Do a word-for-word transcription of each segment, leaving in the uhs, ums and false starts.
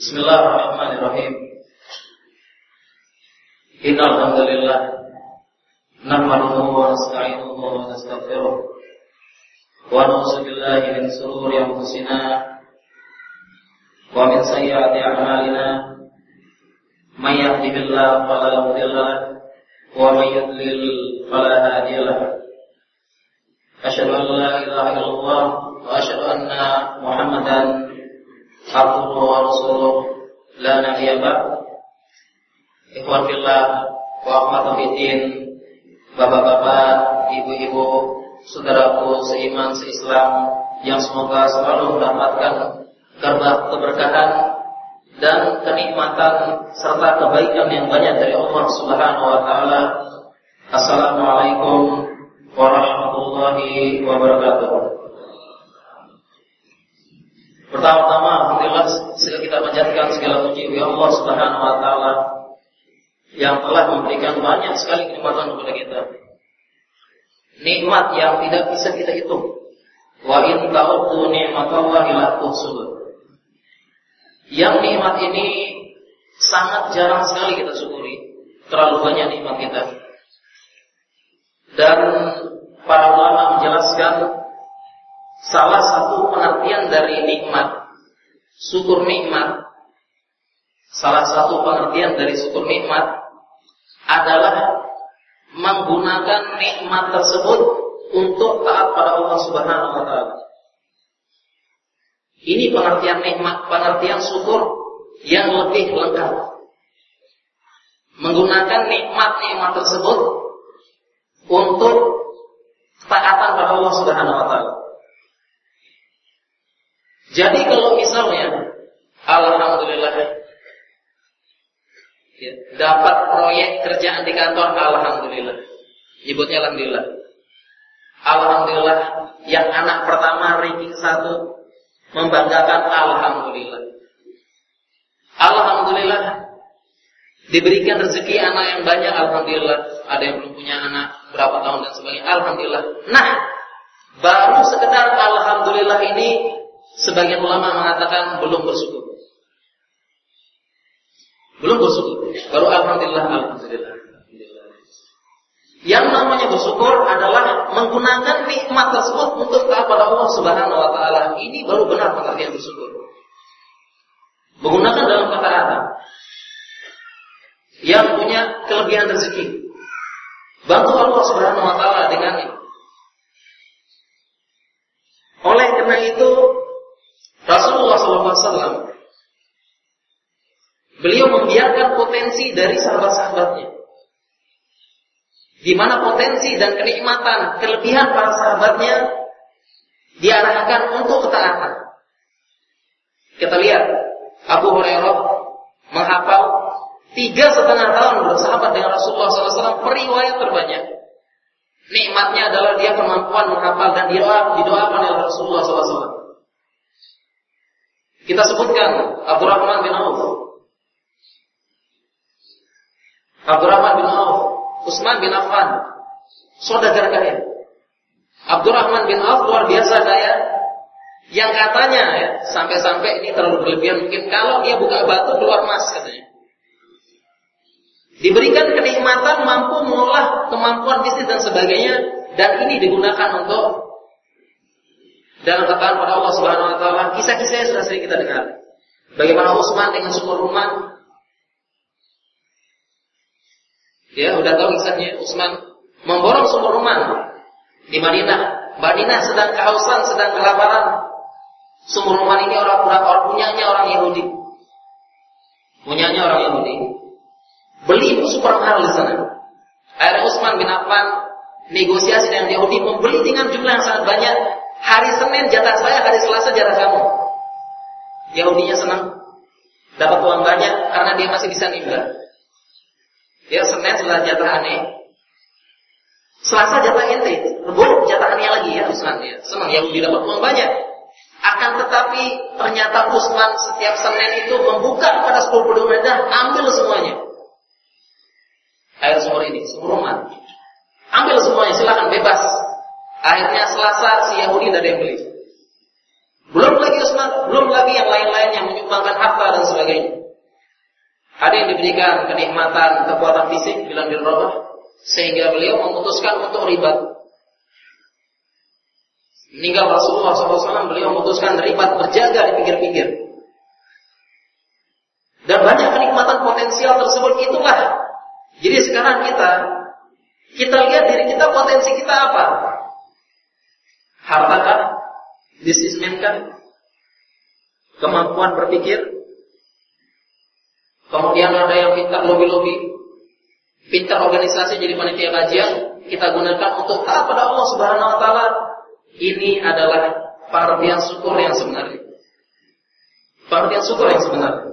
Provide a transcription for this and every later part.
Bismillahirrahmanirrahim. Innal hamdalillah nahmaduhu wa nasta'inuhu wa nastaghfiruh wa na'udzu billahi min shururi anfusina wa min sayyiati a'malina. May yahdihillahu fala mudilla lahu wa may yudlil fala hadiya lahu. Asyhadu an la ilaha illallah wa asyhadu anna Muhammadan abduhu wa rasuluh la nabiyya ba'd. Ikhwan fillah wa akhwatu fiddin, bapak-bapak, ibu-ibu, saudaraku seiman seislam yang semoga selalu mendapatkan keberkahan dan kenikmatan serta kebaikan yang banyak dari Allah Subhanahu wa taala. Assalamualaikum warahmatullahi wabarakatuh. Pertama-tama, alhamdulillah, segala kita panjatkan segala puji bagi Allah Subhanahu wa taala yang telah memberikan banyak sekali kenikmatan kepada kita. Nikmat yang tidak bisa kita hitung. Wa in ta'uddu ni'matallahi la tuhsuha. Yang nikmat ini sangat jarang sekali kita syukuri. Terlalu banyak nikmat kita. Dan para ulama menjelaskan salah satu pengertian dari nikmat, syukur nikmat, salah satu pengertian dari syukur nikmat adalah menggunakan nikmat tersebut untuk taat pada Allah Subhanahu wa taala. Ini pengertian nikmat, pengertian syukur yang lebih lengkap. Menggunakan nikmat-nikmat tersebut untuk taatan pada Allah Subhanahu wa taala. Jadi kalau misalnya alhamdulillah ya, dapat proyek kerjaan di kantor, alhamdulillah. Nyebutnya alhamdulillah. Alhamdulillah yang anak pertama ranking satu membanggakan, alhamdulillah. Alhamdulillah diberikan rezeki anak yang banyak, alhamdulillah. Ada yang belum punya anak berapa tahun dan sebagainya, alhamdulillah. Nah, baru sekedar alhamdulillah ini sebagian ulama mengatakan belum bersyukur. Belum bersyukur. Baru alhamdulillah, alhamdulillah. Yang namanya bersyukur adalah menggunakan nikmat tersebut untuk kepada Allah Subhanahu wa taala. Ini baru benar pengertian bersyukur. Menggunakan dalam ketaatan. Yang punya kelebihan rezeki. Bantu Allah Subhanahu wa taala dengannya. Oleh karena itu Rasulullah shallallahu alaihi wasallam beliau membiarkan potensi dari sahabat-sahabatnya, di mana potensi dan kenikmatan, kelebihan para sahabatnya diarahkan untuk ketaatan. Kita lihat Abu Hurairah menghafal tiga setengah tahun bersahabat dengan Rasulullah shallallahu alaihi wasallam, periwayat terbanyak. Nikmatnya adalah dia kemampuan menghafal dan didoakan oleh Rasulullah shallallahu alaihi wasallam. Kita sebutkan Abdurrahman bin Auf, Abdurrahman bin Auf, Utsman bin Affan, saudagar kaya. Abdurrahman bin Auf luar biasa kaya, yang katanya ya, sampai-sampai ini terlalu berlebihan mungkin, kalau dia buka batu keluar emas katanya. Diberikan kenikmatan, mampu mengolah kemampuan bisnis dan sebagainya, dan ini digunakan untuk dalam ketaatan pada Allah Subhanahu wa taala. Kisah-kisahnya sudah sering kita dengar. Bagaimana Utsman dengan sumur rumah. Ya, udah tahu kisahnya. Utsman memborong sumur rumah di Madinah. Madinah sedang kehausan, sedang kelaparan. Sumur rumah ini orang orang punyanya orang Yahudi. Punyanya orang Yahudi. Beli super mahal di sana. Akhirnya Utsman bin Affan negosiasi dengan Yahudi, membeli dengan jumlah yang sangat banyak. Hari Senin jatah saya, hari Selasa jatah kamu. Yahudinya senang, dapat uang banyak karena dia masih bisa nimba. Ya, Senin setelah jatah aneh, Selasa jatah ente, Rebo jatah aneh lagi ya, Utsman ya. Senang Yahudi dapat uang banyak. Akan tetapi ternyata Utsman setiap Senin itu membuka pada sepuluh pedagang, ambil semuanya. Air sumur ini, sumur rumah. Ambil semuanya, silakan bebas. Akhirnya Selasa si Yahudi tidak ada yang beli. Belum lagi Utsman, belum lagi yang lain-lain yang menyumbangkan harta dan sebagainya. Ada yang diberikan kenikmatan, kekuatan fisik bilang dirobah, sehingga beliau memutuskan untuk ribat. Meninggal Rasulullah shallallahu alaihi wasallam, beliau memutuskan ribat, berjaga di pinggir-pinggir. Dan banyak kenikmatan potensial tersebut itulah. Jadi sekarang kita, kita lihat diri kita, potensi kita apa? Harta kan? Bisnismen kan? Kemampuan berpikir? Kemudian ada yang pintar lobi-lobi, pintar organisasi jadi panitia kajian, kita gunakan untuk taat pada Allah Subhanahu wa taala. Ini adalah pengertian syukur yang sebenarnya. Pengertian syukur yang sebenarnya.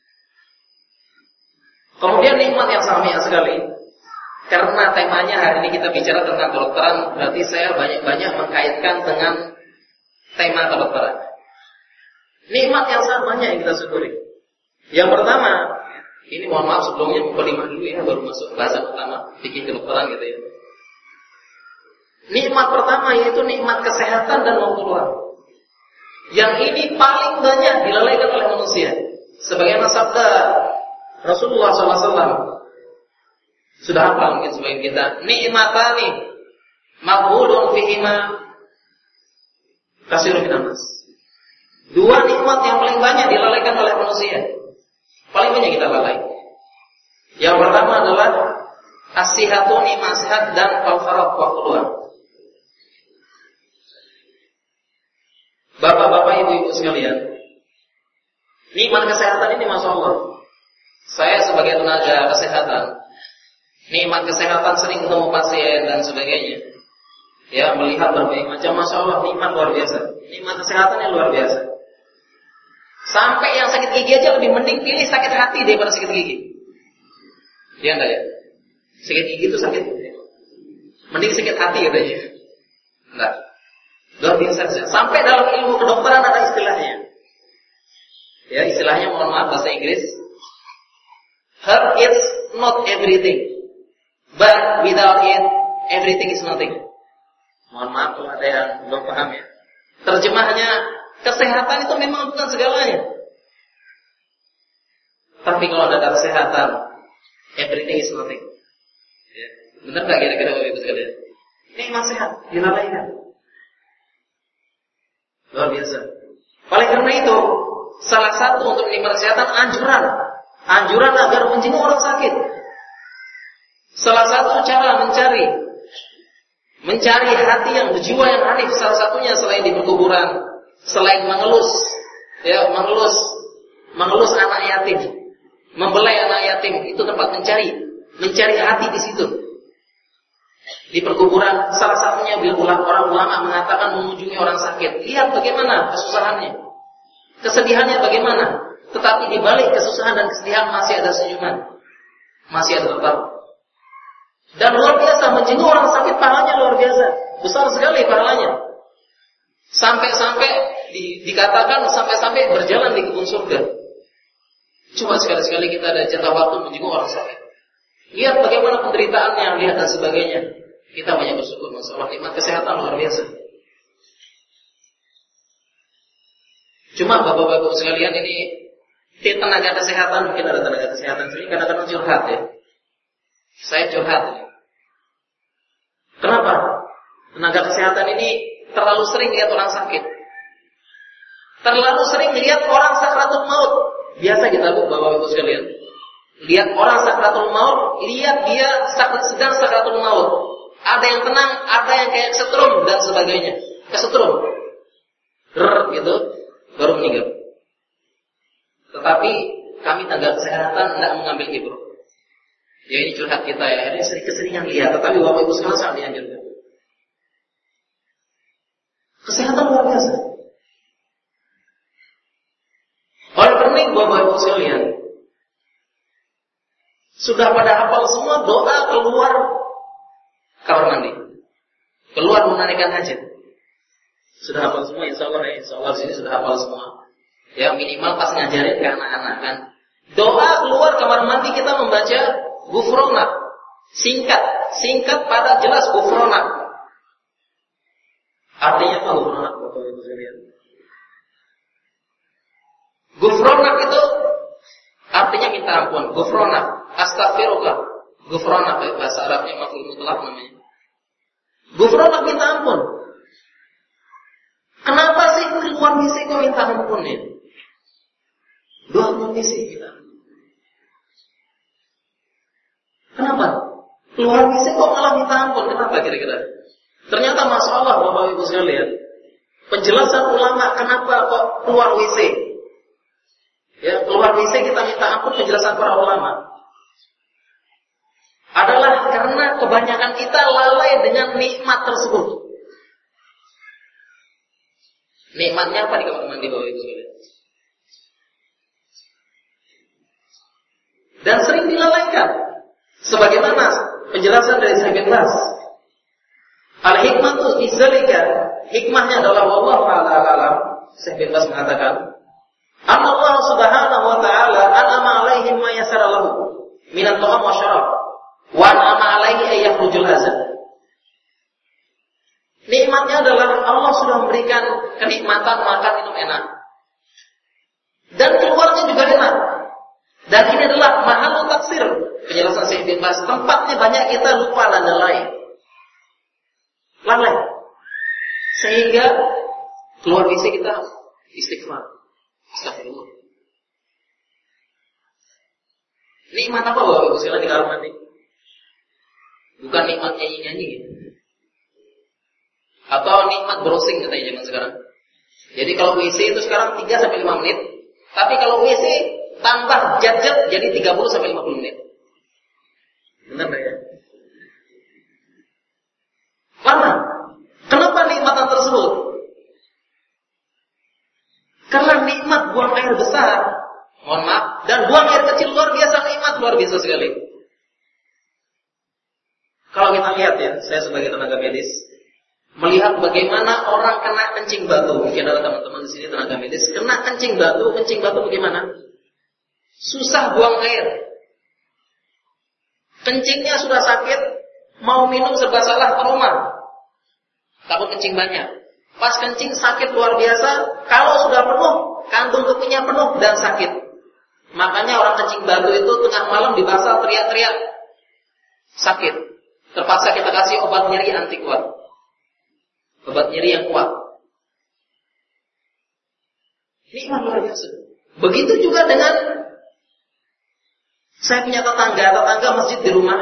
Kemudian nikmat yang sama sekali. Karena temanya hari ini kita bicara tentang kedokteran, berarti saya banyak-banyak mengkaitkan dengan tema kedokteran. Nikmat yang samanya yang kita syukuri. Yang pertama, ini mohon maaf sebelumnya mukadimah dulu ya, baru masuk bahasa pertama, bikin kedokteran gitu ya. Nikmat pertama yaitu nikmat kesehatan dan waktu luang. Yang ini paling banyak dilalaikan oleh manusia. Sebagaimana sabda Rasulullah shallallahu alaihi wasallam, sudah hafal mungkin sebagian kita, nikmatani maghbulun fihima katsirun minan nas. Dua nikmat yang paling banyak dilalaikan oleh manusia. Paling banyak kita lalai. Yang pertama adalah as-sihhatu, nikmat sehat, dan al-faragh, waktu luang. Bapak-bapak, ibu-ibu sekalian, nikmat kesehatan ini masya Allah. Saya sebagai tenaga kesehatan, nikmat kesehatan sering ketemu pasien dan sebagainya. Ya, melihat berbagai macam, masya Allah, nikmat luar biasa. Nikmat kesehatannya luar biasa. Sampai yang sakit gigi aja lebih mending pilih sakit hati daripada sakit gigi. Dia enggak ya? Sakit gigi itu sakit, mending sakit hati katanya. Enggak. Luar biasa. Sampai dalam ilmu kedokteran ada istilahnya. Ya, istilahnya mohon maaf bahasa Inggris. Heart is not everything, but without it, everything is nothing. Mohon maaf kalau ada yang belum paham ya. Terjemahnya, kesehatan itu memang bukan segalanya. Tapi kalau ada kesehatan, everything is nothing. Ya. Benar nggak kira-kira Bapak Ibu sekalian? Nikmat sehat dilalaikan. Luar biasa. Oleh karena itu, salah satu untuk nikmat kesehatan anjuran, anjuran agar menjenguk orang sakit. Salah satu cara mencari mencari hati yang berjiwa yang hanif, salah satunya selain di perkuburan, selain mengelus, ya mengelus, mengelus anak yatim, membelai anak yatim, itu tempat mencari, mencari hati di situ. Di perkuburan, salah satunya bila orang ulama mengatakan mengunjungi orang sakit, lihat bagaimana kesusahannya, kesedihannya bagaimana, tetapi di balik kesusahan dan kesedihan masih ada senyuman, masih ada tertawa. Dan luar biasa, menjenguk orang sakit pahalanya luar biasa, besar sekali pahalanya. Sampai-sampai di, dikatakan sampai-sampai berjalan di kebun surga. Coba sekali-sekali kita ada jatah waktu menjenguk orang sakit. Lihat bagaimana penderitaannya, lihat dan sebagainya. Kita banyak bersyukur, masya Allah, nikmat kesehatan luar biasa. Cuma bapak-bapak sekalian ini, tenaga kesehatan, mungkin ada tenaga kesehatan sini kadang-kadang curhat ya. Saya curhat. Kenapa? Tenaga kesehatan ini terlalu sering lihat orang sakit. Terlalu sering lihat orang sakratul maut. Biasa kita lihat bapak-bapak sekalian. Lihat orang sakratul maut, lihat dia sakit sedang sakratul maut. Ada yang tenang, ada yang kayak setrum dan sebagainya. Kesetrum. Rrr gitu, baru meninggal. Tetapi kami tenaga kesehatan tidak mengambil ibrah. Ya ini curhat kita ya, ini sering keseringan lihat, tetapi bapak ibu sekalian sangat dianjurkan. Kesehatan luar biasa. Oleh karena itu bapak ibu sekalian, sudah pada hafal semua doa keluar kamar mandi, keluar menunaikan hajat. Sudah hafal semua, insya Allah ya, insya Allah di sini sudah hafal semua. Ya minimal pas ngajarin ke anak-anak kan. Doa keluar kamar mandi kita membaca Gufronak, singkat, singkat pada jelas Gufronak. Artinya apa Gufronak, bapak ibu sekalian? Gufronak itu artinya minta ampun. Gufronak, astaghfirullah. Gufronak bahasa Arabnya maf'ul mutlaq namanya. Gufronak minta ampun. Kenapa sih keluar misi kok minta ampun ya? Doa misi kita. Kenapa? Keluar misi kok malah minta ampun? Kenapa kira-kira? Ternyata masalah Bapak Ibu sekalian. Penjelasan ulama kenapa kok keluar W C? Ya, keluar W C kita minta ampun, penjelasan para ulama adalah karena kebanyakan kita lalai dengan nikmat tersebut. Nikmatnya apa di kamar mandi Bapak Ibu sekalian? Dan sering dilalaikan. Sebagaimana penjelasan dari Syekh bin Baz. Al-hikmatu fi dzalika, hikmahnya adalah wallahu ta'ala alam. Syekh bin Baz mengatakan, Allah Subhanahu wa ta'ala an'ama 'alaihim ma yasara lahu min at-ta'am wa syarab wa an'ama 'alaihi ay yakhrujul hazan. Nikmatnya adalah Allah sudah memberikan kenikmatan makan minum enak. Dan keluarnya juga enak. Dan ini adalah mahal taksir. Penjelasan Syekh bin Baz, tempatnya banyak kita lupa dan lalai. Lalai. Sehingga keluar isi kita istighfar. Astagfirullah. Nikmat apa Bapak Ibu sekalian di kamar mandi? Bukan nikmat nyanyi-nyanyi. Atau nikmat browsing katanya zaman sekarang. Jadi kalau W C itu sekarang tiga sampai lima menit. Tapi kalau W C tambah jat-jat jadi tiga puluh sampai lima puluh menit. Benar ya? Lama. Kenapa nikmatan tersebut? Karena nikmat buang air besar, mohon maaf, dan buang air kecil luar biasa, nikmat luar biasa sekali. Kalau kita lihat ya, saya sebagai tenaga medis melihat bagaimana orang kena kencing batu. Mungkin ada teman-teman di sini tenaga medis kena kencing batu, kencing batu bagaimana? Susah buang air. Kencingnya sudah sakit, mau minum serba salah, trauma. Takut kencing banyak. Pas kencing sakit luar biasa, kalau sudah penuh, kantung kepingnya penuh dan sakit. Makanya orang kencing batu itu tengah malam dibasah teriak-teriak. Sakit. Terpaksa kita kasih obat nyeri anti kuat. Obat nyeri yang kuat. Nikmat luar biasa. Begitu juga dengan saya punya tetangga, tetangga masjid di rumah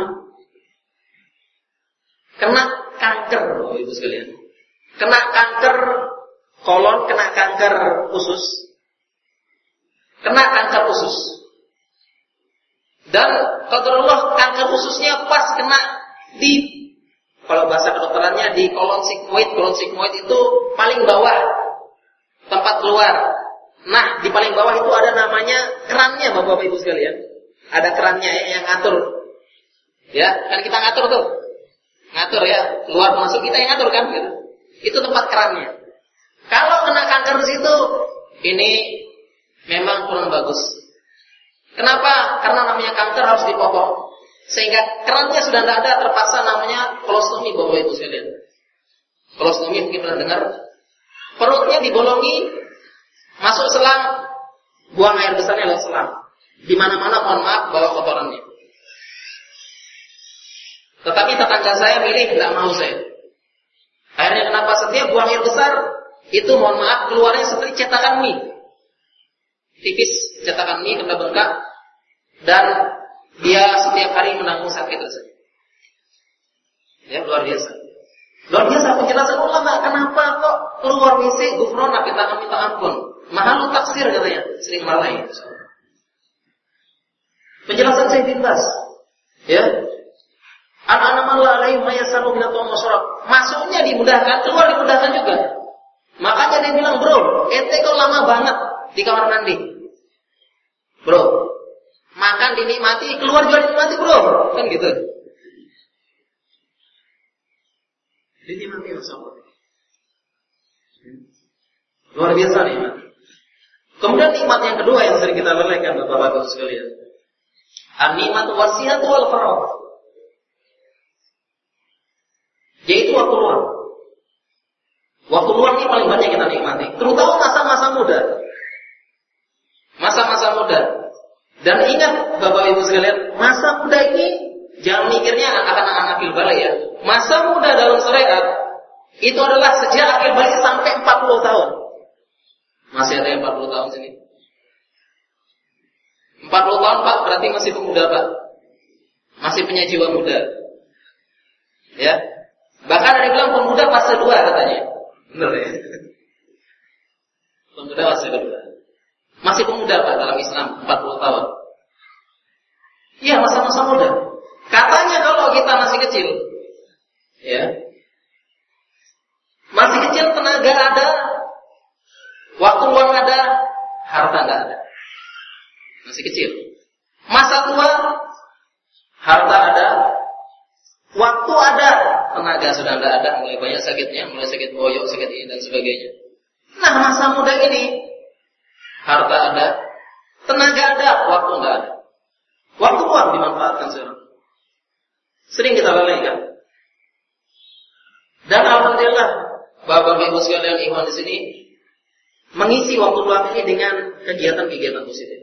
kena kanker, Bapak Ibu sekalian. Kena kanker kolon, kena kanker usus. Kena kanker usus. Dan qadarullah kanker ususnya pas kena di, kalau bahasa kedokterannya di kolon sigmoid. Kolon sigmoid itu paling bawah, tempat keluar. Nah, di paling bawah itu ada namanya kerannya, Bapak Ibu sekalian. Ada kerannya ya, yang ngatur. Ya, kan kita ngatur tuh. Ngatur ya, keluar masuk kita yang ngatur kan gitu. Itu tempat kerannya. Kalau kena kanker di situ, ini memang kurang bagus. Kenapa? Karena namanya kanker harus dipotong. Sehingga kerannya sudah tidak ada, terpaksa namanya kolostomi, Bapak Ibu sekalian. Kolostomi mungkin pernah dengar. Perutnya dibolongi, masuk selang, buang air besarnya lewat selang. Di mana-mana mohon maaf bawa kotorannya. Tetapi tetangga saya milih tidak mau saya. Akhirnya kenapa setiap buang air besar itu mohon maaf keluarnya seperti cetakan mie. Tipis cetakan mie kena bengkak dan dia setiap hari menanggung sakit rasanya. Ya luar biasa. Luar biasa penjelasan ulama kenapa kok keluar W C gufrona kita akan minta ampun. Mahal taksir katanya, sering lalai. Penjelasan Syekh bin Baz. Ya. An-anamalla alaihi mayasaru min at-ta'am wa syarab. Masuknya dimudahkan, keluar dimudahkan juga. Makanya dia bilang, "Bro, ente kok lama banget di kamar mandi." Bro, makan dinikmati, keluar juga dinikmati, Bro. Kan gitu. Dinikmati masalah. Luar biasa nikmat. Kemudian nikmat yang kedua yang sering kita lalaikan Bapak-bapak sekalian. An-nikmat wasiat wal faragh. Yaitu waktu luang. Waktu luang ini paling banyak kita nikmati, terutama masa-masa muda. masa-masa muda. Dan ingat Bapak Ibu sekalian, masa muda ini jangan mikirnya akan akil balik ya. Masa muda dalam syariat itu adalah sejak akil balik sampai empat puluh tahun. Masih ada yang empat puluh tahun sini? empat puluh tahun Pak, berarti masih pemuda Pak. Masih punya jiwa muda. Ya. Bahkan ada yang bilang pemuda fase dua katanya. Benar ya? Pemuda fase dua. Masih pemuda Pak dalam Islam empat puluh tahun. Iya, masa-masa muda. Katanya kalau kita masih kecil, ya. Masih kecil, tenaga ada, waktu luang ada, harta enggak ada. Masih kecil. Masa tua, harta ada, waktu ada, tenaga sudah enggak ada, mulai banyak sakitnya, mulai sakit boyok, sakit ini dan sebagainya. Nah, masa muda ini harta ada, tenaga ada, waktu enggak ada. Waktu luang dimanfaatkan sekarang. Sering kita lalaikan. Dan alhamdulillah, Bapak Ibu sekalian ikhwan di sini mengisi waktu luang ini dengan kegiatan-kegiatan positif.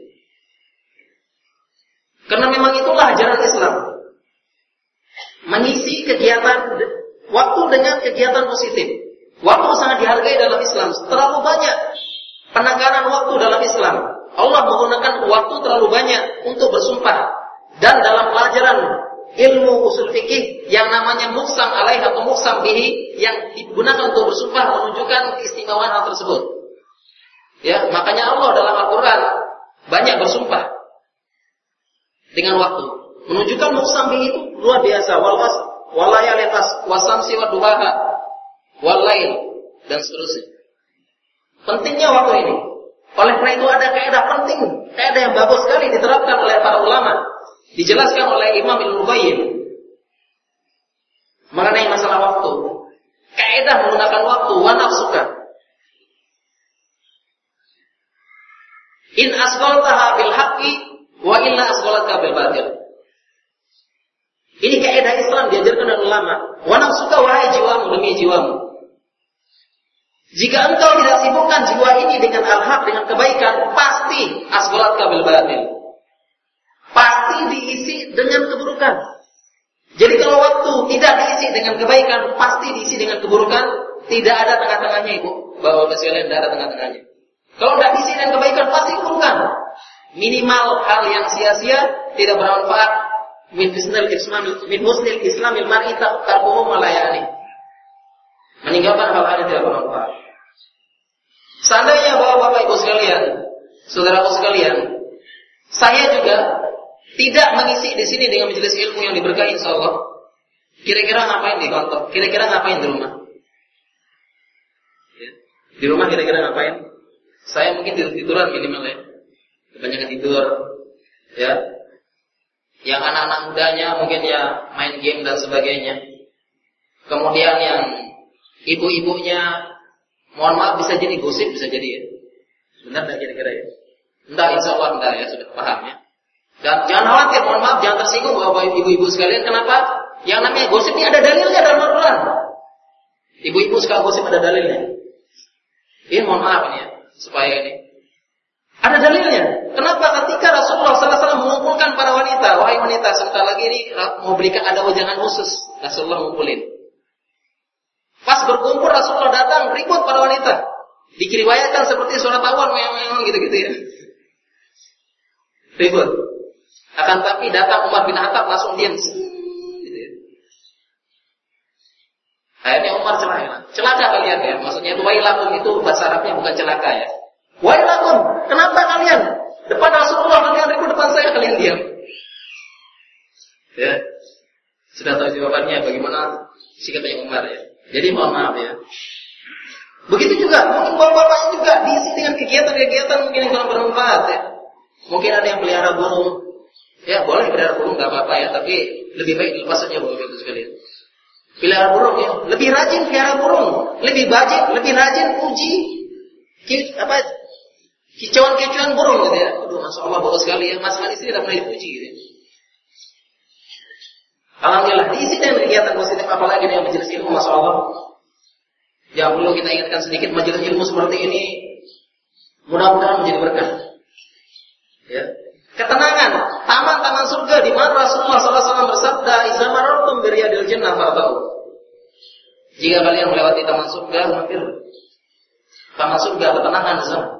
Karena memang itulah ajaran Islam. Mengisi kegiatan waktu dengan kegiatan positif. Waktu sangat dihargai dalam Islam. Terlalu banyak penekanan waktu dalam Islam. Allah menggunakan waktu terlalu banyak untuk bersumpah. Dan dalam pelajaran ilmu usul fikih yang namanya muqsam alaih atau muqsam bihi yang digunakan untuk bersumpah menunjukkan keistimewaan hal tersebut. Ya, makanya Allah dalam Al-Qur'an banyak bersumpah dengan waktu. Menunjukkan muqsam bihi itu luar biasa. Wal was walayalin wasamsi waduhaha wal lail dan seterusnya. Pentingnya waktu ini. Oleh karena itu ada kaidah penting, kaidah yang bagus sekali diterapkan oleh para ulama. Dijelaskan oleh Imam Ibnu Qayyim mengenai masalah waktu. Kaidah menggunakan waktu wa nafsuka. In asghaltaha bil haqqi wa illa asghalatka bil batil. Ini kaidah Islam diajarkan oleh ulama. Wa nafsuka wahai jiwamu demi jiwamu. Jika engkau tidak sibukkan jiwa ini dengan al-haq, dengan kebaikan, pasti asghalatka bil batil. Pasti diisi dengan keburukan. Jadi kalau waktu tidak diisi dengan kebaikan, pasti diisi dengan keburukan. Tidak ada tengah-tengahnya, Ibu. Bapak-bapak sekalian, tidak ada tengah-tengahnya. Kalau tidak diisi dengan kebaikan, pasti keburukan. Minimal hal yang sia-sia, tidak bermanfaat. Min husnil islam, min husnil islamil mar'i tarkuhu malayani. Meninggalkan hal-hal yang tidak bermanfaat. Seandainya bapak-bapak ibu sekalian, saudaraku sekalian, saya juga tidak mengisi di sini dengan majelis ilmu yang diberkahi insyaallah. Kira-kira ngapain di kantor? Kira-kira ngapain di rumah? Ya. Di rumah kira-kira ngapain? Saya mungkin tidur-tiduran minimal ya. Kebanyakan tidur. Ya. Yang anak-anak mudanya mungkin ya main game dan sebagainya. Kemudian yang ibu-ibunya, mohon maaf bisa jadi gosip, bisa jadi ya. Benar tak kira-kira ya? Entah, insyaallah enggak ya, sudah paham ya. Dan jangan khawatir, mohon maaf, jangan tersinggung bapak ibu-ibu sekalian. Kenapa? Yang namanya gosip ini ada dalilnya dalam Al-Quran. Ibu-ibu suka gosip ada dalilnya. Ini mohon maaf ini ya, supaya ini ada dalilnya. Kenapa? Ketika Rasulullah sallallahu alaihi wasallam mengumpulkan para wanita, wahai wanita, sebentar lagi ini mau berikan ada wejangan khusus. Rasulullah ngumpulin. Pas berkumpul Rasulullah datang ribut para wanita. Dikiriwayatkan seperti suara tawon memang gitu-gitu ya. Ribut. Akan tapi datang Umar bin Khattab langsung diam. Gitu ya. Akhirnya Umar celaka. Celaka kalian ya. Maksudnya itu wailakum itu bahasa Arabnya bukan celaka ya. Wailakum, kenapa kalian depan Rasulullah kalian ribut, depan saya kalian diam? Ya. Sudah tahu jawabannya bagaimana sikapnya Umar ya. Jadi mohon maaf ya. Begitu juga mungkin bapak-bapak juga diisi dengan kegiatan-kegiatan mungkin yang kurang bermanfaat ya. Mungkin ada yang pelihara burung. Ya boleh pelihara burung nggak apa-apa ya, tapi lebih baik dilepas saja bapak itu sekalian. Pelihara burung ya, lebih rajin pelihara burung, lebih rajin, lebih rajin uji apa kicauan-kicauan burung gitu ya. Aduh, masya Allah bagus sekali ya, mas manis ini tidak pernah dipuji gitu ya. Alhamdulillah diisi dengan kegiatan positif, apalagi dengan majelis ilmu, masya Allah. Ya perlu kita ingatkan sedikit, majelis ilmu seperti ini mudah-mudahan menjadi berkah. Ya. Ketenangan, taman-taman surga di mana Rasulullah sallallahu alaihi wasallam bersabda, "Idza marartum bi riyadil jannah fartau." Jika kalian melewati taman surga, mampir. Taman surga ketenangan di sana.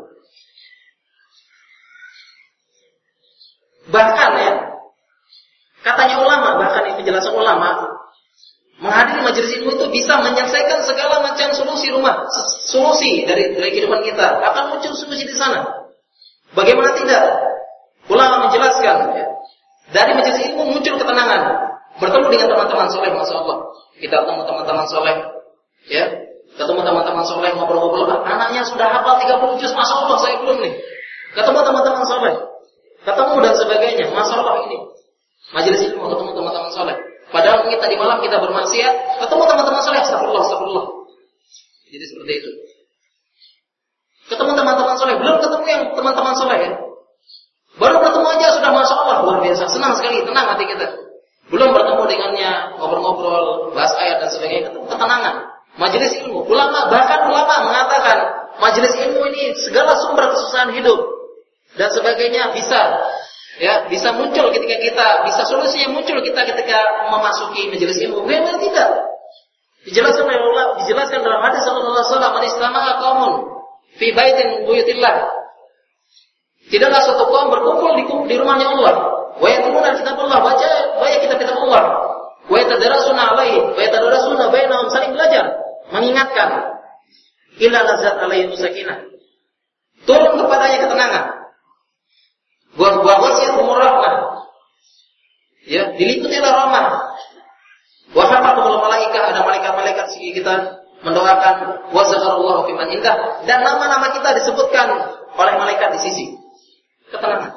Bahkan ya, katanya ulama, bahkan itu penjelasan ulama, menghadiri majelis ilmu itu bisa menyelesaikan segala macam solusi rumah, solusi dari dari kehidupan kita. Akan muncul solusi di sana. Bagaimana tidak? Ulama menjelaskan, ya, dari majelis ilmu muncul ketenangan. Bertemu dengan teman-teman soleh, masya Allah. Kita ketemu teman-teman soleh, ya, ketemu teman-teman soleh ngobrol-ngobrol. Anaknya sudah hafal tiga puluh juz, masya Allah, saya belum nih. Ketemu teman-teman soleh, ketemu dan sebagainya, masya Allah ini. Majelis ilmu ketemu teman-teman soleh. Padahal kita di malam kita bermaksiat, ketemu teman-teman soleh, astagfirullah, astagfirullah. Jadi seperti itu. Ketemu teman-teman soleh, belum ketemu yang teman-teman soleh ya. Baru bertemu aja sudah masya Allah luar biasa, senang sekali, tenang hati kita. Belum bertemu dengannya, ngobrol-ngobrol, bahas ayat dan sebagainya, ketenangan. Majelis ilmu, ulama bahkan ulama mengatakan majelis ilmu ini segala sumber kesusahan hidup dan sebagainya bisa, ya, bisa muncul ketika kita, bisa solusinya muncul kita ketika memasuki majelis ilmu. Bagaimana tidak? Dijelaskan oleh ulama, dijelaskan dalam hadis sallallahu alaihi wasallam, "Man istama'a qaumun fi baitin buyutillah." Tidaklah suatu kaum berkumpul di, di rumahnya Allah. Wa yatluna kitabullah, baca baca kitab-kitab Allah. Wa yatadarasuna alaihi, wa yatadarasuna bainahum, saling belajar, mengingatkan. Illa lazat alaihi sakinah. Turun kepadanya ketenangan. Buah-buah wasiat umur rahmah. Ya, diliputi oleh rahmah. Wa hafatul malaikah, ada malaikat-malaikat sisi kita mendoakan wa zakarallahu fiman indah, dan nama-nama kita disebutkan oleh malaikat di sisi. Ketenangan.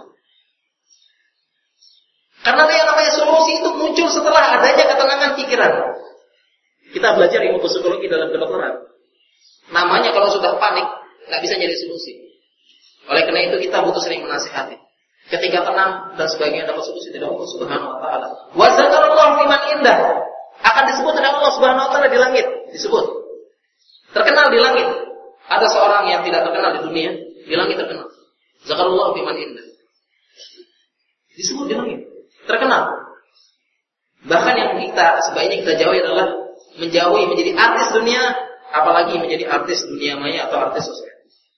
Karena yang namanya solusi itu muncul setelah adanya ketenangan pikiran. Kita belajar ilmu psikologi dalam kedokteran. Namanya kalau sudah panik, nggak bisa jadi solusi. Oleh karena itu kita butuh sering menasihati. Ketika tenang dan sebagainya dapat solusi dari Allah Subhanahu Wa Taala. Wa zakarallahu fiman indah, akan disebut oleh Allah Subhanahu Wa Taala di langit, disebut. Terkenal di langit. Ada seorang yang tidak terkenal di dunia, di langit terkenal. Zakarullah fiman indah. Disebut di langit. Terkenal. Bahkan yang kita sebaiknya kita jauhi adalah menjauhi menjadi artis dunia, apalagi menjadi artis dunia maya atau artis sosial.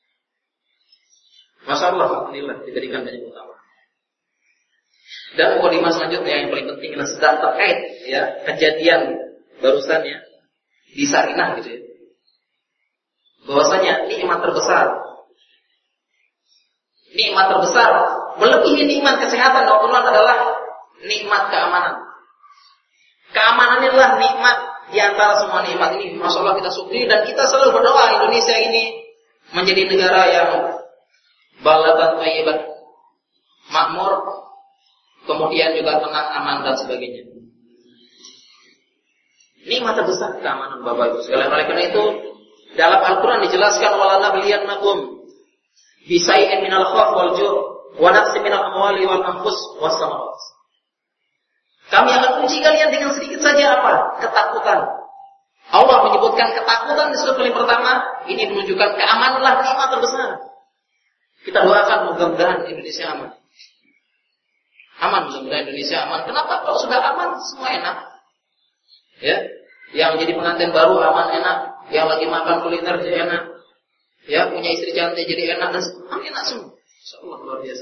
Masya Allah, alhamdulillah diberikan banyak utama. Dan mukadimah selanjutnya yang paling penting adalah sedang terkait ya kejadian barusan ya di Sarinah gitu ya. Bahwasanya nikmat terbesar nikmat terbesar melebihi nikmat kesehatan dokteran adalah nikmat keamanan. Keamanan inilah nikmat di antara semua nikmat ini. Masya Allah kita syukuri dan kita selalu berdoa Indonesia ini menjadi negara yang balatan thayyiban, makmur, kemudian juga tenang, aman dan sebagainya. Nikmat terbesar keamanan Bapak Ibu sekalian. Oleh karena itu dalam Al-Quran dijelaskan wala nabluwannakum bisai'in minal khawf wal ju' wa naqsin minal amwali wal anfus was samarat. Kami akan uji kalian dengan sedikit saja apa? Ketakutan. Allah menyebutkan ketakutan di surat paling pertama, ini menunjukkan keamananlah nikmat terbesar. Kita doakan mudah-mudahan Indonesia aman. Aman, mudah-mudahan Indonesia aman. Kenapa? Kalau sudah aman semua enak. Ya, yang jadi pengantin baru aman enak, yang lagi makan kuliner jadi enak. Ya, punya istri cantik jadi enak dan enak semua. Insyaallah luar biasa.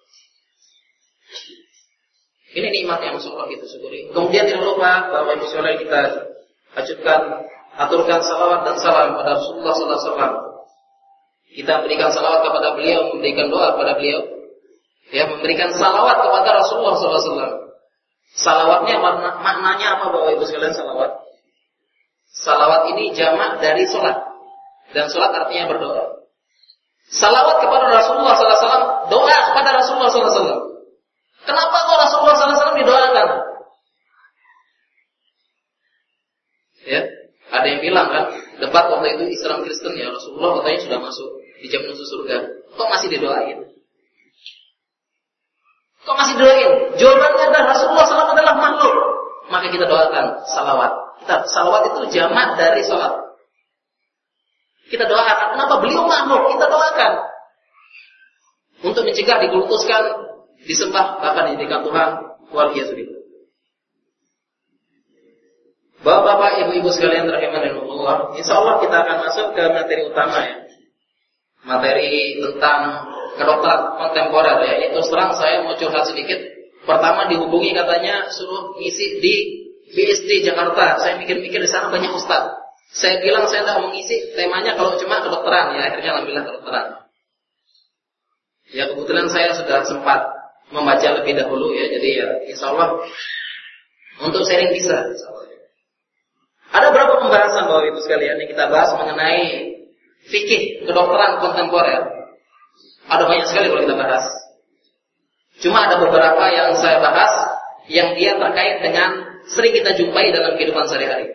Ini nikmat yang insyaallah kita syukuri. Kemudian tidak lupa bahwa Ibu sekalian kita ajukan, aturkan salawat dan salam pada Rasulullah sallallahu alaihi wasallam. Kita berikan salawat kepada beliau, memberikan doa kepada beliau. Ya, memberikan salawat kepada Rasulullah sallallahu alaihi wasallam. Salawatnya makna, maknanya apa Bapak Ibu sekalian salawat? Salawat ini jamak dari salat. Dan salat artinya berdoa. Salawat kepada Rasulullah sallallahu alaihi wasallam, doa kepada Rasulullah sallallahu alaihi wasallam. Kenapa kok Rasulullah sallallahu alaihi wasallam didoakan? Ya, ada yang bilang kan, debat waktu itu Islam Kristen ya, Rasulullah katanya sudah masuk di jam menuju surga. Kok masih didoain? Kok masih didoain? Jawabannya adalah Rasulullah sallallahu alaihi wasallam adalah makhluk. Maka kita doakan salawat. Kita salawat itu jamak dari salat. Kita doakan. Kenapa beliau makhluk? Kita doakan untuk mencegah dikultuskan disembah bahkan dijadikan Tuhan. Waliyadzubillah. Bapak-bapak, ibu-ibu sekalian rahimanillah, insyaallah kita akan masuk ke materi utama ya. Materi tentang kedokteran kontemporer ya. Itu serang saya mau curhat sedikit. Pertama dihubungi katanya suruh ngisi di B S D Jakarta. Saya mikir-mikir di sana banyak ustaz. Saya bilang saya tidak mau ngisi, temanya kalau cuma kedokteran ya, akhirnya alhamdulillah kedokteran. Ya kebetulan saya sudah sempat membaca lebih dahulu ya, jadi ya insyaallah untuk sharing bisa insyaallah. Ada berapa pembahasan Bapak Ibu sekalian yang kita bahas mengenai fikih kedokteran kontemporer. Ada banyak sekali kalau kita bahas. Cuma ada beberapa yang saya bahas yang dia terkait dengan sering kita jumpai dalam kehidupan sehari-hari.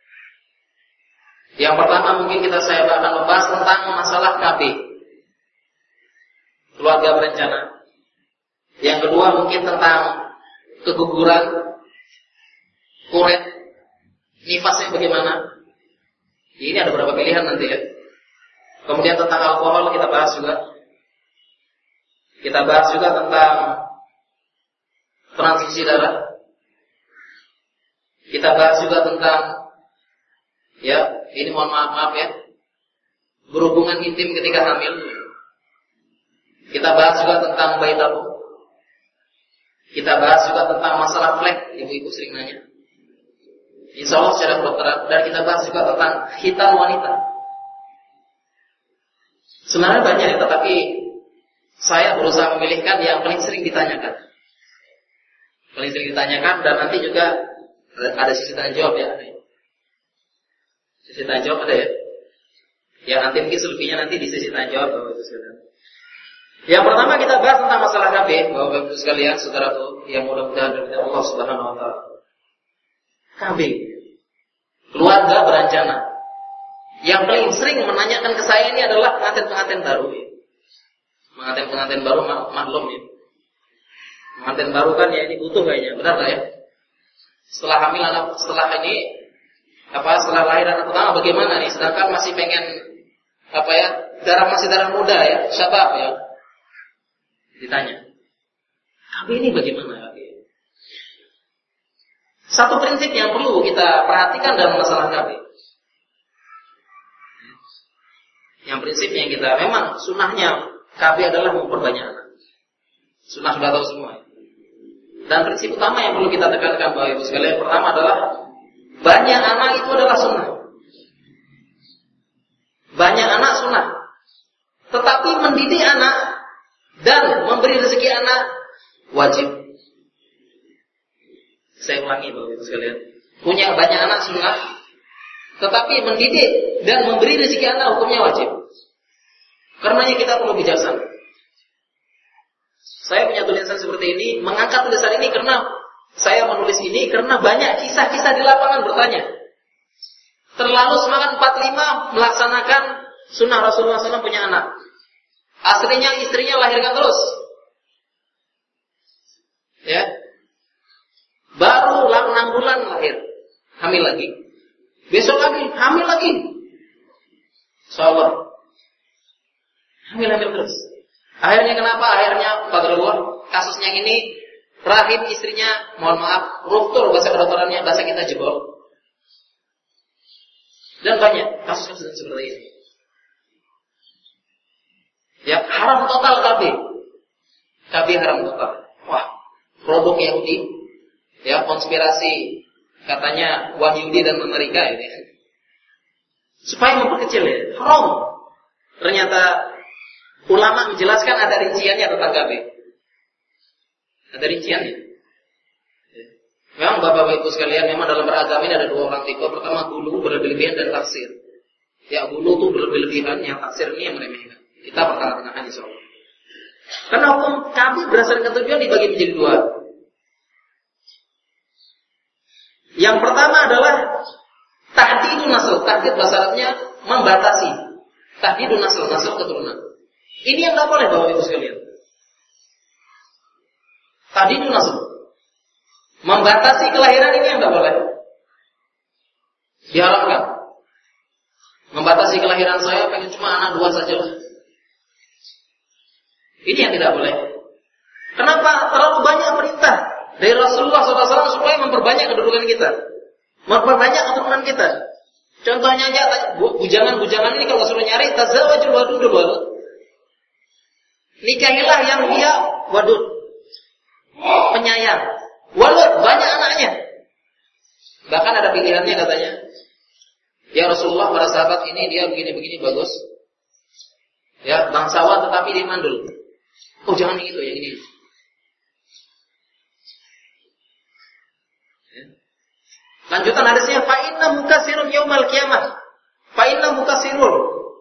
Yang pertama mungkin kita saya akan membahas tentang masalah K B, keluarga berencana. Yang kedua mungkin tentang keguguran, kuret, nifasnya bagaimana. Ini ada beberapa pilihan nanti ya. Kemudian tentang alkohol kita bahas juga. Kita bahas juga tentang transfusi darah. Kita bahas juga tentang, ya, ini mohon maaf maaf ya, berhubungan intim ketika hamil. Kita bahas juga tentang bayi tabung. Kita bahas juga tentang masalah flek, ibu-ibu sering nanya. Insya Allah secara kedokteran. Dan kita bahas juga tentang khitan wanita. Sebenarnya banyak ya, tetapi saya berusaha memilihkan yang paling sering ditanyakan. Paling sering ditanyakan dan nanti juga ada sisi tanya jawab ya. Sisi tanya jawab ada ya. Ya nanti mungkin selebihnya nanti di sisi tanya jawab Bapak Ibu sekalian. Yang pertama kita bahas tentang masalah K B, Bapak Ibu sekalian, saudaraku yang mudah-mudahan dari Allah Subhanahu wa taala. K B, keluarga berencana. Yang paling sering menanyakan ke saya ini adalah pengantin-pengantin baru. Pengantin-pengantin baru maklum ya. Pengantin baru kan ya ini butuh kayaknya, benar tak ya? Setelah hamil anak, setelah ini apa setelah lahir anak pertama bagaimana nih? Sedangkan masih pengen apa ya? Darah masih darah muda ya, syabab ya. Ditanya. Tapi ini bagaimana ya? Satu prinsip yang perlu kita perhatikan dalam masalah K B. Yang prinsip yang kita memang sunnahnya K B adalah memperbanyak anak. Sunnah sudah tahu semua. Dan prinsip utama yang perlu kita tekankan Bapak Ibu sekalian, pertama adalah banyak anak itu adalah sunnah. Banyak anak sunnah. Tetapi mendidik anak dan memberi rezeki anak wajib. Saya ulangi Bapak Ibu sekalian. Punya banyak anak sunnah, tetapi mendidik dan memberi rezeki anak hukumnya wajib. Karenanya kita perlu bijaksana. Saya punya tulisan seperti ini, mengangkat tulisan ini karena saya menulis ini karena banyak kisah-kisah di lapangan bertanya. Terlalu semangat empat puluh lima melaksanakan sunnah Rasulullah shallallahu alaihi wasallam punya anak. Aslinya istrinya lahirkan terus. Ya. Baru enam bulan lahir, hamil lagi. Besok lagi, hamil lagi. Insyaallah. Hamil-hamil terus. Akhirnya kenapa? Akhirnya Qadarullah kasusnya ini rahim istrinya, mohon maaf, ruptur bahasa kedokterannya, bahasa kita jebol. Dan banyak kasus-kasus seperti ini. Ya, haram total K B. K B haram total. Wah, produk Yahudi, ya konspirasi katanya Wahyudi dan Amerika ini. Supaya memperkecil ya, haram. Ternyata ulama menjelaskan ada rinciannya tentang K B. Ada rinciannya. Memang bapak-bapak ibu sekalian, memang dalam beragama ini ada dua orang tipe. Pertama gulu berlebihan dan taksir. Ya gulu itu berlebihan, yang taksir ini yang meremehkan. Kita pertengah-tengahan insyaallah. Karena hukum K B berdasarkan ketujuan dibagi menjadi dua. Yang pertama adalah tahdidun nasl. Tahdid bahasa Arabnya membatasi. Tahdidun nasl, nasl keturunan. Ini yang tidak boleh Bapak Ibu sekalian. Tahdidun nasl. Membatasi kelahiran ini yang tidak boleh. Diharamkan. Membatasi kelahiran saya pengen cuma anak dua saja. Ini yang tidak boleh. Kenapa? Terlalu banyak perintah dari Rasulullah shallallahu alaihi wasallam supaya memperbanyak kedudukan kita, memperbanyak keturunan kita. Contohnya aja, bujangan-bujangan ini kalau suruh nyari tazawwajul wadudul walud. Nikahilah yang dia wadud, penyayang, walud, banyak anaknya. Bahkan ada pilihannya katanya. Ya Rasulullah, para sahabat ini dia begini-begini bagus. Ya, bangsawan tetapi dia mandul. Oh, jangan itu, yang ini. Ya. Lanjutan hadisnya, fa inna mukasirun yaumal qiyamah. Fa inna mukasirun.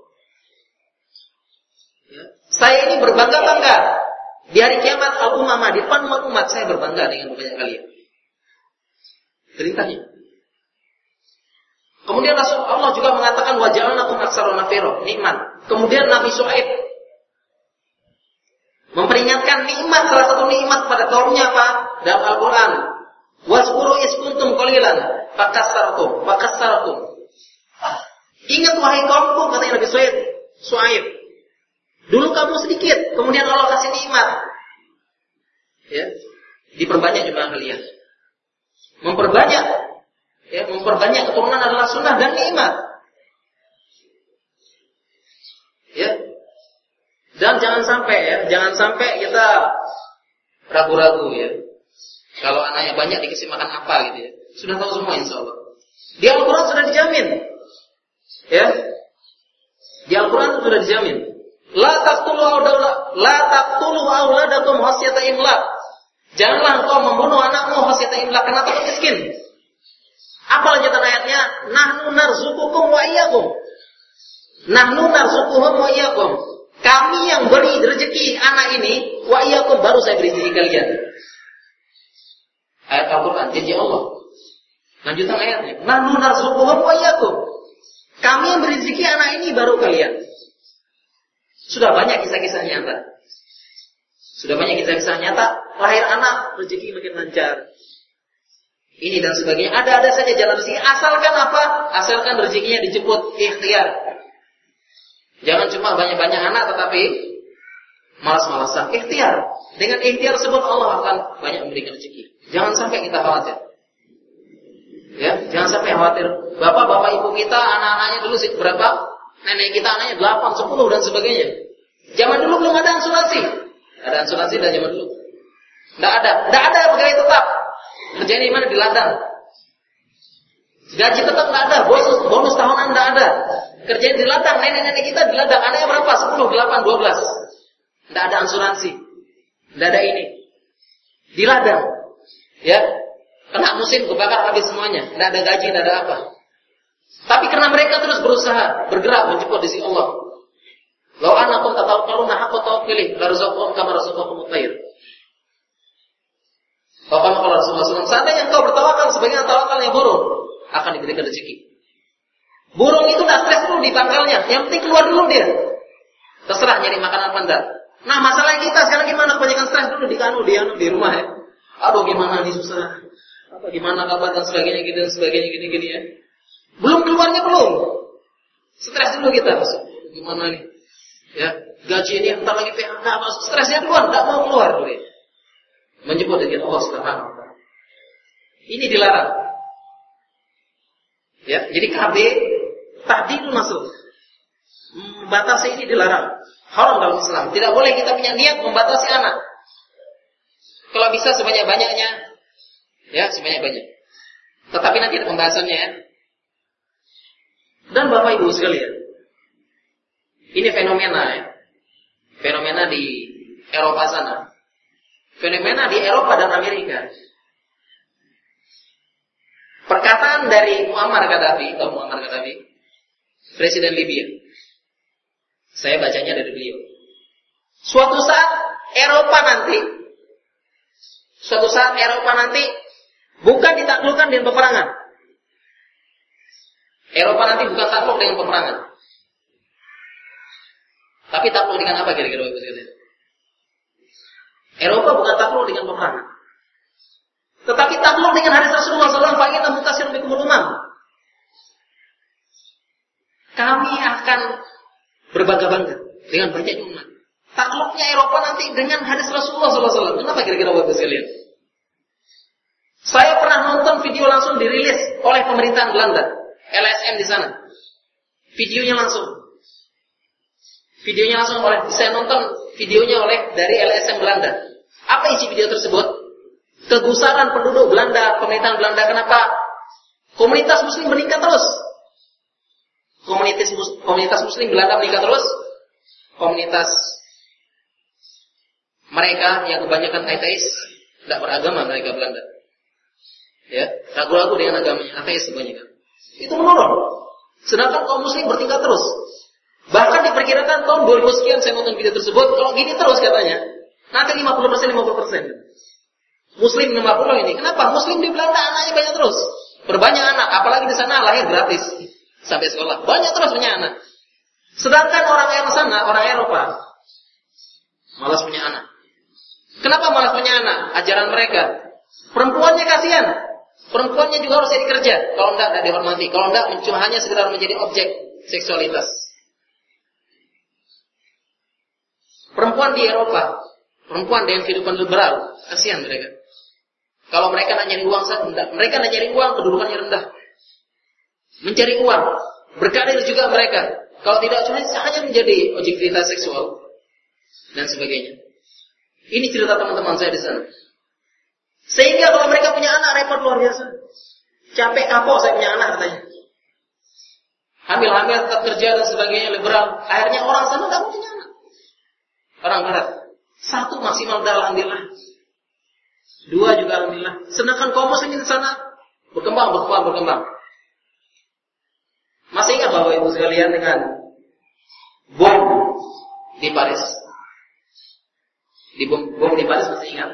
Ya. Saya ini berbangga-bangga di hari kiamat al-umamah, di depan umat-umat saya berbangga dengan banyak kalian. Ceritanya. Kemudian Rasulullah juga mengatakan wa ja'alnakum aktsara nafira, nikmat. Kemudian Nabi Syuaib memperingatkan nikmat, salah satu nikmat pada kaumnya apa? Dalam Al-Qur'an. Wazkuru is kuntum qalilan fakassartum fakassartum. Ingat wahai kaumku, kata Nabi Syuaib, Syuaib. Dulu kamu sedikit, kemudian Allah kasih nikmat. Ya. Diperbanyak jumlah kalian. Memperbanyak, ya, memperbanyak keturunan adalah sunnah dan nikmat. Ya. Dan jangan sampai ya, jangan sampai kita ragu-ragu ya. Kalau anaknya banyak dikasih makan apa gitu ya. Sudah tahu semua insyaallah. Di Al-Qur'an sudah dijamin. Ya. Di Al-Qur'an sudah dijamin. La taqtulu auladakum la taqtulu auladakum khasyata imlaq. Janganlah engkau membunuh anakmu khasyata imlaq karena takut miskin. Apa lanjutan ayatnya? Nahnu narzuqukum wa iyyakum. Nahnu narzuquhum wa iyyakum. Kami yang beri rezeki anak ini, wa iyyakum, baru saya beri rezeki kalian. Ayat Al-Qur'an, janji Allah. Lanjutan ayatnya, nahnu narzuquhum wa iyyakum. Kami yang beri rezeki anak ini baru kalian. Sudah banyak kisah-kisah nyata. Sudah banyak kisah-kisah nyata, lahir anak, rezeki makin lancar. Ini dan sebagainya, ada-ada saja jalan rezeki. Asalkan apa? Asalkan rezekinya dijemput ikhtiar. Jangan cuma banyak-banyak anak tetapi malas-malasan. Ikhtiar. Dengan ikhtiar tersebut Allah akan banyak memberikan rezeki. Jangan sampai kita khawatir. Ya, jangan sampai khawatir. Bapak-bapak ibu kita, anak-anaknya dulu berapa? Nenek kita anaknya delapan, sepuluh dan sebagainya. Zaman dulu belum ada asuransi. Ada asuransi dari zaman dulu. Tidak ada. Tidak ada pegawai tetap. Kerjanya di mana? Di ladang. Gaji tetap tidak ada. Bonus, bonus tahunan tidak ada. Kerjanya di ladang. Nenek-nenek kita di ladang. Anaknya berapa? sepuluh, delapan, dua belas. Tidak ada asuransi. Tidak ada ini. Di ladang. Ya. Kena musim kebakar habis semuanya. Tidak ada gaji, tidak ada apa. Tapi karena mereka terus berusaha bergerak menjemput di sisi Allah. Law anakum tatawakkaluna haqqa tawakkuli larzaqakum kama razaqakum at-tayr. Bapak kalau Rasulullah shallallahu alaihi wasallam, seandainya engkau bertawakal sebagaimana tawakalnya burung, akan diberikan rezeki. Burung itu tidak stres dulu di pangkalnya, yang penting keluar dulu dia. Terserah nyari makanan apa enggak. Nah masalah kita sekarang gimana? Kebanyakan stres dulu di kanu, di anu, di rumah ya. Aduh gimana nih susah. Apa gimana kabar dan sebagainya gitu dan sebagainya gini-gini ya. Belum keluarnya belum. Stres dulu kita. Gimana nih? Ya, gaji ini entar lagi P H K, stresnya duluan, enggak mau keluar dulu. Menyebut dengan Allah Subhanahu wa taala. Ini dilarang. Ya, jadi K B tadi itu masuk. Membatasi ini dilarang. Haram dalam Islam. Tidak boleh kita punya niat membatasi anak. Kalau bisa sebanyak-banyaknya, ya sebanyak-banyak. Tetapi nanti ada pembahasannya ya. Dan Bapak Ibu sekalian, ini fenomena ya. Fenomena di Eropa sana. Fenomena di Eropa dan Amerika. Perkataan dari Muammar Gaddafi, atau Muammar Gaddafi, Presiden Libya. Saya bacanya dari beliau. Suatu saat Eropa nanti, suatu saat Eropa nanti bukan ditaklukkan dengan peperangan. Eropa nanti bukan takluk dengan peperangan. Tapi takluk dengan apa kira-kira Ibu sekalian? Eropa bukan takluk dengan peperangan. Tetapi takluk dengan hadis Rasulullah sallallahu alaihi wasallam, "Fa'inna mukasirun bikumul umam." Kami akan berbangga-bangga dengan banyaknya umat. takluknya Eropa nanti dengan hadis Rasulullah sallallahu alaihi wasallam. Kenapa kira-kira Bapak sekalian? Saya pernah nonton video langsung dirilis oleh pemerintahan Belanda, L S M di sana. Videonya langsung. Videonya langsung oleh saya nonton videonya oleh dari L S M Belanda. Apa isi video tersebut? Kegusaran penduduk Belanda, pemerintahan Belanda. Kenapa? Komunitas Muslim meningkat terus. Komunitas komunitas Muslim Belanda meningkat terus. Komunitas mereka yang kebanyakan ateis, tidak beragama mereka Belanda. Ya, ragu-ragu dengan agamanya, ateis kebanyakan. Itu menurun. Sedangkan kaum muslim bertingkat terus. Bahkan diperkirakan tahun dua ribu sekian saya nonton video tersebut, kalau gini terus katanya, nanti lima puluh persen lima puluh persen. Muslim lima puluh ini. Kenapa? Muslim di Belanda anaknya banyak terus. Berbanyak anak, apalagi di sana lahir gratis sampai sekolah. Banyak terus punya anak. Sedangkan orang yang sana, orang Eropa malas punya anak. Kenapa malas punya anak? Ajaran mereka. Perempuannya kasihan. Perempuannya juga harus jadi kerja. Kalau enggak, tidak dihormati. Kalau enggak, cuma hanya sekedar menjadi objek seksualitas. Perempuan di Eropa, perempuan dengan kehidupan liberal, kasihan mereka. Kalau mereka nak nyari uang, enggak. Mereka nak nyari uang, kedudukannya rendah. Mencari uang, berkarir juga mereka. Kalau tidak, cuma hanya menjadi objektivitas seksual dan sebagainya. Ini cerita teman-teman saya di sana. Sehingga kalau mereka punya anak repot luar biasa. Capek kapok saya punya anak katanya. Hamil-hamil tetap kerja dan sebagainya liberal. Akhirnya orang sana tidak punya anak. Orang barat satu maksimal dah alhamdulillah. Dua juga alhamdulillah. Sedangkan kaum muslimin di sana berkembang, berkembang, berkembang. Masih ingat Bapak Ibu sekalian dengan bom di Paris? Di bom, bom di Paris masih ingat?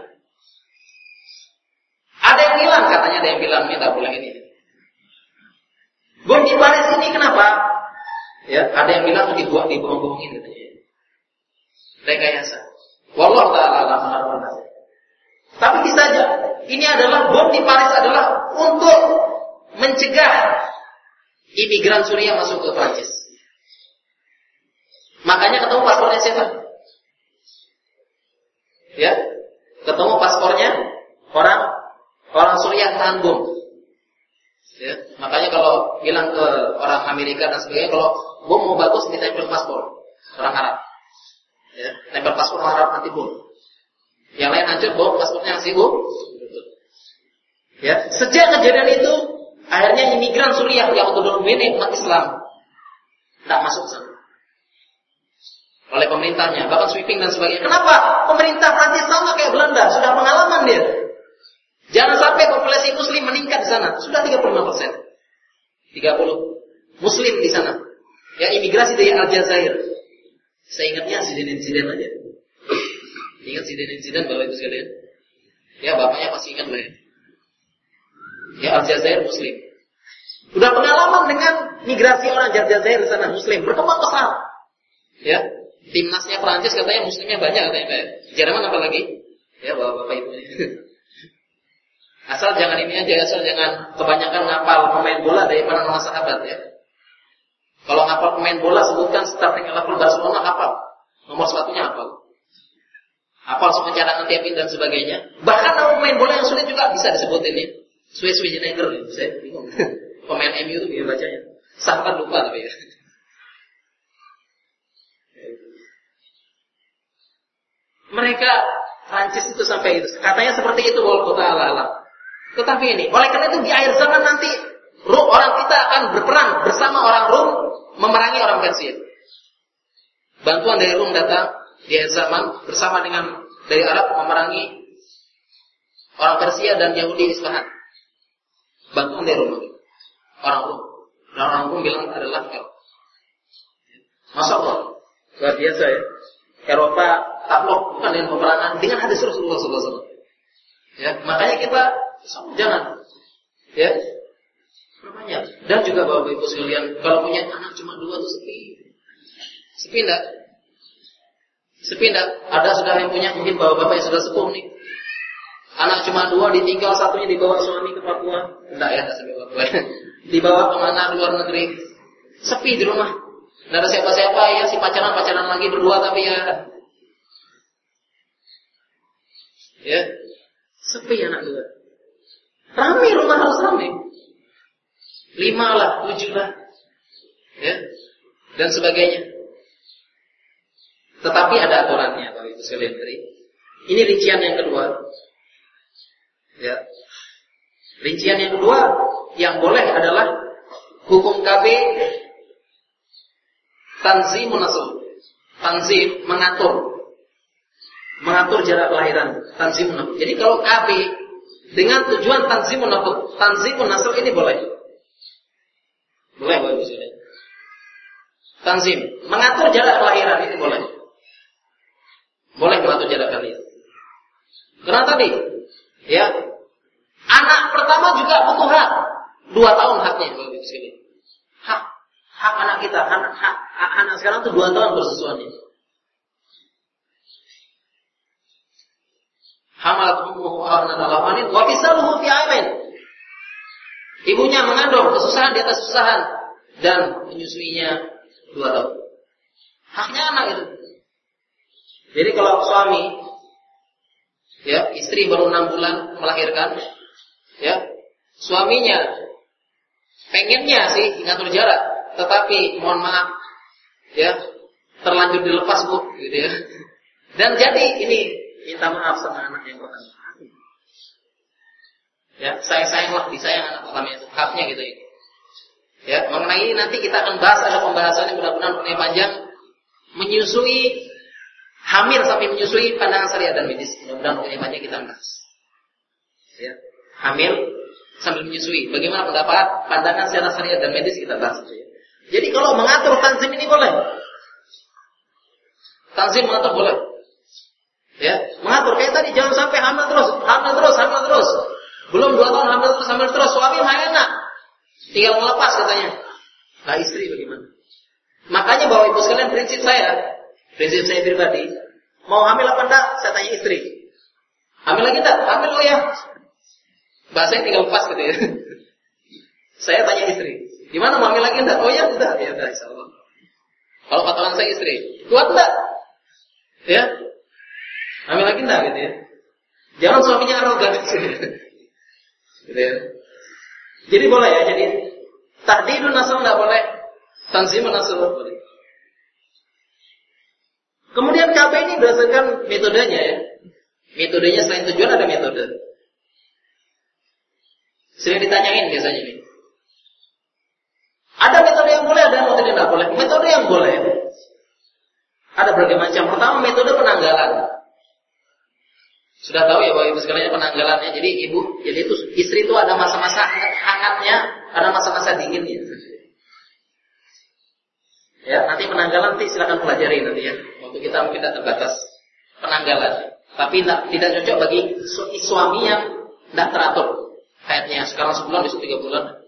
Ada yang bilang, katanya ada yang bilang, minta pulang ini. Bom di Paris ini kenapa? Ya, ada yang bilang dibuat dibohong-bohongin katanya. Rekayasa. Wallahu ta'ala alam. Tapi bisa saja ini adalah bom di Paris adalah untuk mencegah imigran Suriah masuk ke Prancis. Makanya ketemu paspornya siapa? Ya, ketemu paspornya orang orang Suriah tahan bom. Ya, makanya kalau bilang ke orang Amerika dan sebagainya, kalau bom mau bagus ditempel paspor orang Arab. Ya, tempel paspor orang Arab anti bom. Yang lain hancur, bom paspornya masih bom. Ya, sejak kejadian itu akhirnya imigran Suriah yang notabene umat Islam tidak masuk sana oleh pemerintahnya, bahkan sweeping dan sebagainya. Kenapa? Pemerintah Prancis sama kayak Belanda, sudah pengalaman dia. Jangan sampai populasi Muslim meningkat di sana. Sudah tiga puluh lima persen, tiga puluh Muslim di sana. Ya, imigrasi dari Aljazair. Saya ingatnya insiden-insiden aja. Ingat insiden-insiden Bapak Ibu sekalian. Ya, bapaknya pasti ingat lah ya. Ya, Aljazair Muslim. Sudah pengalaman dengan migrasi orang Aljazair di sana Muslim, berkembang pesat. Ya, timnasnya Prancis katanya Muslimnya banyak katanya. Jerman apa lagi? Ya, Bapak Ibu ini. Asal jangan ini aja, asal jangan kebanyakan ngapal pemain bola dari mana nama sahabat ya. Kalau ngapal pemain bola sebutkan starting eleven Barcelona hafal. Nomor sepatunya hafal. Hafal semua cadangan tiapin dan sebagainya. Bahkan nama pemain bola yang sulit juga bisa disebutin ya. Schweinsteiger ya, saya bingung. Pemain M U itu dia bacanya. Sahabat lupa tapi ya. Mereka Prancis itu sampai itu. Katanya seperti itu wallahu ta'ala alam. Tetapi ini, oleh karena itu di akhir zaman nanti Rum, orang kita akan berperang bersama orang Rum memerangi orang Persia. Bantuan dari Rum datang di akhir zaman bersama dengan dari Arab memerangi orang Persia dan Yahudi Isfahan. Bantuan dari Rum, orang Rum. Dan orang Rum bilang adalah Eropa. Masya Allah, luar biasa ya. Eropa takluk bukan dengan peperangan, dengan hadis Rasulullah sallallahu alaihi wasallam. Ya, makanya kita jangan, ya, namanya. Dan juga Bapak Ibu sekalian, kalau punya anak cuma dua tuh sepi, sepi enggak? Sepi enggak? Ada sudah yang punya, mungkin bapak-bapak yang sudah sepuh nih. Anak cuma dua, ditinggal satunya dibawa suami ke Papua, enggak ya, enggak sampai Papua. Dibawa kemana ke luar negeri, sepi di rumah. Tidak ada siapa-siapa ya, si pacaran-pacaran lagi berdua tapi ya Ya, sepi anak dua. Rame, rumah harus rame. Lima lah, tujuh lah, ya, dan sebagainya. Tetapi ada aturannya, Bapak Ibu sekalian. Ini rincian yang kedua. Ya. Rincian yang kedua yang boleh adalah hukum K B tanzimun nasl. Tanzim mengatur. Mengatur jarak kelahiran, tanzimun nasl. Jadi kalau K B dengan tujuan tanzimun nasl, tanzimun nasl ini boleh. Boleh Bapak Ibu sekalian. Tanzim, mengatur jarak kelahiran ini boleh. Boleh mengatur jarak kelahiran. Karena tadi, ya, anak pertama juga butuh hak. Dua tahun haknya, Bapak Ibu sekalian. Hak, hak anak kita, hak, hak, hak anak sekarang itu dua tahun bersusuannya. Hamalat ummuhu awnan ala wahnin wa fisaluhu fi aimin. Ibunya mengandung kesusahan di atas kesusahan dan menyusuinya dua tahun. Haknya anak itu. Jadi kalau suami, ya, istri baru enam bulan melahirkan, ya, suaminya pengennya sih ngatur jarak, tetapi mohon maaf, ya, terlanjur dilepas bu, gitu ya. Dan jadi ini minta maaf sama anak yang pertama. Ya, saya sayanglah disayang anak pertama itu, haknya gitu ya. Ya, mengenai ini nanti kita akan bahas, ada pembahasan yang mudah-mudahan mengenai panjang, menyusui, hamil sampai menyusui pandangan syariat dan medis. Mudah-mudahan mengenai panjang kita bahas. Ya, hamil sambil menyusui, bagaimana pendapat pandangan secara syariat dan medis kita bahas. Ya. Jadi kalau mengatur tanzim ini boleh. Tanzim mengatur boleh. Ya, mengatur kayak tadi jangan sampai hamil terus, hamil terus, hamil terus. Belum dua tahun hamil terus, hamil terus, suami mah enak. Tinggal melepas katanya. Nah istri bagaimana? Makanya Bapak Ibu sekalian prinsip saya, prinsip saya pribadi, mau hamil apa enggak? Saya tanya istri. Hamil lagi enggak? Hamil oh ya. Bahasanya tinggal lepas gitu ya. Saya tanya istri, gimana mau hamil lagi enggak? Oh ya sudah, ya sudah insyaallah. Kalau patokan saya istri, kuat enggak? Ya. Hamil lagi enggak gitu ya. Jangan suaminya arogan gitu ya. Jadi boleh ya, jadi tahdidun nasl enggak boleh, tanzimun nasl boleh. Kemudian K B ini berdasarkan metodenya ya. Metodenya selain tujuan ada metode. Sering ditanyain biasanya ini. Ada metode yang boleh, ada metode yang enggak boleh. Metode yang boleh ada berbagai macam. Pertama metode penanggalan. Sudah tahu ya Bapak Ibu sekalian penanggalannya. Jadi ibu, jadi itu istri itu ada masa-masa hangatnya, ada masa-masa dinginnya. Ya, nanti penanggalan nanti silakan pelajari nanti ya. Waktu kita mungkin tidak terbatas penanggalan. Tapi tidak, tidak cocok bagi su- suami yang tidak teratur haidnya. Sekarang sebulan, besok tiga bulan.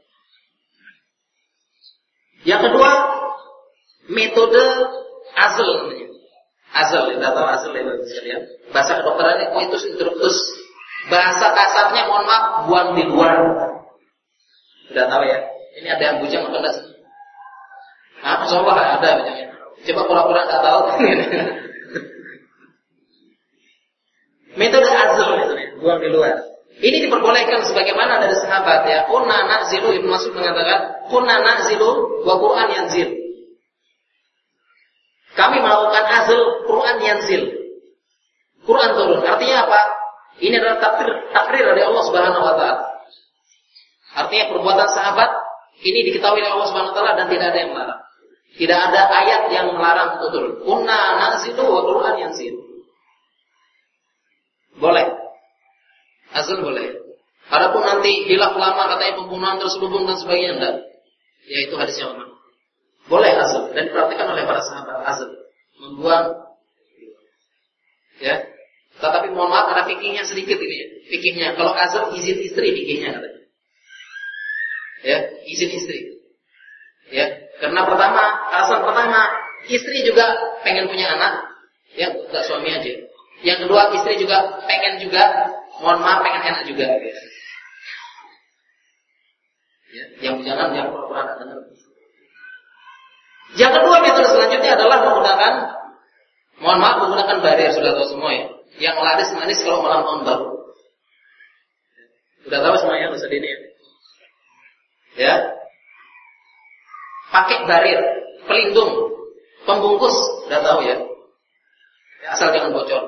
Yang kedua, metode azl namanya. Azal, kita tahu azal ya Bapak sekalian. Bahasa kedokterannya coitus interruptus. Bahasa kasarnya mohon maaf, buang di luar. Sudah tahu ya. Ini ada yang bujang atau enggak sih? Ah, coba ada bujangnya. Coba pura-pura enggak tahu. Metode azal itu ya, buang di luar. Ini diperbolehkan sebagaimana dari sahabat ya. Kunna na'zilu, Ibnu Mas'ud mengatakan, kunna na'zilu wa Qur'an yanzil. Kami melakukan azal, Quran yanzil. Quran turun. Artinya apa? Ini adalah takdir, takdir dari Allah Subhanahu wa taala. Artinya perbuatan sahabat ini diketahui oleh Allah Subhanahu wa taala dan tidak ada yang melarang. Tidak ada ayat yang melarang untuk turun. Kunna nazilu wa Quran yanzil. Boleh. Azal boleh. Adapun nanti hilaf lama katanya pembunuhan terselubung dan sebagainya enggak. Ya itu hadisnya lemah. Boleh azal dan diperhatikan oleh para sahabat azal membuang ya. Tetapi mohon maaf ada fikihnya sedikit ini ya. Fikihnya kalau azal izin istri fikihnya katanya. Ya, izin istri. Ya, karena pertama, alasan pertama istri juga pengen punya anak, ya, enggak suami aja. Yang kedua istri juga pengen juga, mohon maaf pengen enak juga. Ya, yang jangan yang pura-pura dengar. Yang kedua metode selanjutnya adalah menggunakan, mohon maaf menggunakan barrier, sudah tahu semua ya. yang laris-manis kalau malam tahun baru. Udah tahu semuanya Ustaz ini ya? Ya. Pakai barir, pelindung, pembungkus, udah tahu ya? Ya, asal jangan bocor.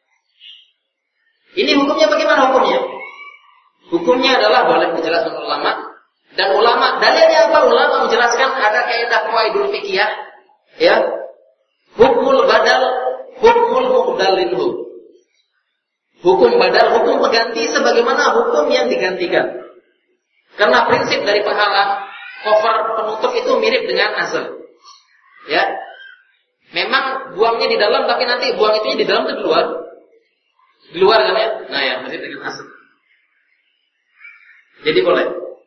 Ini hukumnya bagaimana hukumnya? Hukumnya adalah boleh dijelaskan ulama, dan ulama dalilnya apa? Ulama menjelaskan ada kaidah qawaidul fiqhiyah, ya. Hukmul badal, hukmul mubdalinhu. Hukum badal, hukum pengganti sebagaimana hukum yang digantikan. Karena prinsip dari penghalang cover penutup itu mirip dengan azal. Ya. Memang buangnya di dalam, tapi nanti buang itunya di dalam atau di luar? Di luar kan ya? Nah ya, mirip dengan azal. Jadi boleh.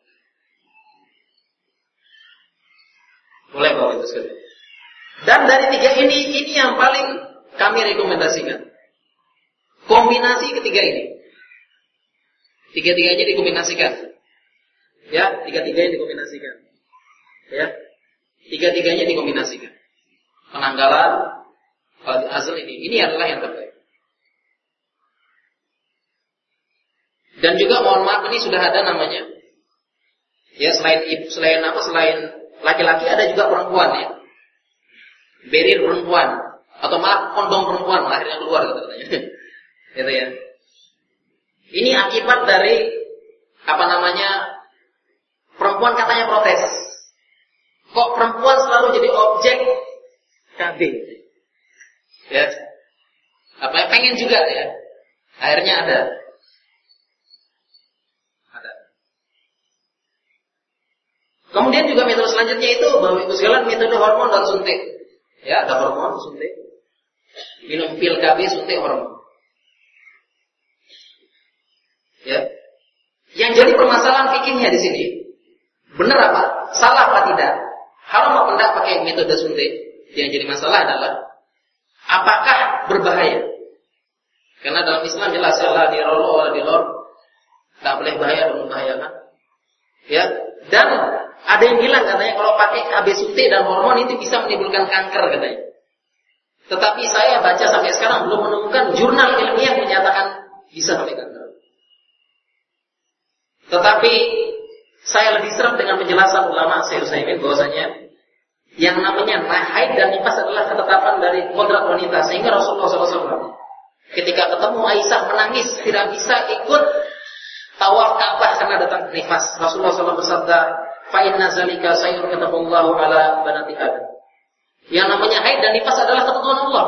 Boleh kalau itu sekali. Dan dari tiga ini, ini yang paling kami rekomendasikan. Kombinasi ketiga ini. Tiga-tiganya dikombinasikan. Ya, tiga-tiganya dikombinasikan. Ya. Tiga-tiganya dikombinasikan. Penanggalan azal ini, ini adalah yang terbaik. Dan juga mohon maaf ini sudah ada namanya. Ya, selain selain apa? Selain laki-laki ada juga perempuan ya. Berir perempuan atau malah kondom perempuan akhirnya keluar katanya. Gitu ya. Ini akibat dari apa namanya? Perempuan katanya protes. Kok perempuan selalu jadi objek K B? Ya. Apa yang pengen juga ya. Akhirnya ada. Ada. Kemudian juga metode selanjutnya itu bahwa itu segala metode hormon dan suntik. Ya, ada hormon suntik. Minum pil K B suntik hormon. Ya. Yang jadi permasalahan fikihnya di sini, benar apa? Salah apa tidak? Haram apa tidak pakai metode suntik? Yang jadi masalah adalah apakah berbahaya? Karena dalam Islam jelas la dirallah wala dilor, tidak boleh bahaya dan membahayakan. Ya. Dan ada yang bilang katanya kalau pakai K B suntik dan hormon itu bisa menimbulkan kanker katanya. Tetapi saya baca sampai sekarang belum menemukan jurnal ilmiah menyatakan bisa sampai kanker. Tetapi saya lebih serap dengan penjelasan ulama Syekh Utsaimin bahwasanya yang namanya haid dan nifas adalah ketetapan dari kodrat wanita, sehingga Rasulullah shallallahu alaihi wasallam ketika ketemu Aisyah menangis tidak bisa ikut tawaf Ka'bah karena datang nifas. Rasulullah shallallahu alaihi wasallam bersabda, "Fa inna zalika sayyur kataballahu ala banati Adam." Yang namanya haid dan nifas adalah ketentuan Allah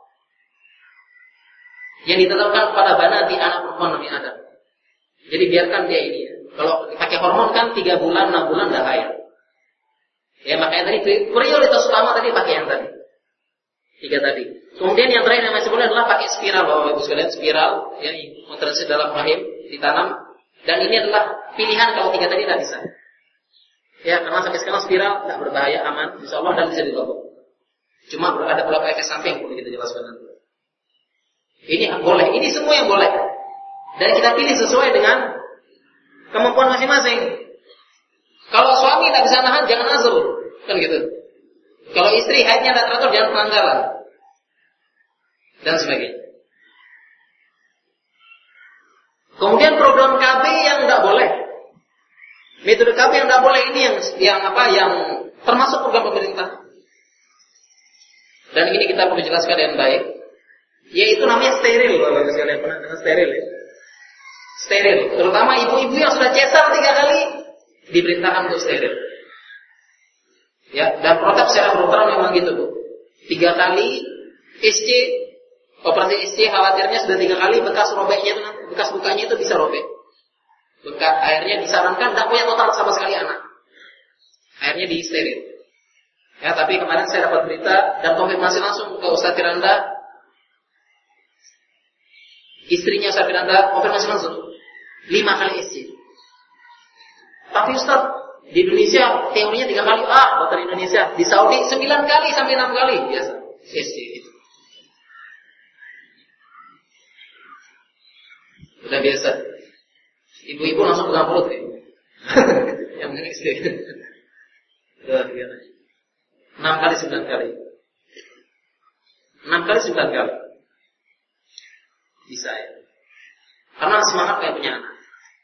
yang ditetapkan kepada banati anak perempuan Nabi Adam. Jadi biarkan dia ini. Kalau pakai hormon kan tiga bulan, enam bulan dah haid. Ya makanya tadi prioritas utama tadi pakai yang tadi. Tiga tadi. Kemudian yang terakhir yang masih boleh adalah pakai spiral, Bapak Ibu sekalian, spiral yang kontrasepsi dalam rahim ditanam. Dan ini adalah pilihan kalau tiga tadi tidak bisa. Ya karena sampai sekarang spiral tidak berbahaya, aman, insyaallah, dan bisa ditolong. Cuma ada beberapa efek samping perlu kita jelaskan nanti. Ini boleh, ini semua yang boleh. Dan kita pilih sesuai dengan kemampuan masing-masing. Kalau suami tak bisa nahan, jangan azul, kan gitu. Kalau istri haidnya tak teratur, jangan penanggalan, dan sebagainya. Kemudian program K B yang tidak boleh, metode K B yang tidak boleh ini yang yang apa? Yang termasuk program pemerintah. Dan ini kita perlu jelaskan dengan baik, yaitu namanya steril. Kalau kalian pernah dengar steril ya? Steril, terutama ibu-ibu yang sudah cesar tiga kali diperintahkan untuk steril. Ya, dan protap secara kedokteran memang gitu, Bu. Tiga kali S C, operasi S C khawatirnya sudah tiga kali bekas robeknya itu, bekas bukanya itu bisa robek. Bekas akhirnya disarankan tidak punya total sama sekali anak. Akhirnya di steril. Ya, tapi kemarin saya dapat berita dan konfirmasi langsung ke Ustaz Firanda. Istrinya Ustaz Firanda konfirmasi langsung. Lima kali S C. Tapi Ustaz, di Indonesia teorinya tiga kali. Ah, dokter Indonesia. Di Saudi sembilan kali sampai enam kali biasa S C itu. Udah biasa. Ibu-ibu langsung pegang perut ya. Yang penting S C. Udah biasa. Enam kali sembilan kali. Enam kali sembilan kali. Bisa ya. Karena semangat kayak punya anak.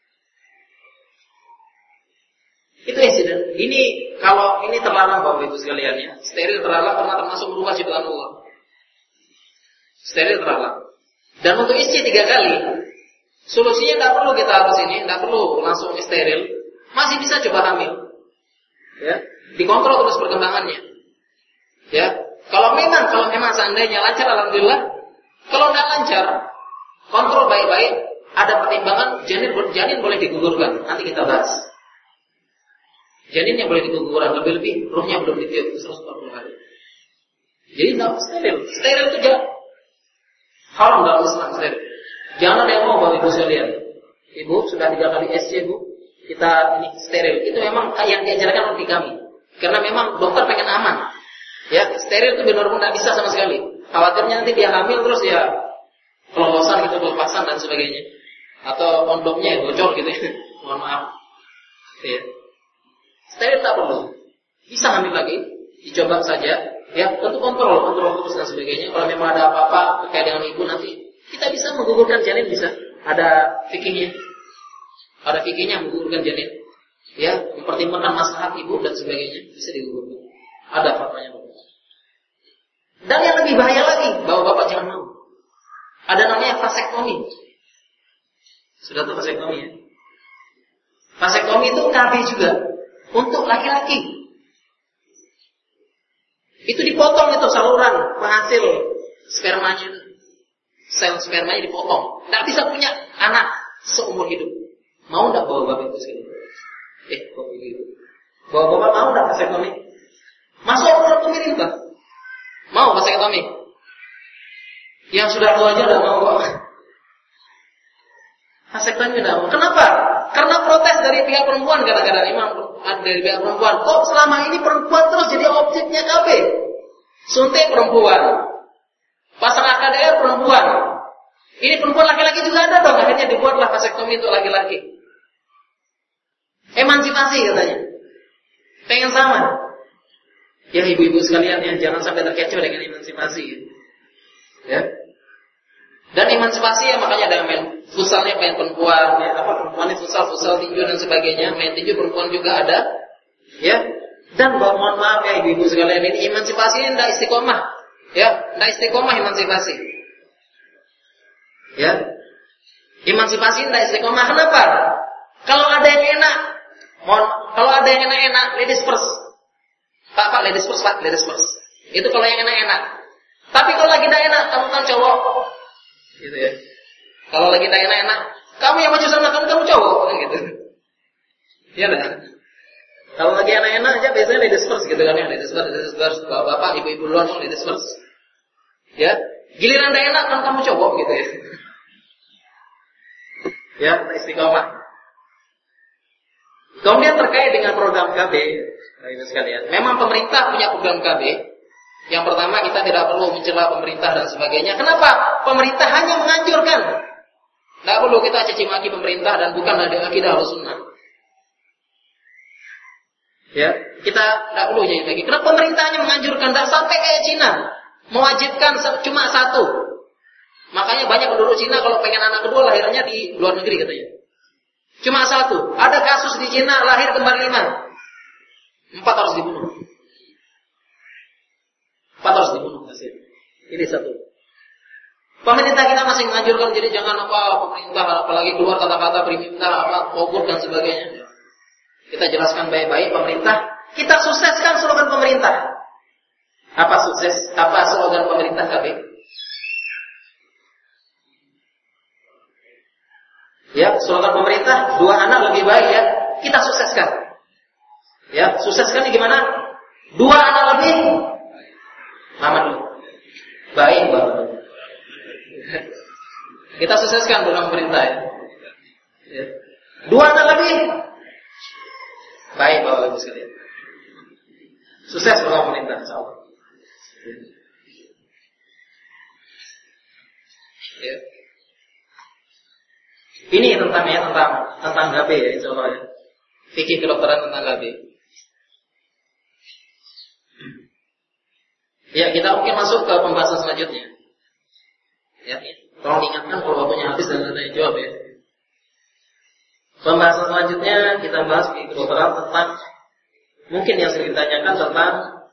Itu insiden. Ini kalau ini terlarang Bapak Ibu sekalian ya. Steril terlarang karena termasuk merubah ciptaan Allah. Steril terlarang. Dan untuk istri tiga kali, solusinya tidak perlu kita harus ini, tidak perlu langsung steril. Masih bisa coba hamil. Ya, dikontrol terus perkembangannya. Ya, kalau memang kalau memang seandainya lancar, alhamdulillah. Kalau tidak lancar, kontrol baik-baik. Ada pertimbangan janin janin boleh digugurkan. Nanti kita bahas. Janinnya boleh digugurkan, lebih-lebih ruhnya belum ditiup seratus empat puluh hari. Jadi tidak steril. Steril itu jangan haram dalam Islam steril. Jangan ada yang mau Bapak Ibu sekalian. Ibu sudah tiga kali S C Bu, kita ini steril. Itu memang yang diajarkan oleh kami. Karena memang dokter pengen aman. Ya, steril itu benar-benar tidak bisa sama sekali. Khawatirnya nanti dia hamil terus ya kelolosan gitu, kelepasan dan sebagainya. Atau kondomnya bocor gitu ya. Mohon maaf. Ya. Steril tak perlu. Bisa hamil lagi, dicoba saja. Ya, tentu kontrol, kontrol terus dan sebagainya. Kalau memang ada apa-apa terkait dengan ibu nanti kita bisa menggugurkan janin, bisa. Ada fikihnya. Ada fikihnya menggugurkan janin. Ya, mempertimbangkan maslahat ibu dan sebagainya, bisa digugurkan. Ada fatwanya. Dan yang lebih bahaya lagi, bapak-bapak jangan mau. Ada namanya vasektomi. Sudah tahu vasektomi ya? Vasektomi itu K B juga untuk laki-laki. Itu dipotong itu saluran penghasil spermanya, sel spermanya dipotong. Tidak bisa punya anak seumur hidup. Mau tidak bapak-bapak itu sekali? Eh, kok begitu? Bapak-bapak mau tidak vasektomi? Masuk orang pemilih Pak. Mau vasektomi? Yang sudah tua aja tidak mau kok. Vasektomi tidak mau. Kenapa? Karena protes dari pihak perempuan, kadang-kadang imam dari pihak perempuan. Kok selama ini perempuan terus jadi objeknya K B? Suntik perempuan, pasang A K D R perempuan. Ini perempuan laki-laki juga ada dong. Akhirnya dibuatlah vasektomi untuk laki-laki. Emansipasi katanya. Pengen sama. Ya ibu-ibu sekalian ya, jangan sampai terkecoh dengan emansipasi. Ya. Dan emansipasi ya makanya ada main futsalnya main perempuan, ya, apa perempuan itu futsal, futsal tinju dan sebagainya, main tinju perempuan juga ada, ya. Dan mohon maaf ya ibu-ibu sekalian, ini emansipasi ini tidak istiqomah, ya, tidak istiqomah emansipasi, ya. Emansipasi tidak istiqomah. Kenapa? Kalau ada yang enak, mohon, kalau ada yang enak-enak, ladies first, pak pak ladies first pak, ladies first. Itu kalau yang enak-enak. Tapi kalau lagi tidak enak, kamu kan cowok. Gitu ya. Kalau lagi tak enak-enak, kamu yang maju sana, kamu kamu cowok, gitu. Iya dah. Kalau lagi enak-enak aja biasanya ladies first gitu kan ya, ladies first, ladies first, bapak, ibu-ibu duluan, ladies first. Ya, giliran tak enak kan kamu cowok gitu ya. Ya, istiqomah. Kemudian terkait dengan program K B, ini sekalian. Memang pemerintah punya program K B. Yang pertama kita tidak perlu mencela pemerintah dan sebagainya. Kenapa? Pemerintah hanya menganjurkan. Tidak perlu kita caci maki pemerintah dan bukan dari akidah Ahlussunnah. Ya, kita tidak perlu caci maki. Kenapa pemerintah hanya menganjurkan? Tidak sampai kayak Cina, mewajibkan cuma satu. Makanya banyak penduduk Cina kalau pengen anak kedua lahirnya di luar negeri katanya. Cuma satu. Ada kasus di Cina lahir kembar lima, empat harus dibunuh. Empat harus dibunuh. Ini satu. Pemerintah kita masih menganjurkan, jadi jangan apa pemerintah apalagi keluar kata-kata perintah apa fokus dan sebagainya. Kita jelaskan baik-baik pemerintah. Kita sukseskan slogan pemerintah. Apa sukses? Apa slogan pemerintah K B? Ya, slogan pemerintah dua anak lebih baik ya. Kita sukseskan. Ya, sukseskan gimana? Dua anak lebih. Aman dulu. Baik banget. Kita sukseskan program pemerintah ya. Ya. Dua anak lebih. Baik Bapak Ibu sekalian. Sukses program pemerintah insyaallah. Ya. Ini tentang ya tentang tentang K B ya insyaallah ya. Fikih kedokteran tentang K B. Ya, kita mungkin masuk ke pembahasan selanjutnya. Ya, Tolong ingatkan kalau waktunya habis dan ada yang jawab ya. Pembahasan selanjutnya kita bahas di kedokteran tentang mungkin yang sering ditanyakan tentang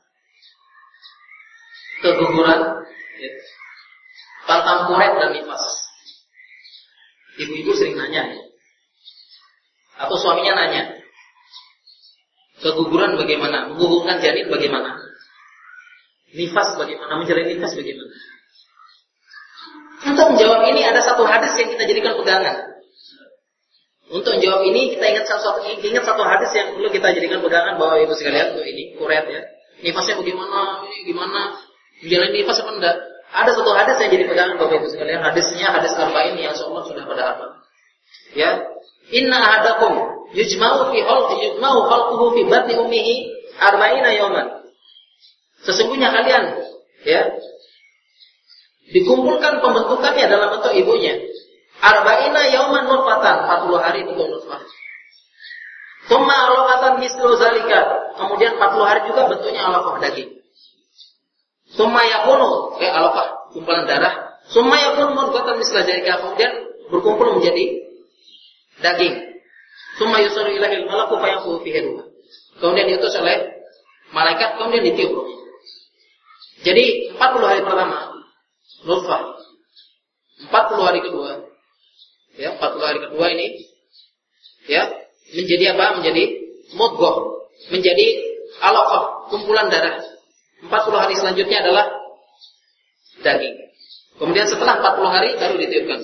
keguguran, ya, tentang kuret dan nifas. Ibu-ibu sering nanya, ya. Atau suaminya nanya, keguguran bagaimana, menggugurkan janin bagaimana, nifas bagaimana, menjalani nifas bagaimana. Untuk menjawab ini ada satu hadis yang kita jadikan pegangan. Untuk menjawab ini kita ingat satu ingat satu hadis yang perlu kita jadikan pegangan bahwa ibu sekalian tuh ini kuret ya. Nifasnya bagaimana? Ini gimana? Menjalani nifas apa enggak? Ada satu hadis yang jadi pegangan Bapak Ibu sekalian. Hadisnya hadis arba'in yang insyaallah sudah pada hafal. Ya. Inna ahadakum yujma'u fi khalqi yujma'u khalquhu fi batni ummihi arba'ina yawman. Sesungguhnya kalian ya dikumpulkan pembentukannya dalam bentuk ibunya. Arba'ina yauman nutfatan, empat puluh hari bentuk nutfah. Tsumma alaqatan mislu zalika, kemudian empat puluh hari juga bentuknya alaqah daging. Tsumma yakunu, eh alaqah kumpulan darah. Tsumma yakunu mudghatan mislu zalika, kemudian berkumpul menjadi daging. Tsumma yusaru ilahil malaku fayanfukhu fihi ruh. Kemudian diutus oleh malaikat, kemudian ditiup ruh. Jadi empat puluh hari pertama nutfah. empat puluh hari kedua, ya empat puluh hari kedua ini, ya menjadi apa? Menjadi mudghah, menjadi alaqah, kumpulan darah. empat puluh hari selanjutnya adalah daging. Kemudian setelah empat puluh hari baru ditiupkan.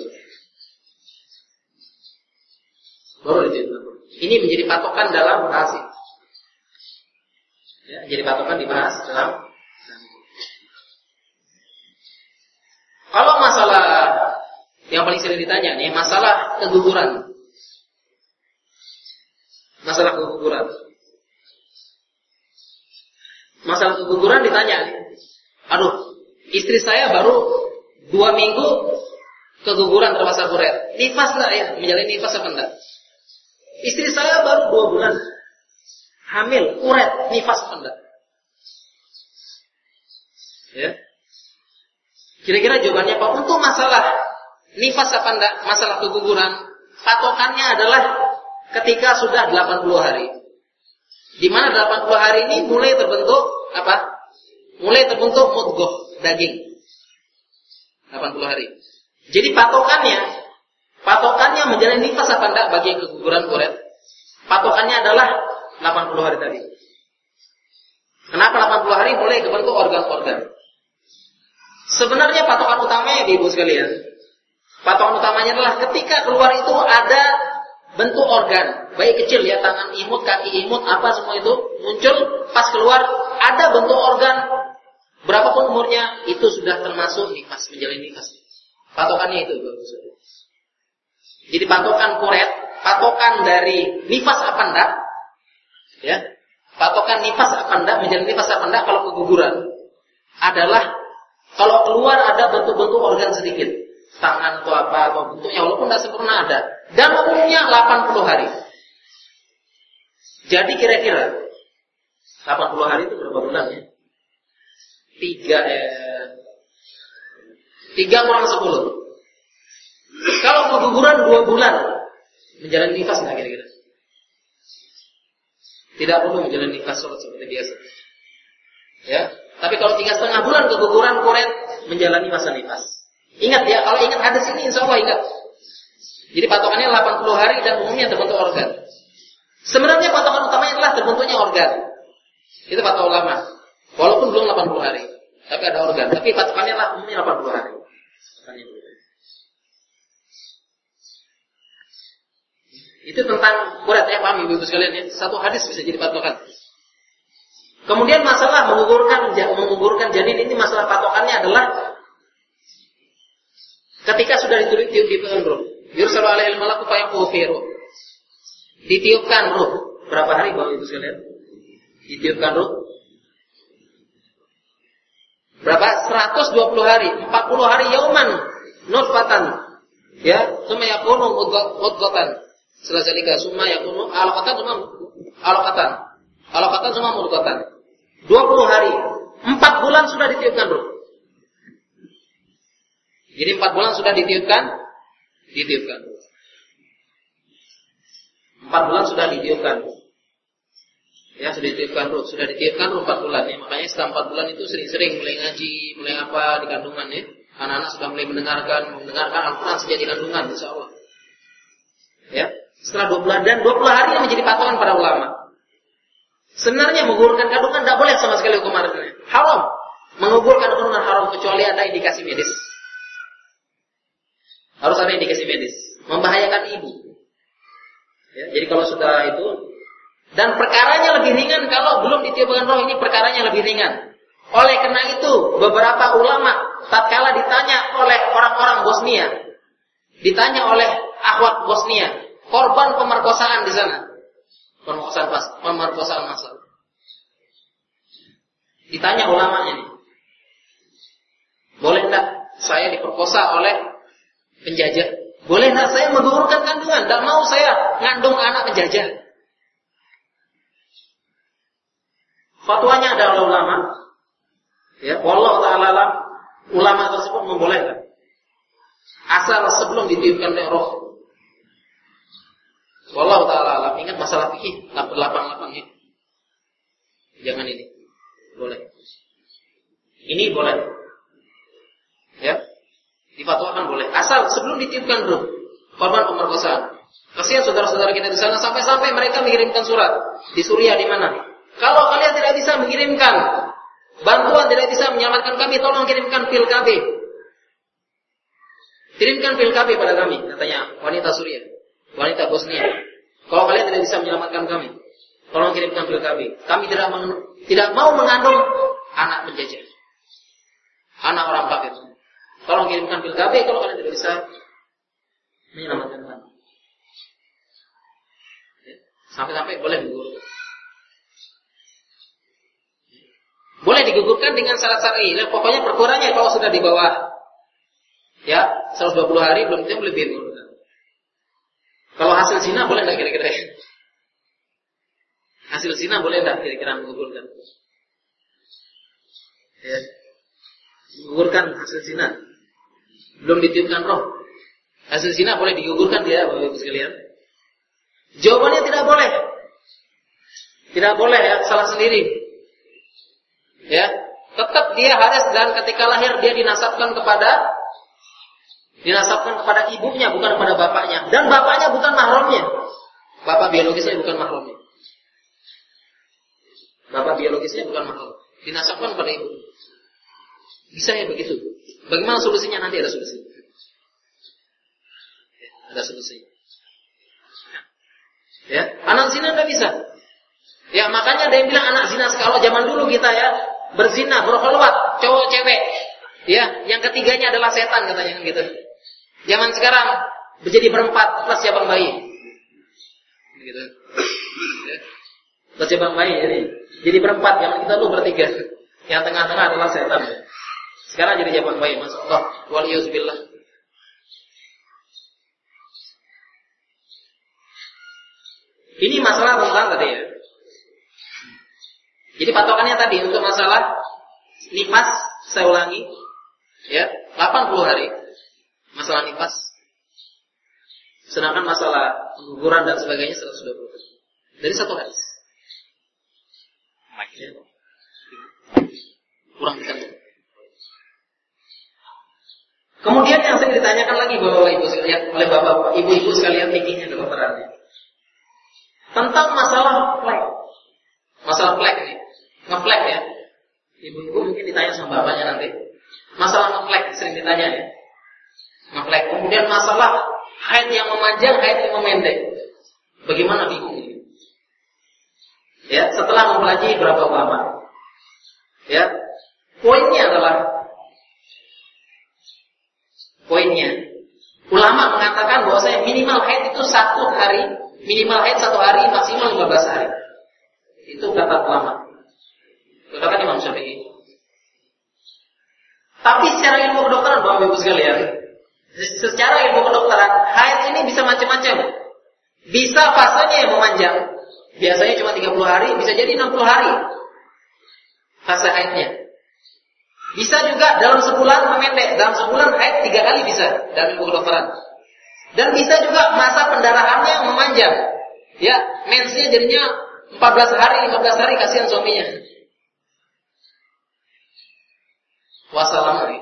Baru ditiupkan. Ini menjadi patokan dalam bahas ini. Ya, jadi patokan dibahas dalam. Kalau masalah yang paling sering ditanya nih, masalah keguguran. Masalah keguguran. Masalah keguguran ditanya, aduh, istri saya baru dua minggu keguguran terpaksa kuret. Nifas nggak ya? Menjalani nifas apa enggak? Istri saya baru dua bulan hamil, kuret, nifas apa enggak? Ya. Kira-kira jawabannya apa? Untuk masalah nifas apa enggak, masalah keguguran, patokannya adalah ketika sudah delapan puluh hari. Di mana delapan puluh hari ini mulai terbentuk apa? Mulai terbentuk mudghah, daging. delapan puluh hari. Jadi patokannya, patokannya menjalani nifas apa enggak bagi keguguran kuret? Patokannya adalah delapan puluh hari tadi. Kenapa delapan puluh hari mulai terbentuk organ-organ? Sebenarnya patokan utamanya Ibu sekalian, patokan utamanya adalah ketika keluar itu ada bentuk organ, baik kecil ya, tangan imut, kaki imut, apa semua itu muncul pas keluar ada bentuk organ, berapapun umurnya itu sudah termasuk nifas, menjalani nifas. Patokannya itu Ibu. Jadi patokan kuret, patokan dari nifas apa enggak, ya, patokan nifas apa enggak, menjalani nifas apa enggak kalau keguguran adalah kalau keluar ada bentuk-bentuk organ sedikit, tangan atau apa atau bentuknya walaupun tidak sempurna ada, dan umumnya delapan puluh hari. Jadi kira-kira delapan puluh hari itu berapa bulan ya? Tiga eh, tiga kurang sepuluh. Kalau keguguran dua bulan, menjalani nifas nggak kira-kira? Tidak perlu menjalani nifas seperti biasa. Ya. Tapi kalau tiga setengah bulan keguguran kuret, menjalani masa nifas. Ingat ya, kalau ingat hadis ini insya Allah ingat. Jadi patokannya delapan puluh hari dan umumnya terbentuk organ. Sebenarnya patokan utamanya adalah terbentuknya organ. Itu patokan ulama. Walaupun belum delapan puluh hari, tapi ada organ. Tapi patokannya adalah umumnya delapan puluh hari. Itu tentang kuret ya, paham ibu-ibu sekalian ya. Satu hadis bisa jadi patokan. Kemudian masalah menggugurkan menggugurkan janin ini, masalah patokannya adalah ketika sudah ditiupkan ruh. Yursalu alaihil malaku fayanfukhu fihi ruh. Ditiupkan ruh. Berapa hari Bapak Ibu sekalian? Ditiupkan ruh. Berapa? seratus dua puluh hari, empat puluh hari yauman nutfatan. Ya, summa yakunu mudghatan. Setelah zalika summa yakunu alaqatan summa alaqatan. Alaqatan summa mudghatan. dua puluh hari, empat bulan sudah ditiupkan ruh. Jadi empat bulan sudah ditiupkan, ditiupkan. Empat bulan sudah ditiupkan. Ya, sudah ditiupkan ruh, sudah ditiupkan ruh empat bulan. Ya, makanya setelah empat bulan itu sering-sering mulai ngaji, mulai apa di kandungan ya. Anak-anak sudah mulai mendengarkan, mendengarkan Al-Quran sejak di kandungan, insya Allah. Ya, setelah dua bulan dan dua puluh hari yang menjadi patokan para ulama. Sebenarnya menggugurkan kandungan tidak boleh sama sekali hukum adatnya. Haram. Menggugurkan kandungan haram kecuali ada indikasi medis. Harus ada indikasi medis. Membahayakan ibu. Ya, jadi kalau sudah itu, dan perkaranya lebih ringan kalau belum ditiupkan roh, ini perkaranya lebih ringan. Oleh karena itu, beberapa ulama tatkala ditanya oleh orang-orang Bosnia, ditanya oleh akhwat Bosnia, korban pemerkosaan di sana, pemerkosaan pas, pemerkosaan massal. Ditanya ulamanya ini, boleh enggak saya diperkosa oleh penjajah? Boleh enggak saya menggugurkan kandungan? Enggak mau saya ngandung anak penjajah. Fatwanya adalah ulama, ya, wallahu ta'ala ulama tersebut membolehkan, asal sebelum ditiupkan oleh roh. Wallahu ta'ala alam. Ingat masalah fikih, tak berlapang-lapang ya. Jangan ini. Boleh. Ini boleh. Ya. Difatwakan boleh. Asal sebelum ditiupkan roh korban pemerkosaan. Kasihan saudara-saudara kita di sana sampai-sampai mereka mengirimkan surat di Suriah di mana? Kalau kalian tidak bisa mengirimkan bantuan, tidak bisa menyelamatkan kami, tolong kirimkan pil K B. Kirimkan pil K B pada kami, katanya wanita Suriah, wanita Bosnia. Kalau kalian tidak bisa menyelamatkan kami, tolong kirimkan pil K B. Kami tidak meng- tidak mau mengandung anak penjajah, anak orang kafir. Tolong kirimkan pil K B kalau kalian tidak bisa menyelamatkan kami. Sampai-sampai boleh menggugurkan. Boleh digugurkan dengan syarat syar'i. Nah, pokoknya perkurangnya kalau sudah di bawah ya seratus dua puluh hari belum tentu boleh digugurkan. Kalau hasil zina boleh enggak kira-kira? Hasil zina boleh enggak kira-kira menggugurkan? Ya. Menggugurkan hasil zina. Belum ditiupkan roh. Hasil zina boleh digugurkan tidak, Bapak Ibu sekalian? Jawabannya tidak boleh. Tidak boleh ya, salah sendiri. Ya, tetap dia harus, dan ketika lahir dia dinasabkan kepada dinasabkan kepada ibunya, bukan kepada bapaknya, dan bapaknya bukan mahramnya. Bapak biologisnya bukan mahramnya. Bapak biologisnya bukan mahram. Dinasabkan kepada ibu. Bisa ya begitu. Bagaimana solusinya? Nanti ada solusi. Ada solusi. Ya, anak zina enggak bisa. Ya, makanya ada yang bilang anak zina. Kalau zaman dulu kita ya berzina, berkholwat, cowok cewek. Ya, yang ketiganya adalah setan katanya gitu. Zaman sekarang menjadi berempat plus jabang bayi. Begitu. Ya. Plus jabang bayi jadi. Jadi berempat, yang kita tuh bertiga. Yang tengah-tengah adalah setan. Sekarang jadi jabang bayi, masyaallah. Waliyuzubillah. Ini masalah tentang tadi ya. Jadi patokannya tadi untuk masalah nifas, saya ulangi, ya, delapan puluh hari masalah nifas. Sedangkan masalah pengguguran dan sebagainya seratus dua puluh. Dari satu hadis. Ya. Kurang bisa. Kemudian yang sering ditanyakan lagi Bapak Ibu sekalian, oleh Bapak Ibu-ibu sekalian fikihnya kedokterannya. Tentang masalah flek. Masalah flek ini. Ngeflek ya. Ibu-ibu mungkin ditanya sama bapaknya nanti. Masalah ngeflek sering ditanya ya. Ngeflek. Kemudian masalah haid yang memanjang, haid yang memendek. Bagaimana bingung ini? Ya, setelah mempelajari beberapa ulama. Ya. Poinnya adalah poinnya ulama mengatakan bahwasanya minimal haid itu satu hari, minimal haid satu hari, maksimal lima belas hari. Itu kata ulama. Katakan Imam Syafi'i. Tapi secara ilmu kedokteran, Bapak Ibu sekalian, secara ilmu kedokteran, haid ini bisa macam-macam. Bisa fasenya yang memanjang. Biasanya cuma tiga puluh hari, bisa jadi enam puluh hari. Fase haidnya. Bisa juga dalam sebulan memendek, dalam sebulan haid tiga kali bisa dalam ilmu kedokteran. Dan bisa juga masa pendarahannya memanjang. Ya, mensnya jadinya empat belas hari, lima belas hari, kasihan suaminya. Wassalamualaikum.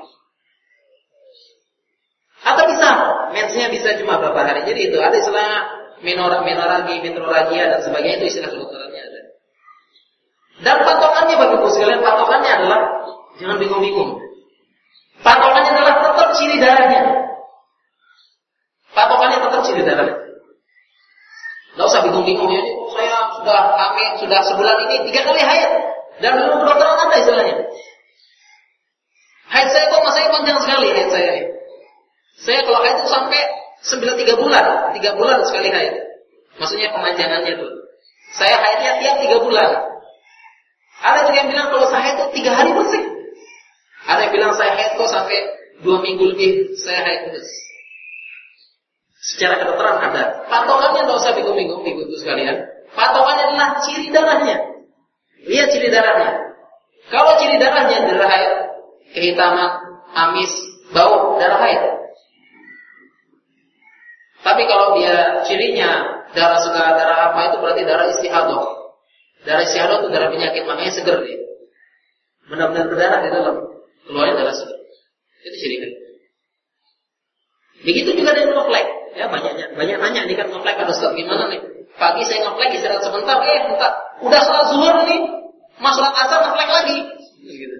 Atau bisa, mensnya bisa cuma berapa hari. Jadi itu ada istilah menoragi, metrorragia dan sebagainya, itu istilah kedokterannya ada. Dan patokannya bagi ibu sekalian, patokannya adalah jangan bingung-bingung. Patokannya adalah tetap ciri darahnya. Patokannya tetap ciri darahnya. Tidak usah bingung-bingung ya. Saya sudah hamil, sudah sebulan ini tiga kali haid. Dan ilmu kedokteran ada istilahnya. Haid saya kok masanya panjang sekali haid saya ini. Saya kalau haid itu sampai sembilan tiga bulan, tiga bulan sekali haid. Maksudnya pemanjangannya itu. Saya haidnya tiap tiga bulan. Ada juga yang bilang kalau saya haid itu tiga hari bersih. Ada yang bilang saya haid kok sampai dua minggu lebih saya haid terus. Secara kedokteran ada. Patokannya tidak usah bingung-bingung, ibu-ibu sekalian. Patokannya adalah ciri darahnya. Lihat ciri darahnya. Kalau ciri darahnya darah haid, kehitaman, amis, bau, darah haid. Tapi kalau dia cirinya darah segar, darah apa, itu berarti darah istihadah. Darah istihadah itu darah penyakit, makanya seger dia. Benar-benar berdarah di dalam, keluarnya darah segar. Itu ciri haid. Begitu juga dengan ngeflek. Ya banyaknya, banyak nanya nih kan ngeflek, ada Ustaz gimana nih? Pagi saya ngeflek istirahat sebentar, eh entar udah sholat zuhur nih, mas sholat asar ngeflek lagi. Gitu.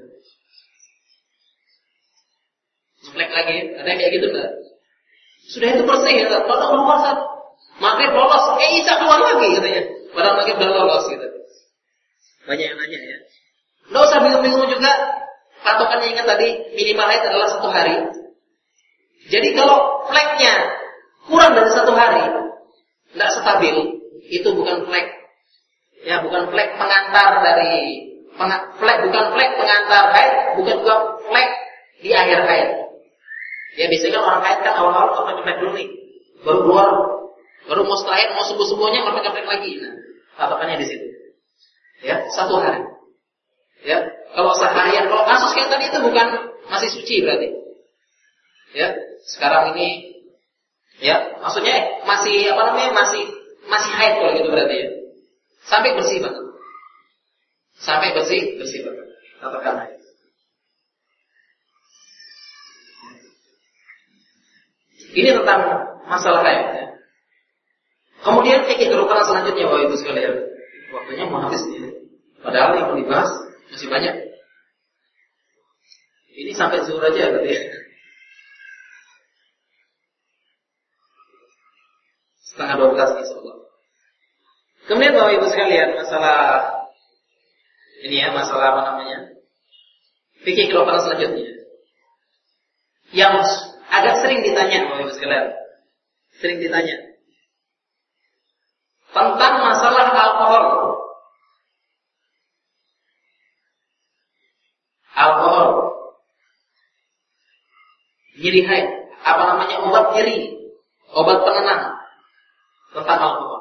Ngeflek lagi, ada yang kayak gitu enggak? Sudah itu bersih ya, padahal keluar saat maghrib lolos, eh isya keluar lagi katanya. Padahal maghrib udah lolos gitu. Banyak yang nanya ya. Nggak usah bingung-bingung juga. Patokannya ingat tadi minimal haid adalah satu hari. Jadi kalau fleknya kurang dari satu hari, tidak stabil, itu bukan flek. Ya, bukan flek pengantar dari peng, flek bukan flek pengantar haid, bukan juga flek di akhir haid. Ya, biasanya kan orang haid kan awal-awal pakai flek dulu nih, baru keluar, baru mau setelah haid, mau subuh-subuhnya pakai flek lagi. Nah, patokannya di situ. Ya, satu hari. Ya, kalau seharian, kalau kasus kayak tadi itu bukan masih suci berarti. Ya, sekarang ini ya, maksudnya masih apa namanya? Masih masih haid kalau gitu berarti ya. Sampai bersih banget. Sampai bersih, bersih banget. Katakan haid. Ini tentang masalah haid ya. Kemudian fikih kedokteran selanjutnya Bapak Ibu sekalian. Waktunya mau habis ini. Padahal yang mau dibahas masih banyak. Ini sampai zuhur aja berarti ya. Setengah dua belas insyaallah. Kemudian Bapak Ibu sekalian, masalah ini ya, masalah apa namanya? Fikih kedokteran selanjutnya. Yang agak sering ditanya Bapak Ibu sekalian. Sering ditanya tentang masalah alkohol. Alkohol. Nyeri haid, apa namanya? Obat nyeri, obat penenang. Tentang alkohol.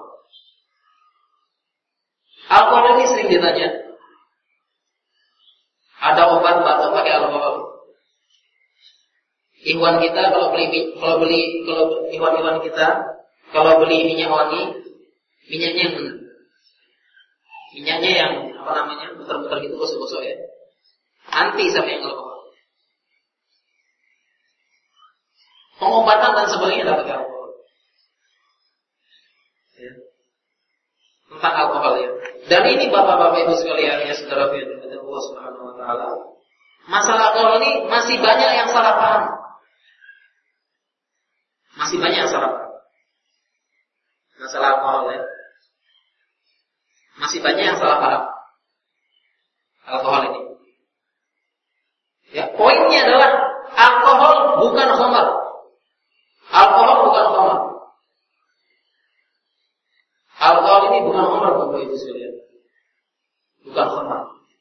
Alkohol ini sering ditanya. Ada obat batuk pakai alkohol. Ikhwan kita kalau beli kalau beli kalau ikhwan-ikhwan kita kalau beli minyak wangi, minyaknya yang mana? Minyaknya yang apa namanya? Putar-putar gitu gosok-gosok ya. Anti sama yang alkohol. Pengobatan dan sebagainya dapat alkohol. Ya. Tentang alkohol ya. Dan ini bapak-bapak ibu sekalian ya, saudara yang dirahmati Allah Subhanahu wa taala. Masalah alkohol ini masih banyak yang salah paham. Masih banyak yang salah paham. Masalah alkohol ya. Masih banyak yang salah paham. Alkohol ini. Ya, poinnya adalah alkohol bukan khamar. Alkohol bukan khamar. Alkohol ini bukan khamar Bapak Ibu sekalian. Bukan khamar.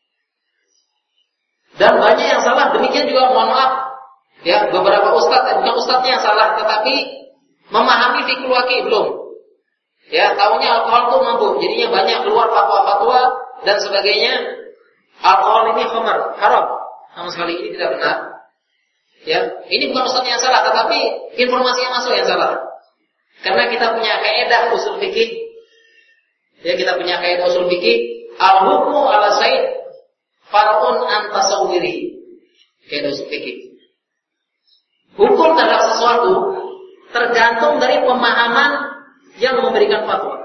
Dan banyak yang salah, demikian juga mohon maaf. Ya, beberapa ustaz, bukan ustaznya yang salah, tetapi memahami fikih waqi belum. Ya, tahunya alkohol itu mabuk, jadinya banyak keluar fatwa-fatwa dan sebagainya. Alkohol ini khamar, haram. Sama sekali ini tidak benar. Ya, ini bukan ustaz yang salah, tetapi informasi yang masuk yang salah. Karena kita punya kaidah usul fikih. Ya, kita punya kaidah usul fikih, al-hukmu ala syai' far'un an tasawwuri. Kaidah usul fikih. Hukum terhadap sesuatu tergantung dari pemahaman yang memberikan fatwa.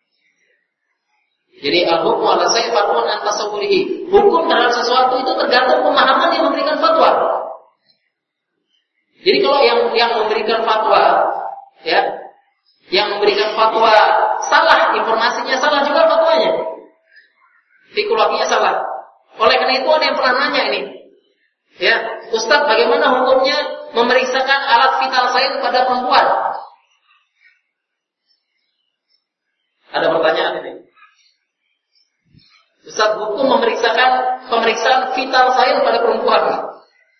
Jadi al-hukmu ala syai' far'un an tasawwurihi. Hukum terhadap sesuatu itu tergantung pemahaman yang memberikan fatwa. Jadi kalau yang yang memberikan fatwa, ya, yang memberikan fatwa salah, informasinya salah juga fatwanya, fikulakinya salah. Oleh karena itu ada yang pernah nanya ini, ya, Ustaz, bagaimana hukumnya memeriksakan alat vital sains pada perempuan? Ada pertanyaan ini. Ustaz, hukum memeriksakan pemeriksaan vital sains pada perempuan.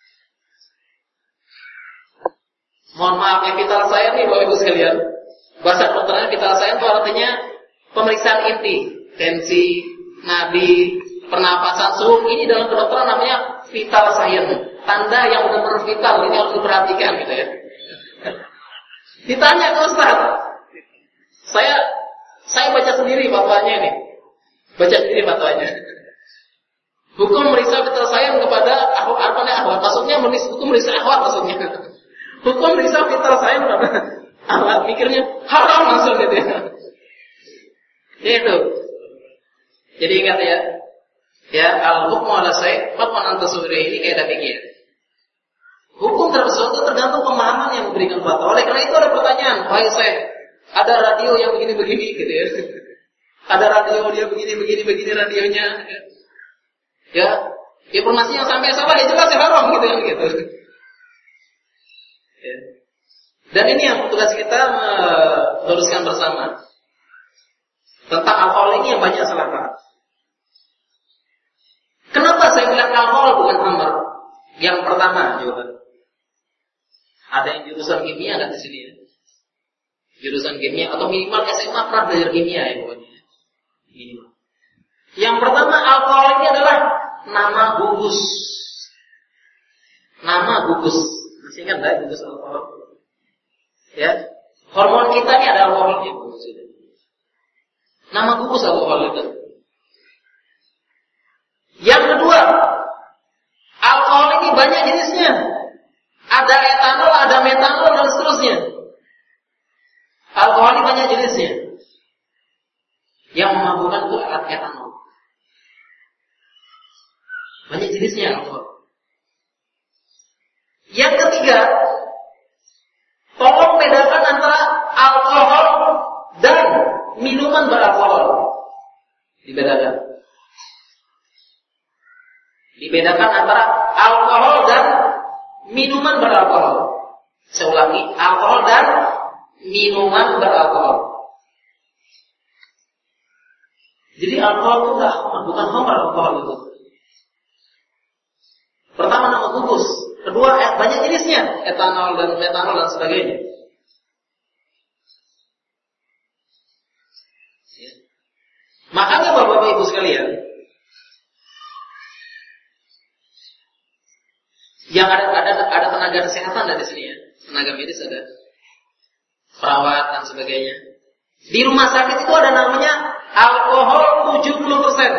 Mohon maaf ya, vital sains nih Bapak Ibu sekalian. Bahasa kedokteran vital sains itu artinya pemeriksaan inti, tensi, nadi, pernapasan, suhu. Ini dalam kedokteran namanya vital sains. Tanda yang benar-benar vital, ini harus diperhatikan gitu ya. Ditanya ke Ustaz, saya saya baca sendiri fatwanya ini. Baca sendiri fatwanya. Hukum meriksa vital sains kepada ahwat, apa namanya ahwat? Maksudnya hukum meriksa ahwat maksudnya. Hukum meriksa vital sains pada ahwat, mikirnya haram langsung gitu ya. Itu. Jadi ingat ya. Ya, al-hukmu ala syai' fatwan an tasawwuri, ini kaidah fikih. Hukum terhadap sesuatu tergantung pemahaman yang memberikan fatwa. Oleh karena itu ada pertanyaan, wahai Syekh, ada radio yang begini-begini gitu ya. Ada radio dia begini-begini-begini radionya. Ya, informasi yang sampai salah itu jelas haram gitu kan gitu. Ya. Dan ini yang tugas kita meluruskan bersama. Tentang alkohol ini yang banyak salah paham. Kenapa saya bilang alkohol bukan khamr? Yang pertama jawaban. Ada yang jurusan kimia kan di sini ya? Jurusan kimia atau minimal S M A pernah belajar kimia ya pokoknya. Minimal. Yang pertama, alkohol ini adalah nama gugus. Nama gugus. Masih ingat enggak gugus alkohol? Ya. Hormon kita ini ada alkoholnya. Nama gugus alkohol itu. Yang kedua, alkohol ini banyak jenisnya. Ada etanol, ada metanol, dan seterusnya. Alkohol ini banyak jenisnya. Yang memabukkan itu etanol. Banyak jenisnya alkohol. Yang ketiga, tolong bedakan antara alkohol dan minuman beralkohol. Dibedakan. Dibedakan antara alkohol dan minuman beralkohol. Saya ulangi, alkohol dan minuman beralkohol. Jadi alkohol itu enggak, bukan khamr alkohol itu. Pertama nama gugus, kedua banyak jenisnya, etanol dan metanol dan sebagainya. Makanya Bapak Ibu sekalian, yang ada ada ada tenaga kesehatan dari sini ya, tenaga medis ada, perawat dan sebagainya. Di rumah sakit itu ada namanya alkohol tujuh puluh persen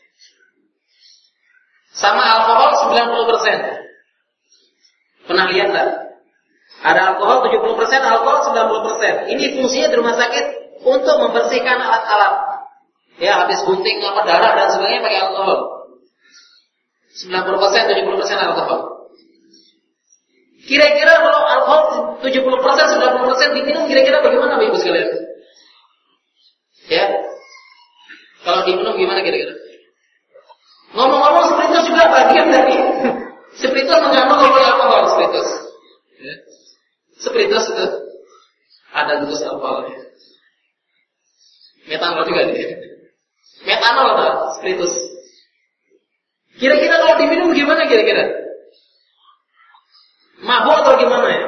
sama alkohol sembilan puluh persen. Pernah lihat tak? Ada alkohol tujuh puluh persen, alkohol sembilan puluh persen. Ini fungsinya di rumah sakit untuk membersihkan alat-alat. Ya, habis gunting apa darah dan sebagainya pakai alkohol. sembilan puluh persen, tujuh puluh persen alkohol. Kira-kira kalau alkohol tujuh puluh persen, sembilan puluh persen diminum, kira-kira bagaimana Bapak Ibu sekalian? Ya. Kalau diminum gimana kira-kira? Ngomong-ngomong spiritus juga bagian dari spiritus mengandung alkohol spiritus. Ya. Spiritus itu ada gugus alkoholnya. Metanol juga dia. Metanol atau spiritus. Kira-kira kalau diminum gimana kira-kira? Mabuk atau gimana ya?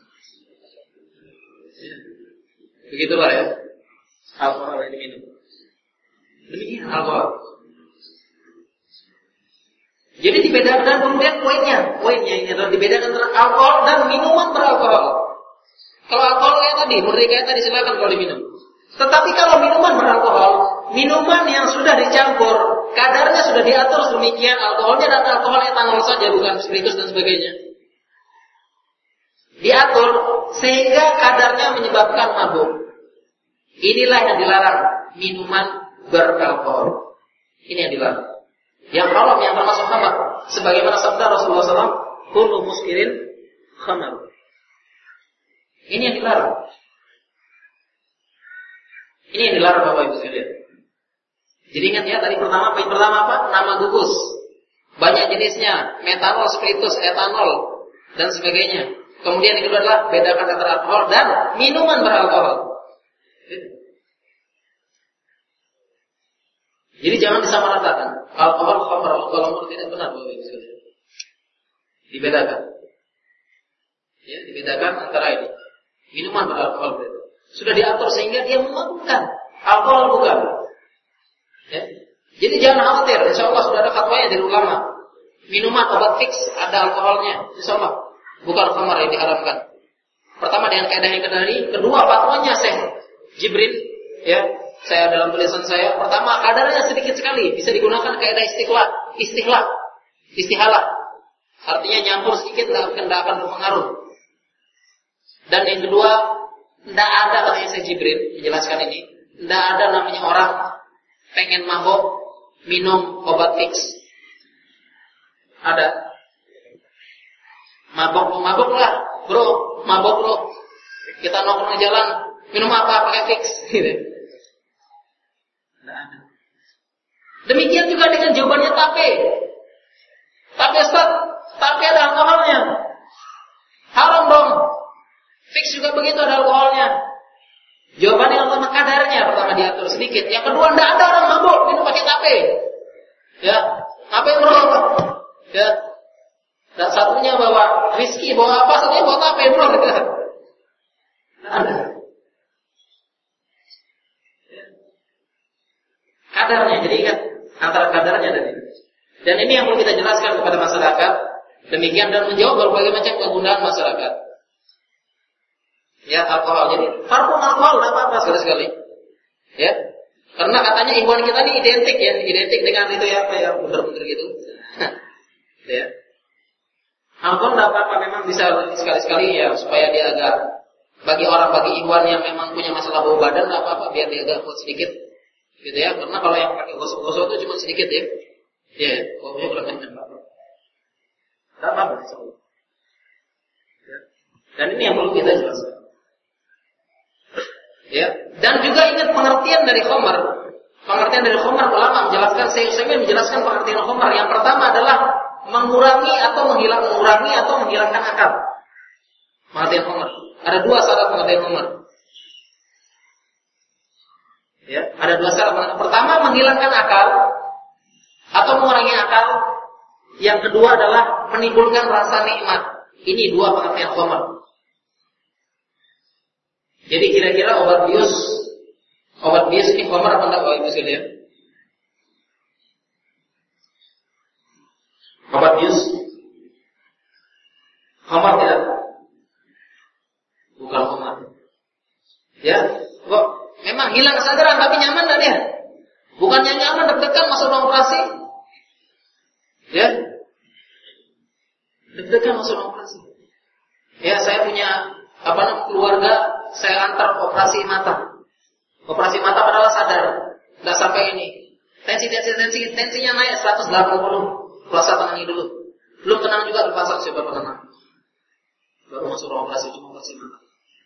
Begitulah ya. Alkohol ini minum. Demikian alkohol. Jadi dibedakan, dan kemudian poinnya, poinnya ini adalah dibedakan antara alkohol dan minuman beralkohol. Kalau alkohol kayak tadi, murni kayak tadi silakan kalau diminum. Tetapi kalau minuman beralkohol, minuman yang sudah dicampur, kadarnya sudah diatur sedemikian, alkoholnya dan alkohol etanol saja, bukan spiritus dan sebagainya. Diatur sehingga kadarnya menyebabkan mabuk. Inilah yang dilarang, minuman beralkohol. Ini yang dilarang. Yang haram yang termasuk khamar, sebagaimana sabda Rasulullah shallallahu alaihi wasallam, kullu muskirin khamar. Ini yang dilarang. Ini yang dilarang Bapak Ibu sekalian. Jadi ingat ya, tadi pertama, poin pertama apa? Nama gugus. Banyak jenisnya, metanol, spiritus, etanol, dan sebagainya. Kemudian yang kedua adalah bedakan antara alkohol dan minuman beralkohol. Jadi jangan disamaratakan. Alkohol, khamr, alkohol tidak benar Bapak Ibu sekalian. Dibedakan. Ya, dibedakan antara ini. Minuman beralkohol itu sudah diatur sehingga dia memabukkan. Alkohol bukan. Ya. Jadi jangan khawatir. Insya Allah sudah ada fatwanya dari ulama. Minuman obat fix ada alkoholnya. Insya Allah bukan khamar yang diharamkan. Pertama dengan kaidah yang kedari. Kedua fatwanya Syekh Jibril. Ya, saya dalam tulisan saya. Pertama kadarnya sedikit sekali. Bisa digunakan kaidah istighlah, istihlah, istihalah. Artinya nyampur sedikit tidak akan berpengaruh. Dan yang kedua, tidak ada katanya Syekh Jibril menjelaskan ini. Tidak ada namanya orang pengen mabok minum obat fix. Ada. Mabok, mabok lah, bro, mabok bro. Kita nongkrong di jalan, minum apa pakai fix, gitu. Nah, demikian juga dengan jawabannya tape. Tape Ustaz, tape ada alkoholnya. Haram dong. Fix juga begitu ada alkoholnya. Jawabannya yang pertama kadarnya, pertama diatur sedikit. Yang kedua tidak ada orang mabuk minum pakai tape. Ya, tape bro. Ya. Dan satunya bawa whisky, bawa apa? Satunya bawa tape bro. Tidak ada. Kadarnya, jadi ingat antara kadarnya dan ini. Dan ini yang perlu kita jelaskan kepada masyarakat. Demikian dan menjawab berbagai macam kegunaan masyarakat. Ya, alkohol. Jadi parfum alkohol tidak apa-apa sekali-sekali. Ya, karena katanya ikhwan kita ini identik ya, identik dengan itu ya apa ya, bener-bener gitu. Ya, alkohol tidak apa-apa, memang bisa sekali-sekali ya supaya dia agak, bagi orang bagi ikhwan yang memang punya masalah bau badan tidak apa-apa, biar dia agak kuat sedikit, gitu ya. Karena kalau yang pakai gosok-gosok itu cuma sedikit ya, ya, baunya kurang kencang. Tidak apa-apa. Ya. Dan ini yang perlu kita jelaskan. Ya, dan juga ingat pengertian dari khamar. Pengertian dari khamar ulama menjelaskan, Syekh Utsaimin menjelaskan pengertian khamar. Yang pertama adalah mengurangi atau menghilang, mengurangi atau menghilangkan akal. Pengertian khamar. Ada dua syarat pengertian khamar. Ya, ada dua syarat. Pertama menghilangkan akal atau mengurangi akal. Yang kedua adalah menimbulkan rasa nikmat. Ini dua pengertian khamar. Jadi kira-kira obat bius, obat bius ini khamar apa enggak, Bapak Ibu sekalian? Obat bius khamar tidak? Bukan khamar. Ya, kok memang hilang kesadaran tapi nyaman enggak dia? Bukannya nyaman, deg-degan masuk ruang operasi. Ya, deg-degan masuk ruang operasi. Ya, saya punya apa namanya keluarga. Saya antar operasi mata. Operasi mata padahal sadar. Tidak sampai ini. Tensi, tensi, tensi, tensinya naik seratus delapan puluh. Puasa tenangi dulu. Belum tenang juga dipasang siapa tenang. Baru masuk ruang operasi cuma operasi mata.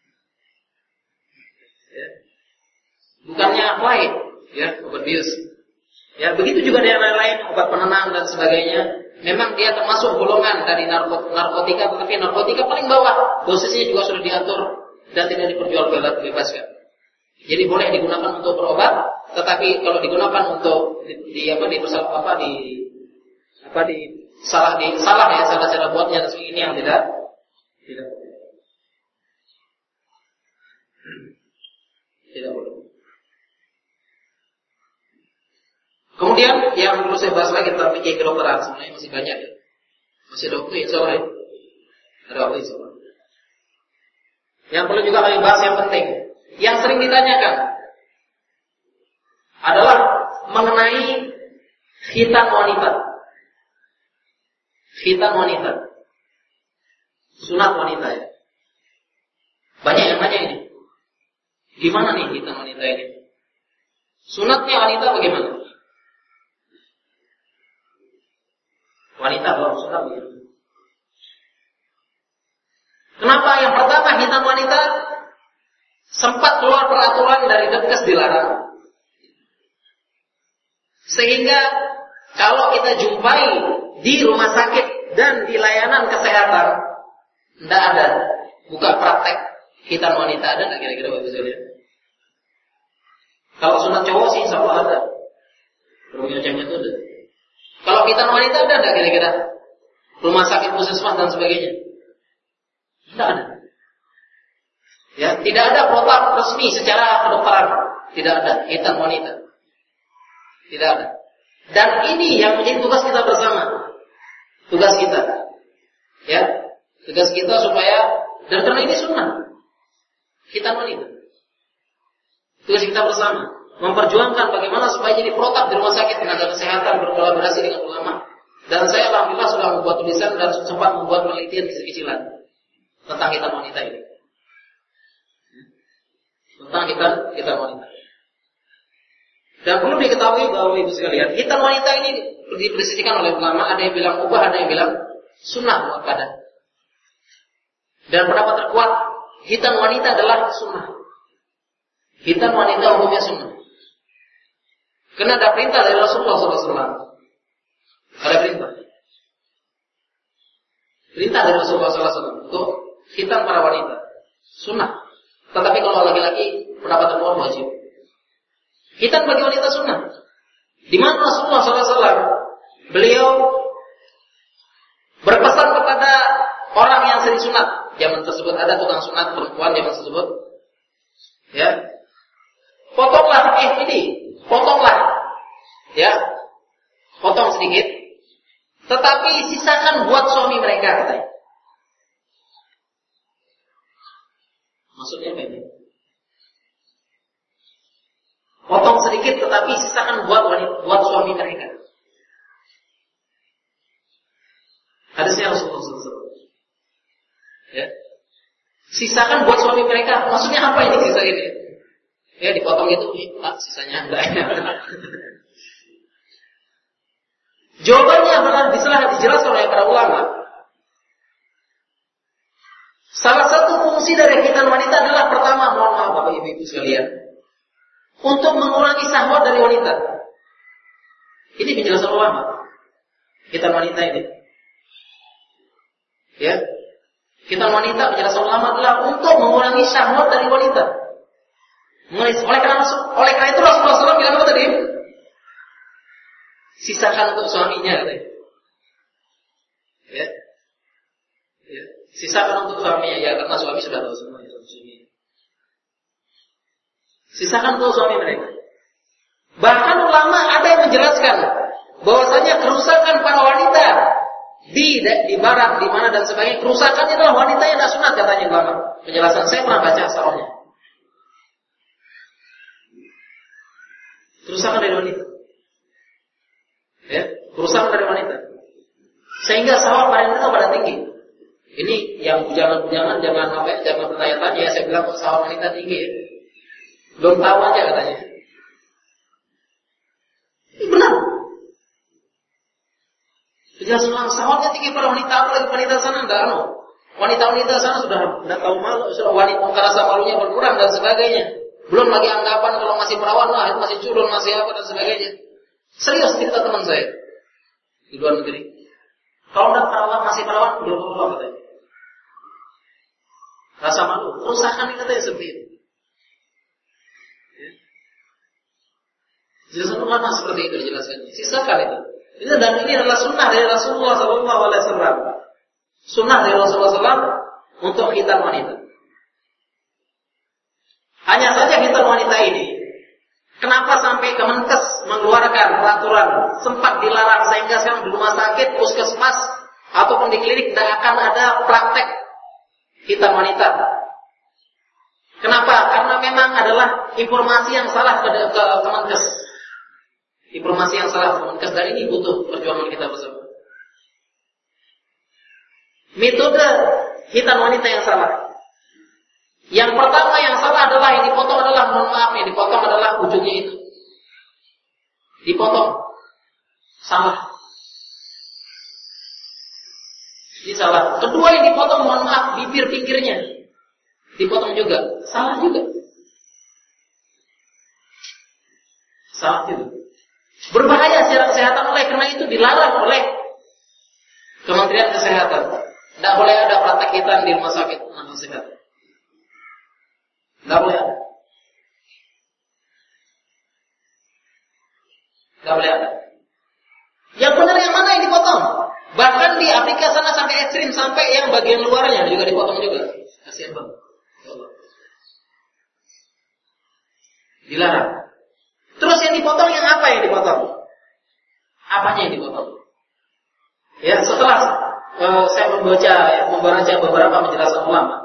Ya. Bukannya lain, ya, obat bius. Ya, begitu juga dengan lain-lain, obat penenang dan sebagainya. Memang dia termasuk golongan dari narkotika, tetapi narkotika paling bawah. Dosisnya juga sudah diatur dan tidak diperjualbelikan. Jadi boleh digunakan untuk berobat, tetapi kalau digunakan untuk di, di apa di apa di apa di salah di salah ya salah cara buatnya, ini yang tidak tidak tidak boleh. Kemudian Kemudian yang perlu saya bahas lagi tentang fikih kedokteran, sebenarnya masih banyak ya. Masih ada waktu insyaallah ya. Ada waktu insyaallah. Yang perlu juga kami bahas yang penting, yang sering ditanyakan adalah mengenai khitan wanita. Khitan wanita. Sunat wanita ya. Banyak yang nanya ini. Gimana nih khitan wanita ini? Sunatnya wanita bagaimana? Wanita belum sunat begitu. Kenapa yang pertama khitan wanita sempat keluar peraturan dari Depkes dilarang. Sehingga kalau kita jumpai di rumah sakit dan di layanan kesehatan, tidak ada buka praktek khitan wanita, ada nggak kira-kira Bapak Ibu? Kalau sunat cowok sih insya Allah ada. Rumahnya cewek itu ada. Kalau khitan wanita ada nggak kira-kira? Rumah sakit puskesmas dan sebagainya? Tidak ada. Ya, tidak ada protokol resmi secara kedokteran. Tidak ada khitan wanita. Tidak ada. Dan ini yang menjadi tugas kita bersama. Tugas kita. Ya, tugas kita supaya, dan karena ini sunnah khitan wanita. Tugas kita bersama memperjuangkan bagaimana supaya jadi protap di rumah sakit, tenaga kesehatan berkolaborasi dengan ulama. Dan saya alhamdulillah sudah membuat tulisan dan sempat membuat penelitian kecil-kecilan tentang khitan wanita ini. Tentang khitan khitan wanita. Dan perlu diketahui bahwa ibu sekalian, khitan wanita ini diperselisihkan oleh ulama. Ada yang bilang ubah, ada yang bilang sunnah muakkadah. Dan pendapat terkuat, khitan wanita adalah sunnah. Khitan wanita hukumnya sunnah. Karena ada perintah dari Rasulullah shallallahu alaihi wasallam. Ada perintah. Perintah dari Rasulullah shallallahu alaihi wasallam untuk khitan para wanita sunnah. Tetapi kalau laki-laki pendapat terkuat wajib. Khitan bagi wanita sunnah. Di mana Rasulullah shallallahu alaihi wasallam beliau berpesan kepada orang yang sering sunat. Zaman tersebut ada tukang sunat perempuan zaman tersebut. Ya, potonglah eh ini, potonglah, ya, potong sedikit. Tetapi sisakan buat suami mereka katanya. Maksudnya apa ini? Potong sedikit tetapi sisakan buat wanita, buat suami mereka. Hadisnya Rasulullah shallallahu alaihi wasallam. Ya. Sisakan buat suami mereka. Maksudnya apa ini sisa ini? Ya dipotong itu, ah, sisanya enggak. Jawabannya adalah disalah dijelaskan oleh para ulama. Salah satu fungsi dari khitan wanita adalah pertama, mohon maaf Bapak Ibu sekalian, untuk mengurangi syahwat dari wanita. Ini penjelasan ulama. Khitan wanita ini. Ya. Khitan wanita penjelasan ulama adalah untuk mengurangi syahwat dari wanita. Oleh karena oleh karena itu Rasulullah shallallahu alaihi wasallam bilang apa tadi? Sisakan untuk suaminya katanya. Ya. Ya. Sisakan untuk suaminya ya, karena suami sudah tahu semua ya, suami. Sisakan untuk suami mereka. Bahkan ulama ada yang menjelaskan bahwasanya kerusakan para wanita di di barat, di mana dan sebagainya, kerusakannya adalah wanita yang tidak sunat katanya ulama. Penjelasan saya pernah baca soalnya. Kerusakan dari wanita. Ya, kerusakan dari wanita. Sehingga syahwat para wanita pada tinggi. Ini yang jangan-jangan jangan apa ya, jangan bertanya-tanya ya, saya bilang syahwat wanita tinggi ya. Belum tahu aja katanya. Ini benar. Penjelasan ulang syahwatnya tinggi para wanita, apalagi wanita sana enggak anu. Wanita-wanita sana sudah tidak tahu malu, sudah wanita rasa malunya berkurang dan sebagainya. Belum lagi anggapan kalau masih perawan lah, itu masih culun, masih apa dan sebagainya. Serius cerita teman saya di luar negeri. Kalau udah perawan masih perawan belum perawan katanya. Rasa malu, kerusakan katanya seperti itu. Jelaskan ulama seperti itu dijelaskannya. Sisakan itu. Ini dan ini adalah sunnah dari Rasulullah Sallallahu Alaihi Wasallam. Sunnah dari Rasulullah Sallallahu Alaihi Wasallam untuk khitan wanita. Hanya saja khitan wanita ini, kenapa sampai Kemenkes mengeluarkan peraturan, sempat dilarang sehingga sekarang di rumah sakit, puskesmas ataupun di klinik tidak akan ada praktek hitan wanita. Kenapa? Karena memang adalah informasi yang salah ke, ke Kemenkes. Informasi yang salah ke Kemenkes, dan ini butuh perjuangan kita bersama. Metode hitan wanita yang salah. Yang pertama yang salah adalah yang dipotong adalah, mohon maaf, yang dipotong adalah ujungnya itu. Dipotong. Salah. Ini salah. Kedua yang dipotong, mohon maaf, bibir pinggirnya dipotong juga. Salah juga. Salah juga. Berbahaya secara kesehatan, oleh karena itu dilarang oleh Kementerian Kesehatan. Tidak boleh ada praktek hitan di rumah sakit kesehatan. Tidak boleh ada. Tidak boleh ada. Yang benar yang mana yang dipotong? Bahkan di Afrika sana sampai ekstrim, sampai yang bagian luarnya juga dipotong juga. Kasihan banget. Dilarang. Terus yang dipotong yang apa yang dipotong? Apanya yang dipotong? Ya, setelah uh, saya membaca ya, membaca beberapa penjelasan ulama,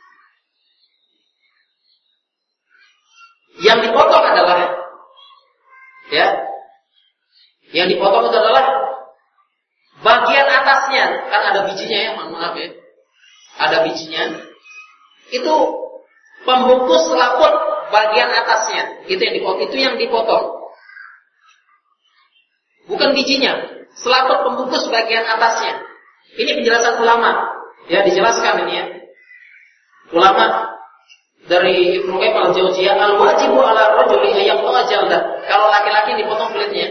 yang dipotong adalah ya, yang dipotong itu adalah bagian atasnya, kan ada bijinya ya, mohon maaf ya, ada bijinya. Itu pembungkus selaput bagian atasnya, itu yang dipotong. Itu yang dipotong. Bukan bijinya, selaput pembungkus bagian atasnya. Ini penjelasan ulama. Ya, dijelaskan ini ya. Ulama dari Ibnu Qayyim al-Jauziyah, al-wajibu 'ala rajuli ayyam tajalda. Kalau laki-laki dipotong kulitnya.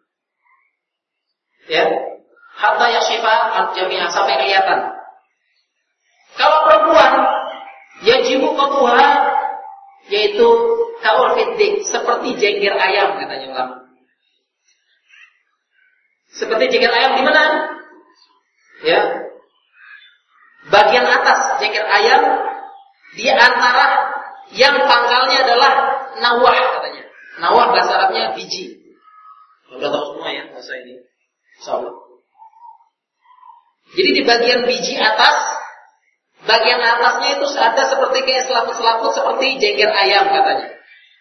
Ya. Hatta yashifa al-jami'a, sampai kelihatan. Kalau perempuan, yajibu qatuha, yaitu kaul fiddik, seperti jengger ayam katanya ulama. Seperti jengger ayam di mana? Ya. Bagian atas jengger ayam di antara yang pangkalnya adalah nawah katanya. Nawah bahasa Arabnya biji. Sudah tahu semua ya bahasa ini. Insyaallah. Jadi di bagian biji atas, bagian atasnya itu ada seperti kayak selaput-selaput seperti jengger ayam katanya.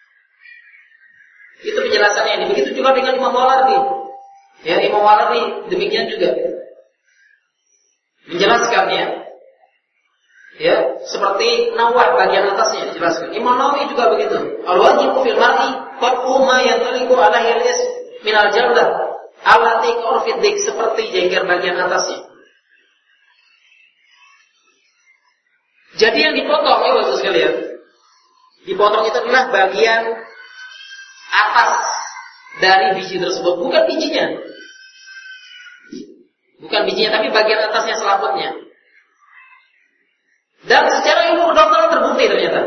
Itu penjelasannya. Begitu juga dengan Imam Mawardi. Ya, Imam Mawardi demikian juga menjelaskannya. Ya, seperti nawah bagian atasnya dijelaskan. Imam Nawawi juga begitu. Al-wajibu fil mar'i qat'u ma yantaliqu alaihi al-ism min al-jaldah allati qurfiddik, seperti jengger bagian atasnya. Jadi yang dipotong, ya Bapak sekalian, dipotong itu adalah bagian atas dari biji tersebut, bukan bijinya. Bukan bijinya, tapi bagian atasnya, selaputnya. Dan secara ilmu kedokteran terbukti ternyata.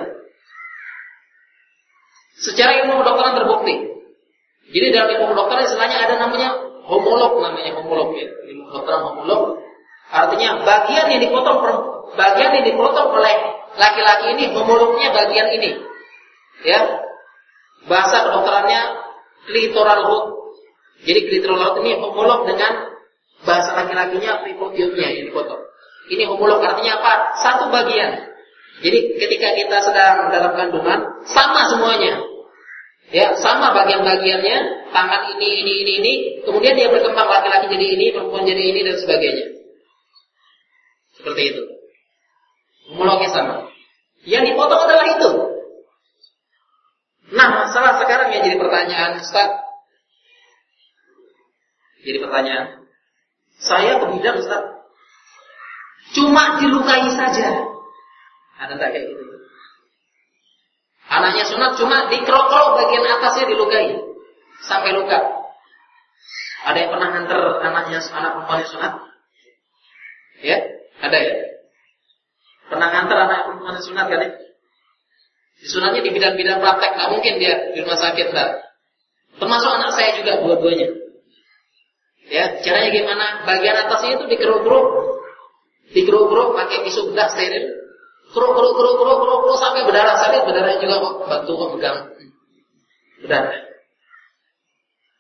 Secara ilmu kedokteran terbukti. Jadi dalam ilmu kedokteran istilahnya ada namanya homolog, namanya homolog ya. Ilmu kedokteran homolog. Artinya bagian yang dipotong, bagian yang dipotong oleh laki-laki ini, homolognya bagian ini. Ya. Bahasa kedokterannya clitoral root. Jadi clitoral root ini homolog dengan bahasa laki-lakinya prepubiumnya yang dipotong. Ini homolog artinya apa? Satu bagian. Jadi ketika kita sedang dalam kandungan, sama semuanya. Ya, sama bagian-bagiannya, tangan ini, ini, ini, ini. Kemudian dia berkembang, laki-laki jadi ini, perempuan jadi ini, dan sebagainya. Seperti itu. Homolognya sama. Yang dipotong adalah itu. Nah, masalah sekarang yang jadi pertanyaan, Ustaz. Jadi pertanyaan. Saya ke bidan, Ustaz. Cuma dilukai saja. Ada tak kayak gitu? Anaknya sunat cuma dikerok-kerok bagian atasnya dilukai sampai luka. Ada yang pernah nganter anaknya, anak perempuannya sunat? Ya, ada ya. Pernah nganter anak perempuannya sunat kan ya? Disunatnya di bidan-bidan praktek, nggak mungkin dia di rumah sakit lah. Termasuk anak saya juga dua-duanya. Ya, caranya gimana? Bagian atasnya itu dikerok-kerok. Dikeruk-keruk pakai pisau bedah steril, keruk-keruk, keruk-keruk, keruk-keruk sampai berdarah. Saya lihat berdarah juga kok, bantu kok pegang berdarah.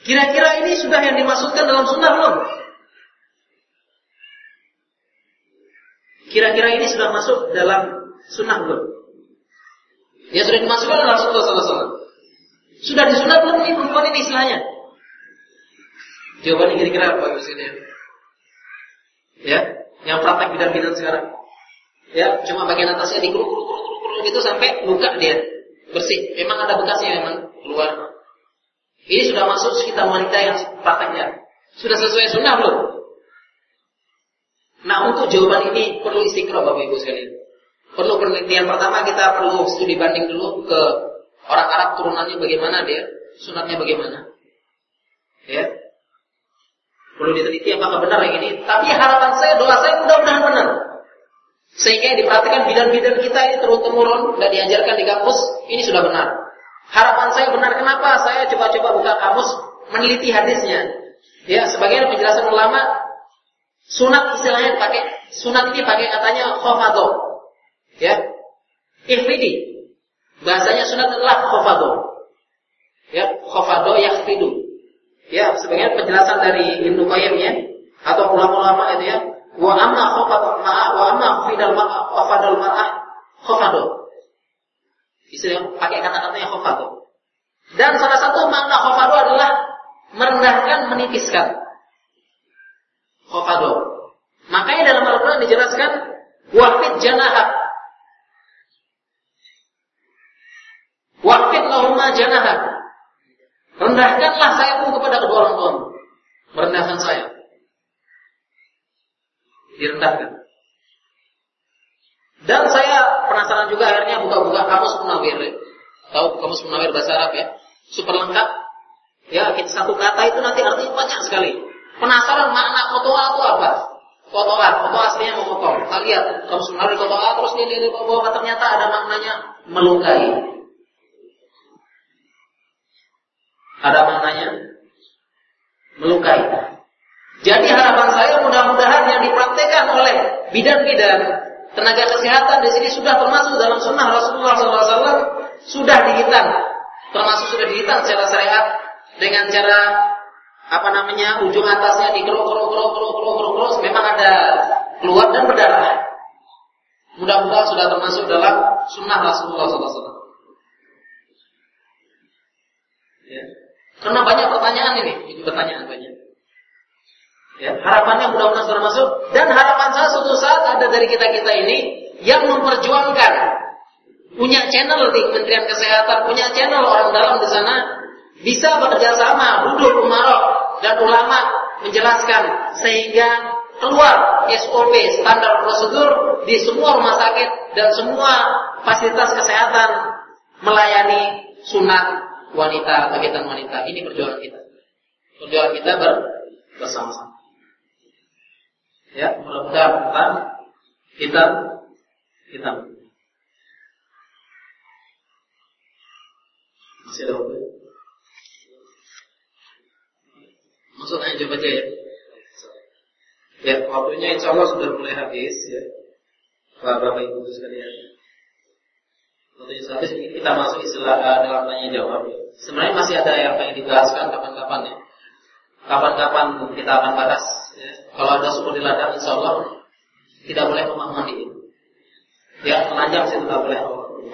Kira-kira ini sudah yang dimaksudkan dalam sunnah belum? Kira-kira ini sudah masuk dalam sunnah belum? Ya sudah dimasukkan dalam sunnah sallallahu alaihi wasallam. Sudah disunat belum ini perempuan ini istilahnya? Jawabannya kira-kira apa di sini? Ya, yang praktek bidan-bidan sekarang. Ya, cuma bagian atasnya dikeruk-keruk gitu sampai luka dia bersih. Memang ada bekasnya memang keluar. Ini sudah masuk sekitar wanita yang prakteknya. Sudah sesuai sunnah belum? Nah, untuk jawaban ini perlu istiqra Bapak Ibu sekalian. Perlu penelitian. Pertama kita perlu studi banding dulu ke orang Arab turunannya bagaimana dia, sunatnya bagaimana. Ya. Perlu diteliti apakah benar yang ini. Tapi harapan saya, doa saya mudah-mudahan benar. Sehingga yang diperhatikan bidan-bidan kita ini turun-temurun dan diajarkan di kampus, ini sudah benar. Harapan saya benar. Kenapa? Saya coba-coba buka kamus, meneliti hadisnya. Ya, sebagian penjelasan ulama, sunat istilahnya pakai, sunat ini pakai katanya khofado. Ya, ihfidi. Bahasanya sunat adalah khofado. Ya, khofado yakhfidu. Ya, sebagian penjelasan dari Ibnu Qayyim ya, atau ulama-ulama itu ya, wa amma khofado ma'a wa amma khofidal ma'a khofadal mar'ah khofado. Istilah pakai kata-katanya khofado. Dan salah satu makna khofado adalah merendahkan, menipiskan. Khofado. Makanya dalam Al-Quran dijelaskan waqfid janahak. Waqfid lahumma janahak. Rendahkanlah sayapmu kepada kedua orang tuamu. Merendahkan sayap. Direndahkan. Dan saya penasaran juga akhirnya buka-buka kamus Munawir. Tahu kamus Munawir bahasa Arab ya? Super lengkap. Ya, satu kata itu nanti artinya banyak sekali. Penasaran makna kotoa itu apa? Kotoa, kotoa aslinya memotong. Kita lihat kamus Munawir kotoa terus ini di bawah ternyata ada maknanya melukai. Ada maknanya melukai. Jadi harapan saya mudah-mudahan yang dipraktekkan oleh bidan-bidan tenaga kesehatan di sini sudah termasuk dalam sunnah Rasulullah shallallahu alaihi wasallam, sudah dihitan, termasuk sudah dihitan secara syariat dengan cara apa namanya ujung atasnya dikeruk-keruk-keruk-keruk-keruk, memang ada keluar dan berdarah. Mudah-mudahan sudah termasuk dalam sunnah Rasulullah shallallahu alaihi wasallam. Ya. Karena banyak pertanyaan ini, ini pertanyaan banyak. Ya, harapannya mudah-mudahan sudah masuk. Dan harapan saya suatu saat ada dari kita-kita ini yang memperjuangkan, punya channel di Kementerian Kesehatan, punya channel orang dalam di sana, bisa bekerja sama, duduk umarok dan ulama menjelaskan sehingga keluar S O P, standar prosedur di semua rumah sakit dan semua fasilitas kesehatan melayani sunat wanita, kegiatan wanita. Ini perjuangan kita. Perjuangan kita ber, bersama-sama. Ya, mudah-mudahan kita kita masih ada waktu. Masuk aja coba aja ya. Ya, waktunya insya Allah sudah mulai habis ya. Bapak Ibu sekalian. Waktunya sudah habis, kita masuk istilah uh, dalam tanya jawab. Sebenarnya masih ada yang pengen dibahaskan kapan-kapan ya. Kapan-kapan kita akan bahas. Ya. Kalau ada suku di ladang, insya Allah tidak boleh rumah mandi. Ya, melanjang sih tidak boleh.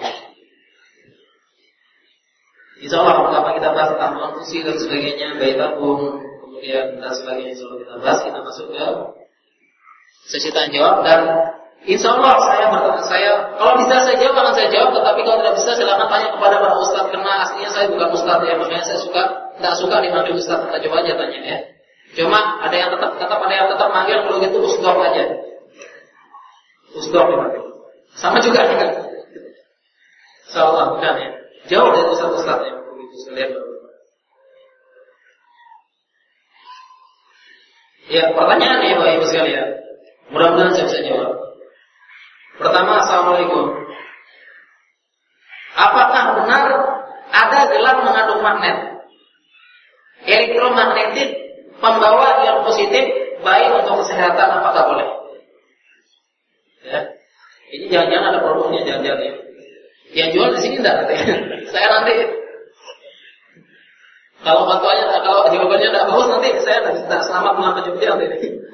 Insya Allah kapan-kapan kita bahas tentang konfusi dan sebagainya, bayi tabung, kemudian dan sebagainya. Insya Allah kita bahas, kita masuk ke sesi tanya jawab dan insya Allah saya bertanya saya kalau bisa saya jawab akan saya jawab, tetapi kalau tidak bisa silakan tanya kepada para ustaz karena aslinya saya bukan ustaz ya, makanya saya suka tidak suka dipanggil ustaz. Kita coba aja tanya ya. Cuma ada yang tetap tetap ada yang tetap manggil kalau gitu ustaz aja. Ustaz dipanggil. Sama juga kan? Insyaallah bukan ya. Jauh dari ustaz-ustaz ya begitu sekalian. Ya, pertanyaan ya Bapak Ibu sekalian. Mudah-mudahan saya bisa jawab. Pertama, assalamualaikum. Apakah benar ada gelang mengandung magnet elektromagnetik pembawa ion positif baik untuk kesehatan, apakah boleh? Ya, ini jangan-jangan ada produknya, jangan-jangan ya. Yang jual di sini enggak nanti. Saya nanti Kalau fatwanya, kalau jawabannya tidak bagus nanti saya tidak selamat melangkah jubir nanti.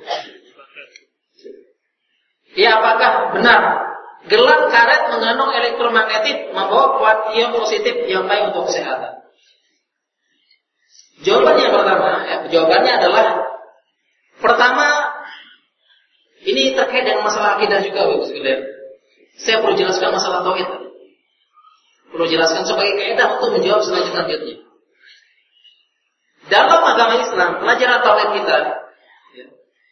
Ya, apakah benar gelang karet mengandung elektromagnetik membawa kuat ion positif yang baik untuk kesehatan? Jawabannya yang pertama, ya, jawabannya adalah pertama, ini terkait dengan masalah akidah juga, Bapak sekalian. Saya perlu jelaskan masalah tauhid. Perlu jelaskan sebagai kaidah untuk menjawab selanjutnya. Dalam agama Islam, pelajaran tauhid kita, ya,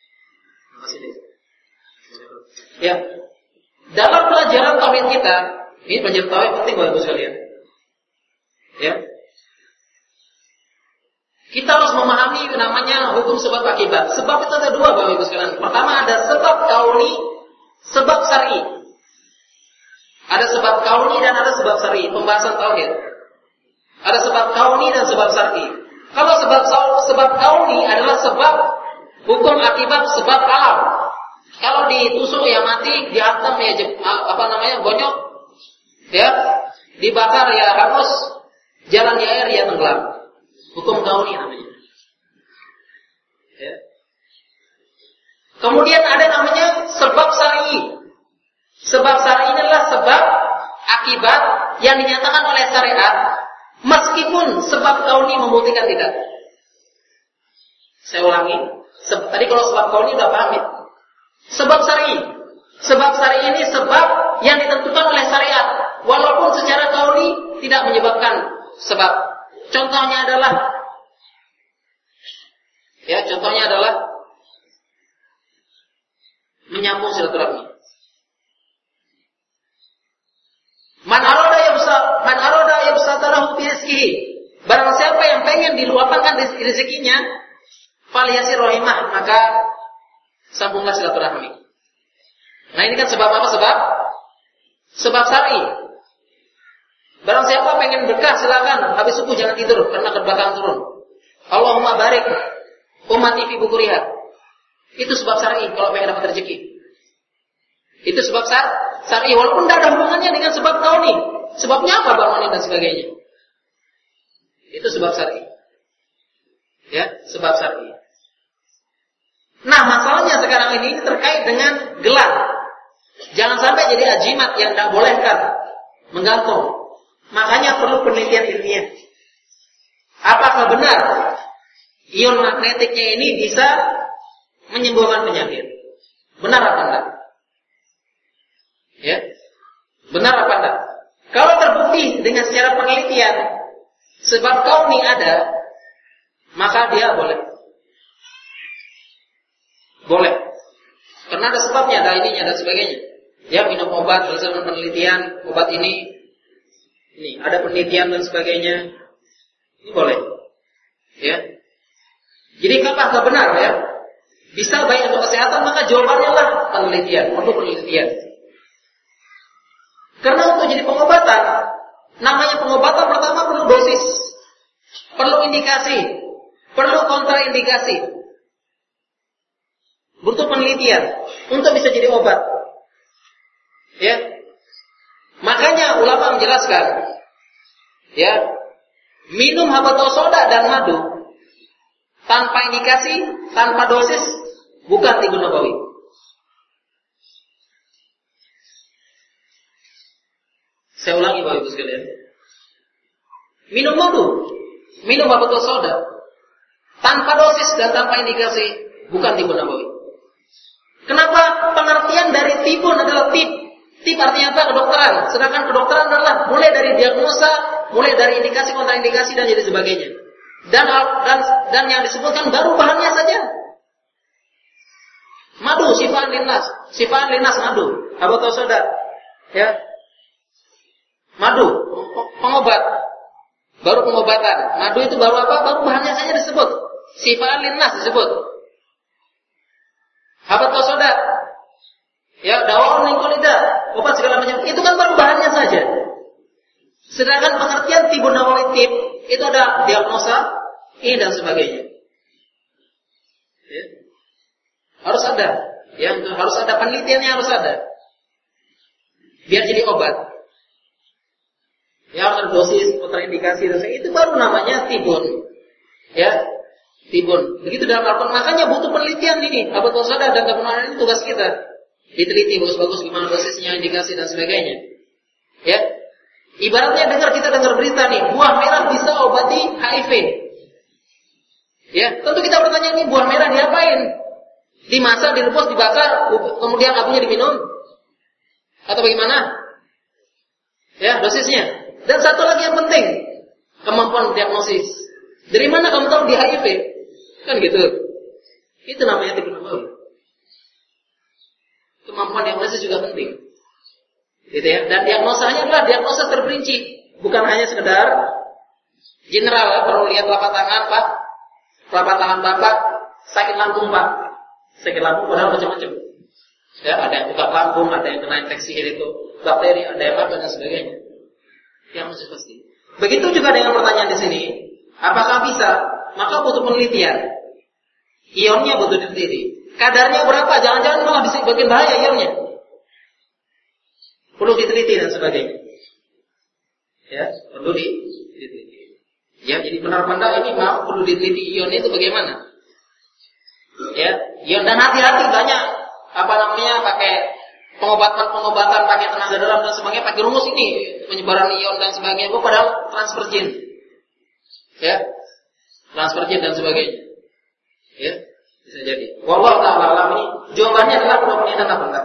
ya, dalam pelajaran tauhid kita, ini pelajaran tauhid penting Bapak sekalian. Ya. Kita harus memahami namanya hukum sebab akibat. Sebab itu ada dua Bapak Ibu sekalian. Pertama ada sebab kauni, sebab syar'i. Ada sebab kauni dan ada sebab syar'i. Pembahasan tauhid. Ada sebab kauni dan sebab syar'i. Kalau sebab sebab kauni adalah sebab hukum akibat sebab alam. Kalau ditusuk ya mati, dihantam ya apa namanya bonyok, ya dibakar ya hangus, jalan di air ya tenggelam. Hukum kauni namanya. Ya. Kemudian ada namanya sebab syar'i. Sebab syar'i adalah sebab akibat yang dinyatakan oleh syariat, meskipun sebab kauni membuktikan tidak. Saya ulangi. Tadi kalau sebab kauni udah paham ya. Sebab syar'i. Sebab syar'i ini sebab yang ditentukan oleh syariat, walaupun secara kauni tidak menyebabkan sebab. Contohnya adalah, ya contohnya adalah menyambung silaturahmi. Man arada yabsa, man arada yabsatalahu fi rizqihi. Barang siapa yang pengen diluapkan rezekinya, falyasir rahimah, maka sambunglah silaturahmi. Nah ini kan sebab apa sebab? Sebab syar'i. Barang siapa pengen berkah silakan, habis subuh jangan tidur karena kebelakang turun. Allahumma barik ummati fi bukuriha. Itu sebab syar'i kalau pengen dapat rezeki. Itu sebab syar'i walaupun tidak ada hubungannya dengan sebab kauni. Sebabnya apa bangunin dan sebagainya. Itu sebab syar'i. Ya, sebab syar'i. Nah, masalahnya sekarang ini terkait dengan gelang. Jangan sampai jadi ajimat yang tidak bolehkan menggantung. Makanya perlu penelitian ilmiah. Apakah benar ion magnetiknya ini bisa menyembuhkan penyakit? Benar apa enggak? Ya, benar apa enggak? Kalau terbukti dengan secara penelitian sebab kauni ada, maka dia boleh. Boleh. Karena ada sebabnya, ada ininya dan sebagainya. Ya, minum obat berdasarkan penelitian, obat ini ini ada penelitian dan sebagainya. Ini boleh. Ya. Jadi apakah benar ya? Bisa baik untuk kesehatan, maka jawabannya lah penelitian, perlu penelitian. Karena untuk jadi pengobatan, namanya pengobatan pertama perlu dosis, perlu indikasi, perlu kontraindikasi. Butuh penelitian untuk bisa jadi obat. Ya. Makanya ulama menjelaskan, ya, minum habatus soda dan madu tanpa indikasi, tanpa dosis, bukan tibu nabawi. Saya ulangi Bapak Ibu sekalian. Minum madu, minum habatus soda tanpa dosis dan tanpa indikasi, bukan tibu nabawi. Kenapa pengertian dari tibun adalah tib? Tib artinya apa? Kedokteran. Sedangkan kedokteran adalah mulai dari diagnosa, mulai dari indikasi, kontraindikasi dan jadi sebagainya. Dan dan dan yang disebutkan baru bahannya saja. Madu, sifaan linnas, sifaan linnas madu, habatus soda, ya. Madu, pengobat. Baru pengobatan. Madu itu baru apa? Baru bahannya saja disebut. Sifaan linnas disebut. Habatus soda, ya, dawa unikolida, obat segala macam. Itu kan baru bahannya saja. Sedangkan pengertian tibun nabawi tib itu ada diagnosa ini dan sebagainya. Ya. Harus ada, ya, harus ada penelitiannya, harus ada. Biar jadi obat. Ya, harus ada dosis, kontraindikasi dan sebagainya. Itu baru namanya tibun. Ya, tibun. Begitu dalam Al-Quran. Makanya butuh penelitian ini. Habatul Sadah dan kebenaran ini tugas kita. Diteliti bagus-bagus gimana dosisnya, indikasi dan sebagainya. Ya. Ibaratnya dengar kita dengar berita nih, buah merah bisa obati H I V. Ya, tentu kita bertanya nih, buah merah diapain? Dimasak, direbus, dibakar, kemudian abunya diminum? Atau bagaimana? Ya, dosisnya. Dan satu lagi yang penting, kemampuan diagnosis. Dari mana kamu tahu di H I V? Kan gitu. Itu namanya tipe nabawi. Kemampuan diagnosis juga penting. Gitu ya. Dan diagnosanya adalah diagnosa terperinci, bukan hanya sekedar general. Perlu lihat telapak tangan, Pak. Telapak tangan Bapak sakit lambung, Pak. Sakit lambung padahal macam-macam. Ya, ada yang buka lambung, ada yang kena infeksi itu bakteri, ada yang apa dan sebagainya. Yang mesti pasti. Begitu juga dengan pertanyaan di sini, apakah bisa? Maka butuh penelitian. Ionnya butuh diteliti. Kadarnya berapa? Jangan-jangan malah bisa bikin bahaya ionnya. Perlu diteliti dan sebagainya. Ya, perlu diteliti. Ya, jadi benar-benar ini mau perlu diteliti ion itu bagaimana? Ya, ion dan hati-hati banyak apa namanya pakai pengobatan-pengobatan pakai tenaga dalam dan sebagainya, pakai rumus ini penyebaran ion dan sebagainya, itu padahal transfer jin. Ya. Transfer jin dan sebagainya. Ya, bisa jadi. Wallahu ta'ala alam, ini jawabannya adalah dua menit dan benar.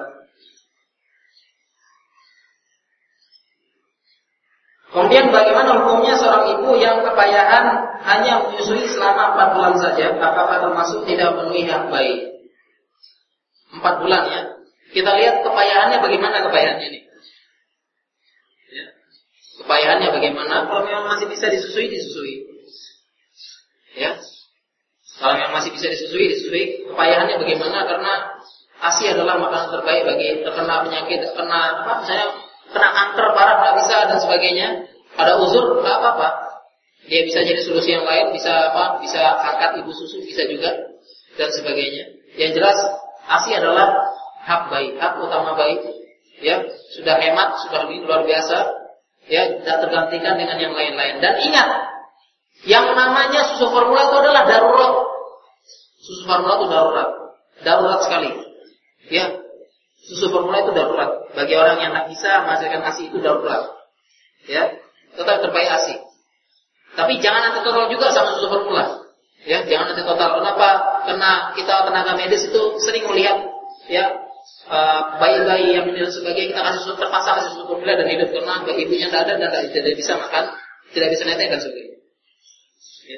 Kemudian bagaimana hukumnya seorang ibu yang kepayahan hanya menyusui selama empat bulan saja, apakah termasuk tidak memenuhi hak bayi? Empat bulan ya. Kita lihat kepayahannya bagaimana kepayahannya nih. Ya. Kepayahannya bagaimana? Kalau memang masih bisa disusui, disusui. Ya. Kalau memang masih bisa disusui, disusui. Kepayahannya bagaimana? Karena ASI adalah makanan terbaik bagi terkena penyakit, terkena apa misalnya kena kanker parah nggak bisa dan sebagainya, ada uzur nggak apa-apa, dia bisa jadi solusi yang lain, bisa apa, bisa angkat ibu susu, bisa juga dan sebagainya. Yang jelas ASI adalah hak bayi, hak utama bayi, ya sudah hemat, sudah luar biasa, ya tidak tergantikan dengan yang lain-lain. Dan ingat, yang namanya susu formula itu adalah darurat, susu formula itu darurat, darurat sekali, ya. Susu formula itu darurat. Bagi orang yang tak bisa menghasilkan ASI itu darurat. Ya, tetap terbaik ASI. Tapi jangan anti total juga sama susu formula. Ya, jangan anti total. Kenapa? Karena kita tenaga medis itu sering melihat ya uh, bayi-bayi yang meninggal sebagai kita kasih susu terpaksa kasih susu formula dan hidup karena ibunya tidak ada dan tidak bisa makan, tidak bisa netes dan sebagainya. Ya.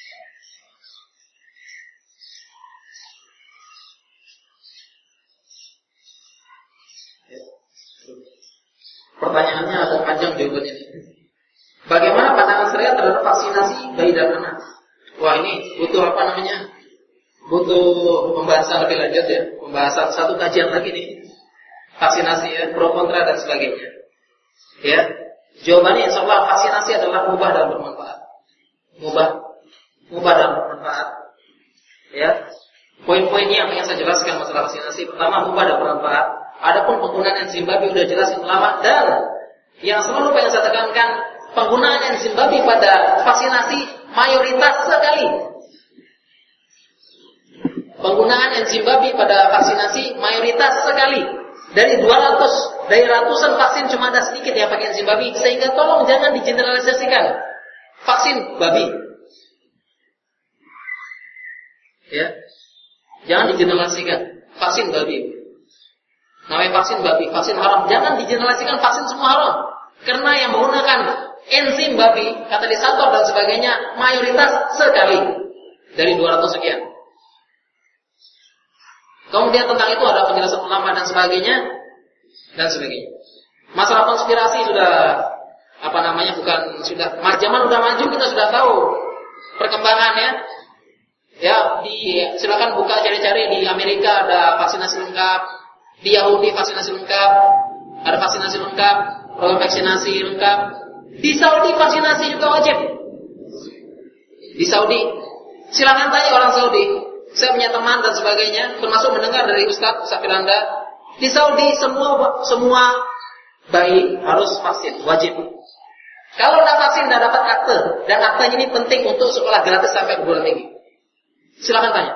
Pertanyaannya agak panjang jawabannya. Bagaimana pandangan syariat terhadap vaksinasi bayi dan anak? Wah, ini butuh apa namanya? Butuh pembahasan lebih lanjut ya. Pembahasan satu kajian lagi nih. Vaksinasi ya, pro kontra dan sebagainya. Ya. Jawabannya insyaallah vaksinasi adalah mubah dan bermanfaat. Mubah, mubah dan bermanfaat. Ya. Poin-poinnya yang ingin saya jelaskan masalah vaksinasi. Pertama, mubah dan bermanfaat. Adapun penggunaan enzim babi sudah jelas yang lama, dan yang selalu pengen saya tekankan, penggunaan enzim babi pada vaksinasi mayoritas sekali. Penggunaan enzim babi pada vaksinasi mayoritas sekali. Dari dua ratus, dari ratusan vaksin cuma ada sedikit yang pakai enzim babi, sehingga tolong jangan digeneralisasikan vaksin babi. Ya. Jangan digeneralisasikan vaksin babi. Namanya vaksin babi, vaksin haram. Jangan digeneralisasikan vaksin semua haram. Karena yang menggunakan enzim babi, katalisator dan sebagainya, mayoritas sekali. Dari dua ratus sekian. Kemudian tentang itu ada penjelasan ulama dan sebagainya. Dan sebagainya. Masalah konspirasi sudah, apa namanya, bukan, sudah, zaman udah maju, kita sudah tahu perkembangannya. Ya, di, silakan buka cari-cari di Amerika ada vaksinasi lengkap. Di Yahudi vaksinasi lengkap, ada vaksinasi lengkap, program vaksinasi lengkap. Di Saudi vaksinasi juga wajib. Di Saudi, silakan tanya orang Saudi. Saya punya teman dan sebagainya, termasuk mendengar dari Ustaz Ustaz Firanda. Di Saudi semua semua bayi harus vaksin, wajib. Kalau tidak vaksin tidak dapat akte, dan aktenya ini penting untuk sekolah gratis sampai perguruan tinggi. Silakan tanya.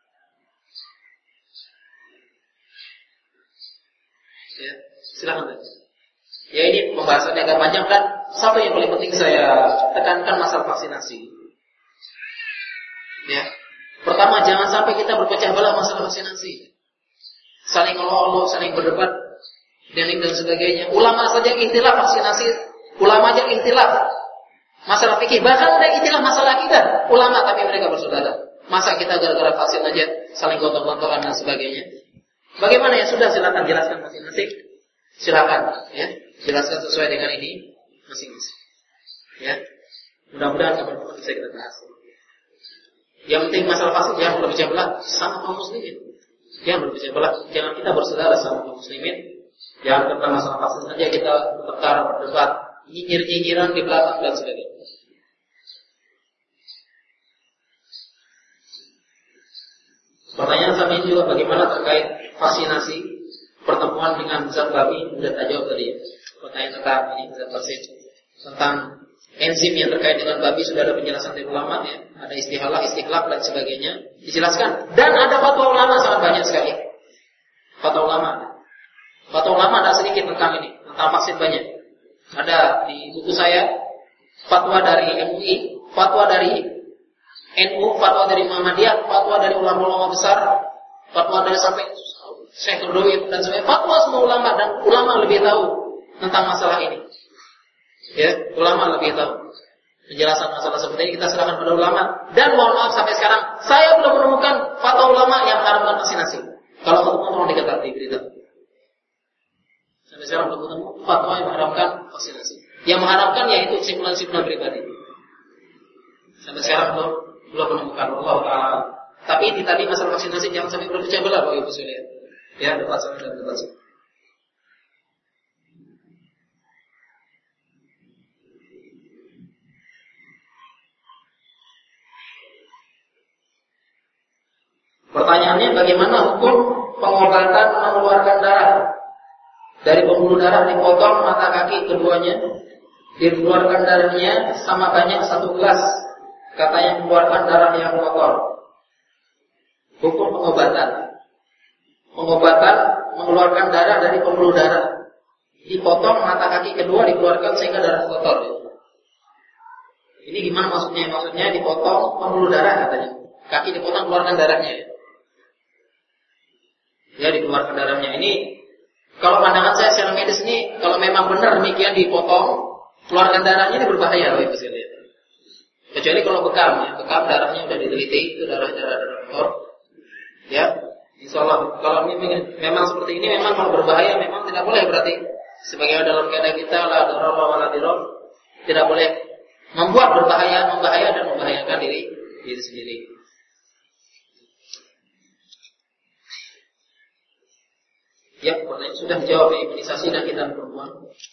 Ya, silakan tanya. Ya ini pembahasannya agak panjang dan satu yang paling penting saya tekankan masalah vaksinasi. Ya, pertama jangan sampai kita berpecah belah masalah vaksinasi. Saling ngolok-ngolok, saling berdebat dan dan sebagainya. Ulama saja ikhtilaf vaksinasi, ulama aja ikhtilaf masalah fikih, bahkan ada ikhtilaf masalah akidah. Ulama tapi mereka bersaudara. Masa kita gara-gara vaksin aja saling gontok-gontokan dan sebagainya? Bagaimana ya sudah silakan jelaskan masing-masing. Silakan ya, jelaskan sesuai dengan ini masing-masing. Ya. Mudah-mudahan kapan-kapan bisa kita bahas. Yang penting masalah vaksin jangan berpecah belah sama kaum muslimin. Jangan berpecah belah, jangan kita bersaudara sama kaum muslimin. Jangan tentang masalah vaksin saja kita bertengkar, berdebat, nyinyir-nyinyiran di belakang dan sebagainya. Pertanyaan kami juga bagaimana terkait vaksinasi pertemuan dengan zat babi, sudah tak jawab tadi ya. Pertanyaan tentang ini zat vaksin tentang enzim yang terkait dengan babi sudah ada penjelasan dari ulama ya. Ada istihalah, istiqlaq dan sebagainya dijelaskan. Dan ada fatwa ulama sangat banyak sekali. Fatwa ulama. Fatwa ulama ada sedikit tentang ini, tentang vaksin banyak. Ada di buku saya fatwa dari M U I, fatwa dari N U, fatwa dari Muhammadiyah, fatwa dari ulama-ulama besar, fatwa dari sampai Syekh Qaradawi dan sebagainya. Fatwa semua ulama dan ulama lebih tahu tentang masalah ini. Ya, ulama lebih tahu. Penjelasan masalah seperti ini kita serahkan pada ulama. Dan mohon maaf sampai sekarang saya belum menemukan fatwa ulama yang mengharamkan vaksinasi. Kalau ketemu tolong diketat di berita. Sampai sekarang belum ketemu fatwa yang mengharamkan vaksinasi. Yang mengharamkan yaitu kesimpulan-kesimpulan pribadi. Sampai sekarang belum belum menemukan Allah Taala. Tapi di tadi masalah vaksinasi jangan sampai berpecah belah Bapak Ibu sekalian. Ya, debat sama dan debat sama. Pertanyaannya bagaimana hukum pengobatan mengeluarkan darah dari pembuluh darah dipotong mata kaki keduanya, dikeluarkan darahnya sama banyak satu gelas, katanya mengeluarkan darah yang kotor. Hukum pengobatan, pengobatan mengeluarkan darah dari pembuluh darah, dipotong mata kaki kedua dikeluarkan sehingga darah kotor. Ini gimana maksudnya? Maksudnya dipotong pembuluh darah katanya, kaki dipotong keluarkan darahnya. Ya dikeluarkan darahnya. Ini kalau pandangan saya secara medis ini kalau memang benar demikian dipotong keluarkan darahnya ini berbahaya loh Ibu sekalian. Kecuali kalau bekam ya, bekam darahnya udah diteliti itu darah-darah kotor. Ya, insyaallah kalau ini memang seperti ini memang kalau berbahaya memang tidak boleh berarti sebagaimana dalam kaidah kita la darar wa la dirar, tidak boleh membuat berbahaya, membahaya dan membahayakan diri diri sendiri. Ya, pertanyaan sudah dijawab ya, imunisasi dan hitam perempuan.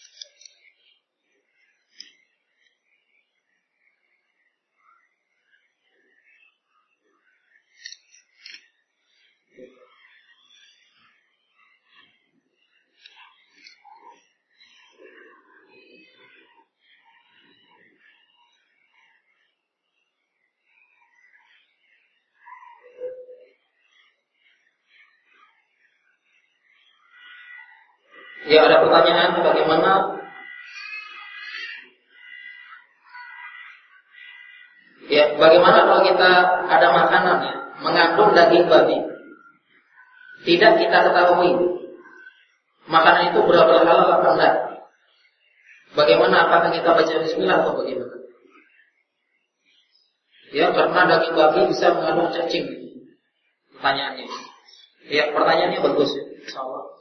Ya, ada pertanyaan bagaimana ya, bagaimana kalau kita ada makanan ya, mengandung daging babi, tidak kita ketahui makanan itu benar-benar halal atau enggak? Bagaimana, apakah kita baca bismillah atau bagaimana? Ya, karena daging babi bisa mengandung cacing. Pertanyaannya. Ya, pertanyaannya bagus ya, insyaallah.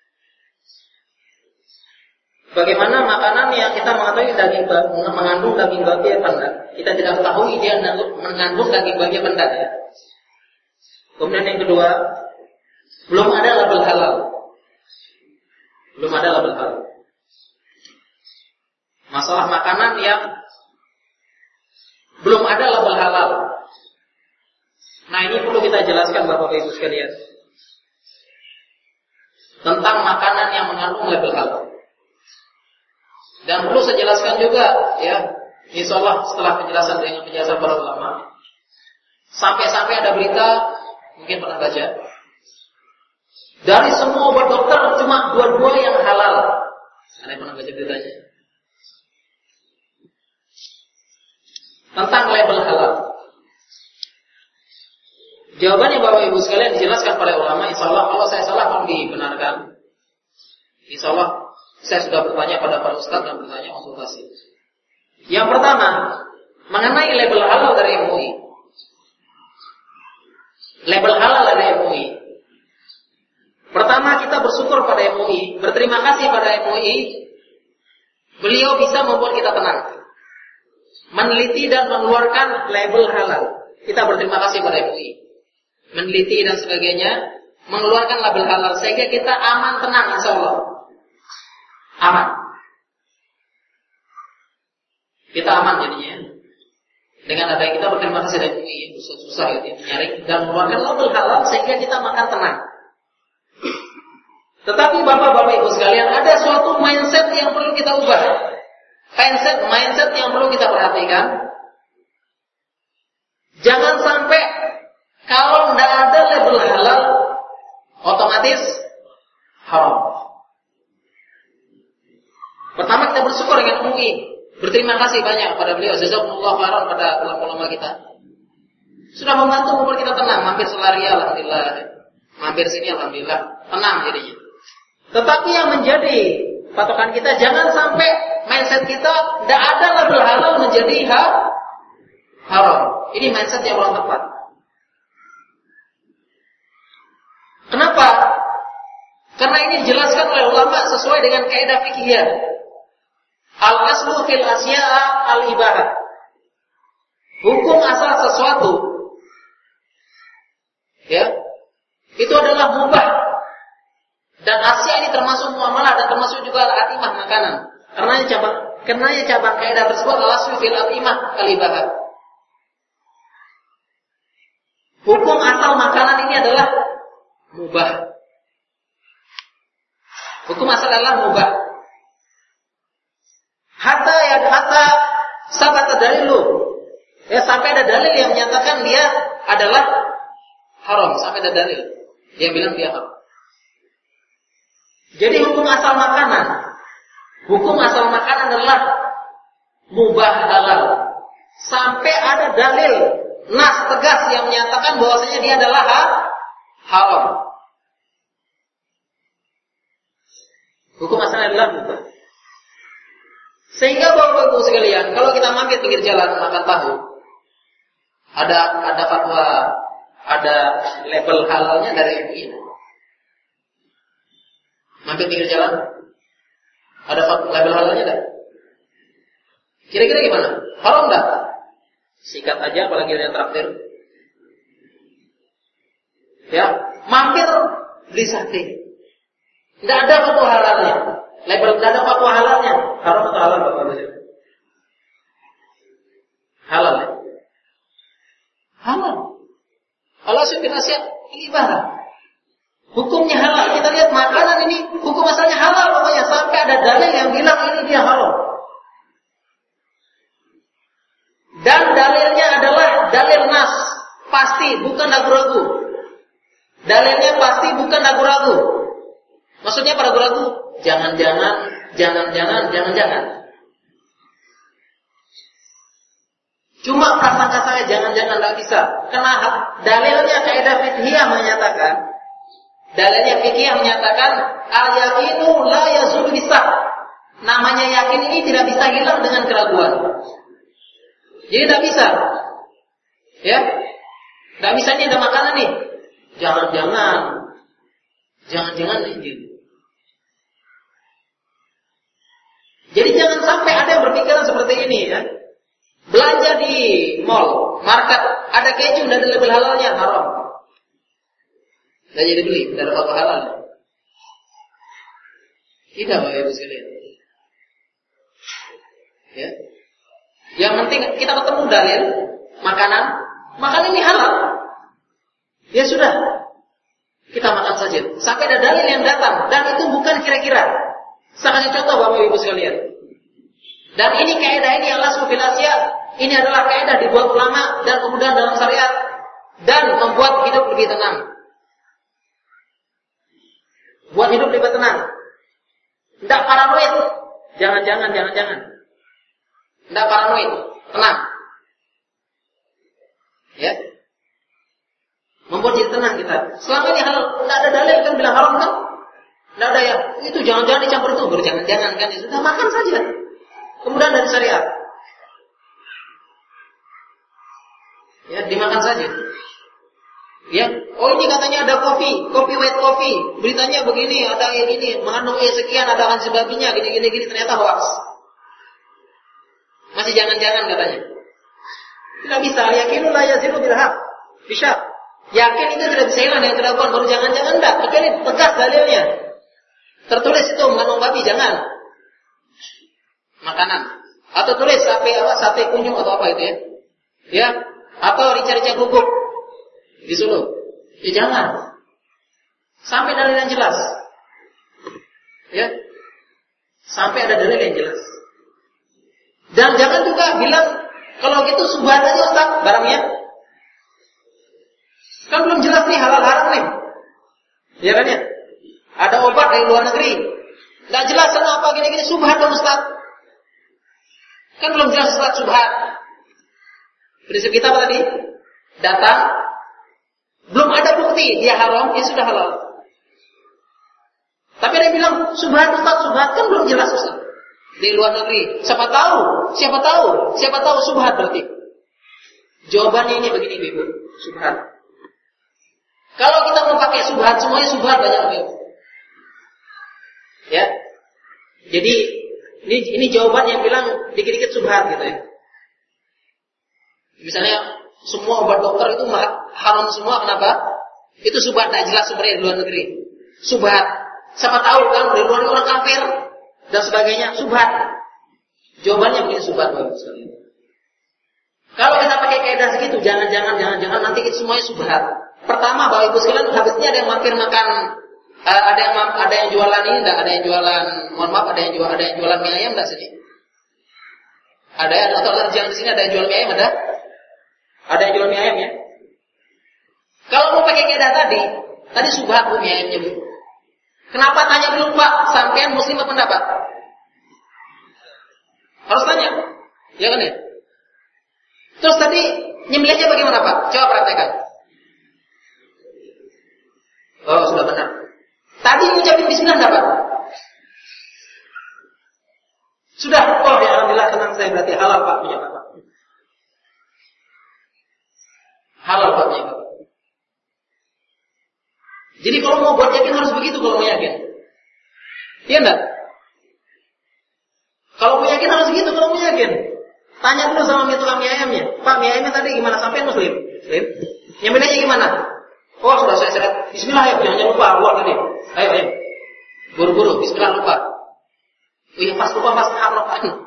Bagaimana makanan yang kita mengetahui daging babi, mengandung daging babi apa enggak? Kita tidak ketahui dia mengandung daging babi apa enggak ya. Kemudian yang kedua, belum ada label halal. Belum ada label halal. Masalah makanan yang belum ada label halal. Nah ini perlu kita jelaskan Bapak Ibu sekalian. Tentang makanan yang mengandung label halal. Dan perlu saya jelaskan juga, ya, insyaallah setelah penjelasan dengan penjelasan para ulama, sampai-sampai ada berita, mungkin pernah baca, dari semua obat dokter cuma dua-dua yang halal. Anda pernah baca beritanya? Tentang label halal. Jawabannya Bapak Ibu sekalian dijelaskan oleh ulama, insyaallah kalau saya salah mohon dibenarkan. Insyaallah saya sudah bertanya pada para ustaz dan bertanya konsultasi. Yang pertama, mengenai label halal dari M U I. Label halal dari M U I. Pertama, kita bersyukur pada M U I, berterima kasih pada M U I. Beliau bisa membuat kita tenang, meneliti dan mengeluarkan label halal. Kita berterima kasih pada M U I, meneliti dan sebagainya, mengeluarkan label halal sehingga kita aman, tenang, insyaallah aman. Kita aman jadinya. Dengan adanya kita berterima kasih pada M U I, susah-susah gitu menyaring dan mengeluarkan label halal sehingga kita makan tenang. Tetapi bapak-bapak ibu sekalian, ada suatu mindset yang perlu kita ubah. Mindset, mindset yang perlu kita perhatikan. Jangan sampai kalau tidak ada label halal, otomatis haram. Pertama kita bersyukur dengan M U I, berterima kasih banyak kepada beliau, jazakumullah khairan pada ulama-ulama kita. Sudah membantu membuat kita tenang, mampir selaria alhamdulillah, mampir sini alhamdulillah, tenang jadinya. Tetapi yang menjadi patokan kita, jangan sampai mindset kita tidak ada label halal menjadi ha, haram. Ini mindset yang belum tepat. Kenapa? Karena ini dijelaskan oleh ulama sesuai dengan kaidah fikihiyah. Al-aslu fil asya'a al-ibadah. Hukum asal sesuatu, ya, itu adalah mubah. Dan asya ini termasuk muamalah dan termasuk juga al-atimah makanan. Karenanya cabang, karenanya cabang kaidah tersebut al-aslu fil atimah al-ibadah. Hukum asal makanan ini adalah mubah. Hukum asal adalah mubah. Hatta ya hatta sabat dalilu. Ya, sampai ada dalil yang menyatakan dia adalah haram, sampai ada dalil dia bilang dia haram. Jadi hukum asal makanan, hukum asal makanan adalah mubah halal. Sampai ada dalil nas tegas yang menyatakan bahwasanya dia adalah ha, haram. Hukum asalnya adalah mubah. Sehingga bapak-bapak sekalian, kalau kita mampir pinggir jalan makan tahu, ada ada fatwa, ada label halalnya dari M U I. Mampir pinggir jalan, ada label halalnya dah. Kira-kira gimana? Haram dah? Sikat aja, apalagi ada traktir. Ya, mampir beli sate. Tidak ada fatwa halalnya. Label tidak ada fatwa halalnya. Haram atau halal bapak-bapak? Halal ya? Halal. Allah subhanahu ini ibadah. Hukumnya halal. Kita lihat makanan ini hukum asalnya halal pokoknya sampai ada dalil yang bilang ini dia halal. Dan dalilnya adalah dalil nas, pasti bukan ragu-ragu. Dalilnya pasti bukan ragu-ragu. Maksudnya para ragu-ragu, jangan-jangan, jangan-jangan, jangan-jangan. Cuma prasangka saya jangan-jangan tidak bisa. Karena dalilnya kaidah fiqhiyah menyatakan, dalilnya fiqhiyah menyatakan al-yaqinu la yazul bisyak. Namanya yakin ini tidak bisa hilang dengan keraguan. Jadi tidak bisa. Ya. Tidak bisa ini ada makanan nih. Jangan-jangan. Jangan-jangan ini. Jadi jangan sampai ada yang berpikiran seperti ini ya. Belanja di mall, market, ada keju dan label halalnya haram. Tidak jadi beli, tidak ada fatwa halal. Tidak Bapak Ibu sekalian. Ya. Yang penting kita ketemu dalil makanan, makanan ini halal. Ya sudah, kita makan saja. Sampai ada dalil yang datang dan itu bukan kira-kira. Saya kasih contoh Bapak Ibu sekalian. Dan ini kaidah ini Allah subhanahu ini adalah kaidah dibuat ulama dan kemudian dalam syariat dan membuat hidup lebih tenang. Buat hidup lebih tenang. Tidak paranoid. Jangan-jangan, jangan-jangan. Tidak paranoid. Tenang. Ya. Membuat jadi tenang kita. Selama ini halal, tidak ada dalil kan bilang haram kan? Tidak ada ya. Itu jangan-jangan dicampur itu. Berjangan-jangan kan. Sudah makan saja. Kemudian dari syariat. Ya, dimakan saja. Ya, oh ini katanya ada kopi, kopi white coffee. Beritanya begini, ada yang ini, mengandung E sekian, ada kan sebagainya, gini-gini gini ternyata hoax. Masih jangan-jangan katanya. Tidak bisa, yakinu la yazilu bil haq. Bisa. Yakin itu tidak bisa hilang yang terlakukan, baru jangan-jangan enggak. Ini tegas dalilnya. Tertulis itu mengandung babi, jangan. Makanan. Atau tulis sate apa, sate kunyung atau apa itu ya. Ya, atau rica-rica guguk. Di Solo. Ya jangan. Sampai dalil yang jelas. Ya. Sampai ada dalil yang jelas. Dan jangan juga bilang kalau gitu subhat aja Ustaz barangnya. Kan belum jelas nih halal haram nih. Ya kan ya? Ada obat dari luar negeri. Enggak jelas sama apa gini-gini subhat dong Ustaz. Kan belum jelas Ustaz subhat. Prinsip kita apa tadi? Datang. Belum ada bukti dia haram, dia sudah halal. Tapi ada yang bilang subhat Ustaz, subhat kan belum jelas Ustaz. Di luar negeri, siapa tahu, siapa tahu, siapa tahu subhat berarti. Jawabannya ini begini Ibu, subhat. Kalau kita mau pakai subhat, semuanya subhat banyak Ibu. Ya. Jadi ini ini jawaban yang bilang dikit-dikit subhat gitu ya. Misalnya semua obat dokter itu haram semua, kenapa? Itu subhat, tidak jelas sebenarnya di luar negeri. Subhat. Siapa tahu kan di luar negeri orang kafir dan sebagainya, subhat. Jawabannya begini subhat Bapak sekalian. Kalau kita pakai kaidah segitu, jangan-jangan jangan-jangan nanti kita semuanya subhat. Pertama Bapak Ibu sekalian, habisnya ada yang mampir makan, uh, ada yang ada yang jualan ini, enggak ada yang jualan, mohon maaf, ada yang jual ada yang jualan mie ayam enggak sini? Ada ya, atau yang di sini ada yang jual mie ayam ada? Ada yang jual mie ayam ya? Kalau mau pakai kaidah tadi, tadi subhat Bu mie ayamnya Bu. Kenapa tanya dulu Pak? Sampean muslim apa pendapat? Harus tanya. Ya kan ya? Terus tadi nyembelihnya bagaimana Pak? Coba praktekkan. Oh sudah benar. Tadi ngucapin bismillah enggak Pak? Sudah. Oh ya alhamdulillah tenang saya berarti halal Pak punya Pak. Halal Pak punya Pak. Jadi kalau mau buat yakin harus begitu kalau mau yakin. Iya enggak? Kalau mau yakin harus begitu kalau mau yakin. Tanya dulu sama mie tukang mie ayamnya. Pak mie ayamnya tadi gimana? Sampai muslim? Muslim? Nyembelihnya gimana? Oh sudah saya seret. Bismillah ya, jangan lupa luar tadi. Ayo ayo. Buru-buru. Bismillah lupa. Oh iya pas lupa pas haram.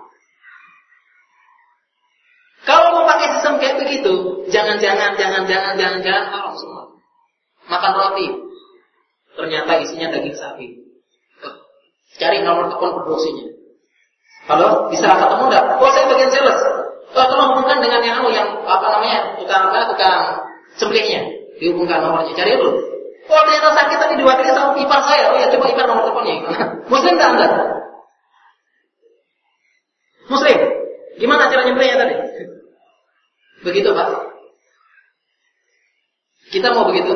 Kalau mau pakai sistem kayak begitu, jangan-jangan, jangan-jangan, jangan-jangan haram semua. Makan roti, ternyata isinya daging sapi. Cari nomor telepon produksinya. Halo, bisa ketemu enggak? Oh saya bagian sales. Oh tolong hubungkan dengan yang anu yang apa namanya tukang apa tukang sembelihnya. Dihubungkan nomornya, cari dulu. Oh ternyata sakit tadi diwakili sama ipar saya. Oh ya coba ipar nomor teleponnya. Muslim enggak Anda? Muslim. Gimana cara nyembelihnya tadi? Begitu Pak. Kita mau begitu.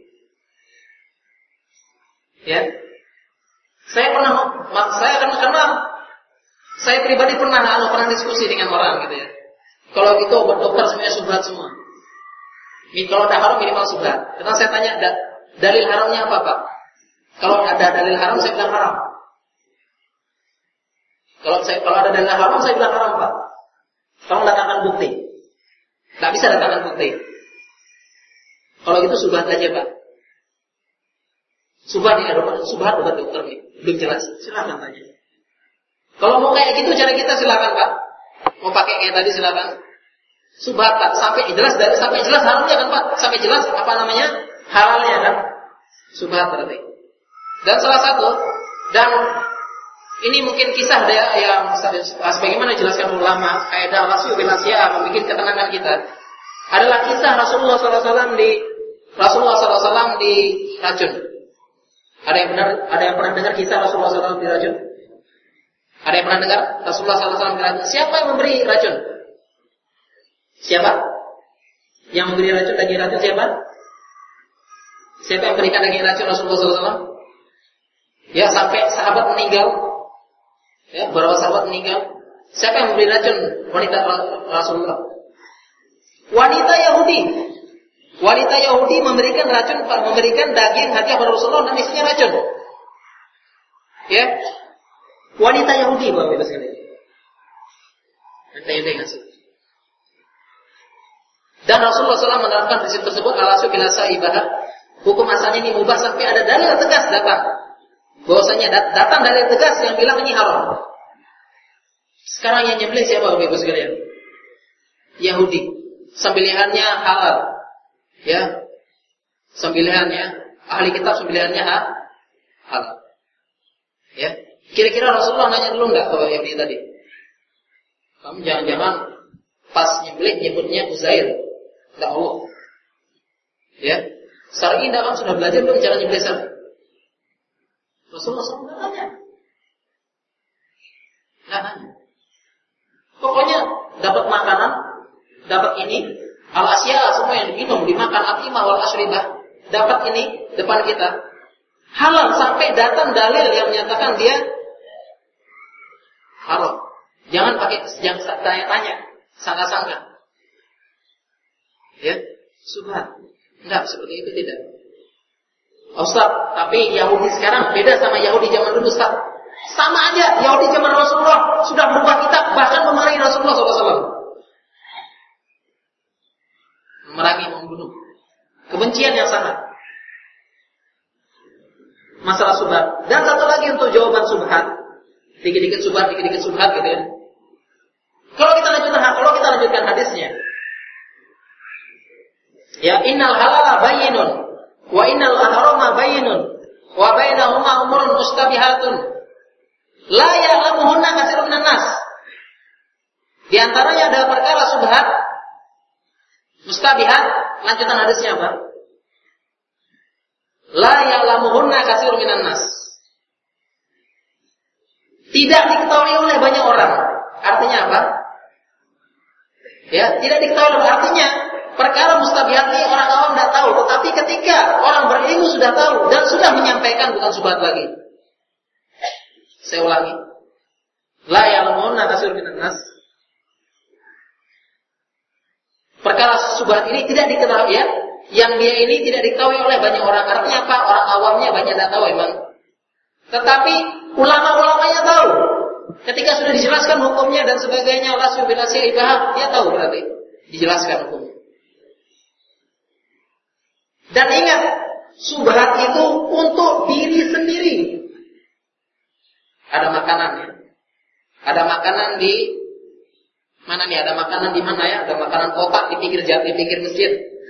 Ya. Saya pernah saya akan karena saya pribadi pernah anu pernah diskusi dengan orang gitu ya. Kalau gitu obat dokter semuanya subhat semua. Ini kalau ada haram minimal subhat. Karena saya tanya da, dalil haramnya apa Pak? Kalau ada dalil haram saya bilang haram. Kalau saya kalau ada dalil haram saya bilang haram Pak. Tolong datangkan bukti. Tidak bisa datangkan bukti. Kalau gitu subhat aja Pak. Subhat ya, subhat obat dokter nih. Belum jelas. Silakan tanya. Kalau mau kayak gitu cara kita silakan Pak. Mau pakai kayak tadi silakan. Subhat Pak, sampai jelas dari sampai jelas haramnya kan Pak, sampai jelas apa namanya halalnya kan. Subhat berarti. Dan salah satu dan Ini mungkin kisah ada yang sebagaimana dijelaskan ulama, kaidah rasyu bil asya membuat ketenangan kita. Adalah kisah Rasulullah sallallahu alaihi wasallam di Rasulullah sallallahu alaihi wasallam diracun. Ada yang benar? Ada yang pernah dengar kisah Rasulullah sallallahu alaihi wasallam diracun? Ada yang pernah dengar Rasulullah sallallahu alaihi wasallam diracun? Siapa yang memberi racun? Siapa? Yang memberi racun daging racun siapa? Siapa yang berikan daging racun Rasulullah sallallahu alaihi wasallam? Ya, sampai sahabat meninggal. Ya, beberapa sahabat meninggal. Siapa yang memberi racun? Wanita Rasulullah. Wanita Yahudi. Wanita Yahudi memberikan racun, memberikan daging hadiah kepada Rasulullah dan isinya racun. Ya. Wanita Yahudi, Bapak Ibu sekalian. Wanita Yahudi ngasih. Dan Rasulullah sallallahu alaihi wasallam menerapkan prinsip tersebut alasu bila saibah. Hukum asalnya ini mubah sampai ada dalil tegas datang. Bahwasanya datang dalil tegas yang bilang ini haram. Sekarang yang nyembelih siapa Bapak Ibu sekalian? Yahudi. Sembelihannya halal. Ya. Sembelihannya ahli kitab sembelihannya ha? halal. Ya. Kira-kira Rasulullah nanya dulu enggak ke Yahudi tadi? Kamu jangan-jangan pas nyembelih nyebutnya Uzair, enggak Allah. Ya. Secara indah kan sudah belajar belum cara nyembelih sapi? Rasulullah shallallahu alaihi wasallam nanya. Nggak nanya. Pokoknya dapat makanan, dapat ini, al-asya semua yang diminum, dimakan, al-imah wal ashribah, dapat ini depan kita. Halal sampai datang dalil yang menyatakan dia haram. Jangan pakai yang tanya-tanya, sangka-sangka. Ya, subhan. Enggak, seperti itu tidak. Ustaz, tapi Yahudi sekarang beda sama Yahudi zaman dulu, Ustaz. Sama aja, Yahudi zaman Rasulullah sudah berubah kitab, bahkan memerangi Rasulullah shallallahu alaihi wasallam. Memerangi, membunuh. Kebencian yang sama. Masalah subhat. Dan satu lagi untuk jawaban subhat. Dikit-dikit subhat, dikit-dikit subhat gitu ya. Kalau kita lanjutkan, kalau kita lanjutkan hadisnya. Ya, innal halala bayyinun wa innal harama bayyinun wa bainahuma umurun mustabihatun la ya'lamuhunna katsirun minan nas. Di antaranya adalah perkara subhat, mustabihat. Lanjutan hadisnya apa? La ya'lamuhunna katsirun minan nas. Tidak diketahui oleh banyak orang. Artinya apa? Ya, tidak diketahui. Artinya perkara mustabihat ini orang awam tidak tahu, tetapi ketika orang berilmu sudah tahu dan sudah menyampaikan, bukan subhat lagi. Saya ulangi. La ya'lamunna katsirun minan nas. Perkara subhat ini tidak diketahui ya. Yang dia ini tidak diketahui oleh banyak orang. Artinya apa? Orang awamnya banyak tidak tahu emang. Tetapi ulama-ulamanya tahu. Ketika sudah dijelaskan hukumnya dan sebagainya, Allah subhanahu wa ta'ala dia tahu berarti dijelaskan hukumnya. Dan ingat, subhat itu untuk diri sendiri. Ada makanannya. Ada makanan di mana nih? Ada makanan di mana ya? Ada makanan kotak di pinggir jalan, di pinggir masjid.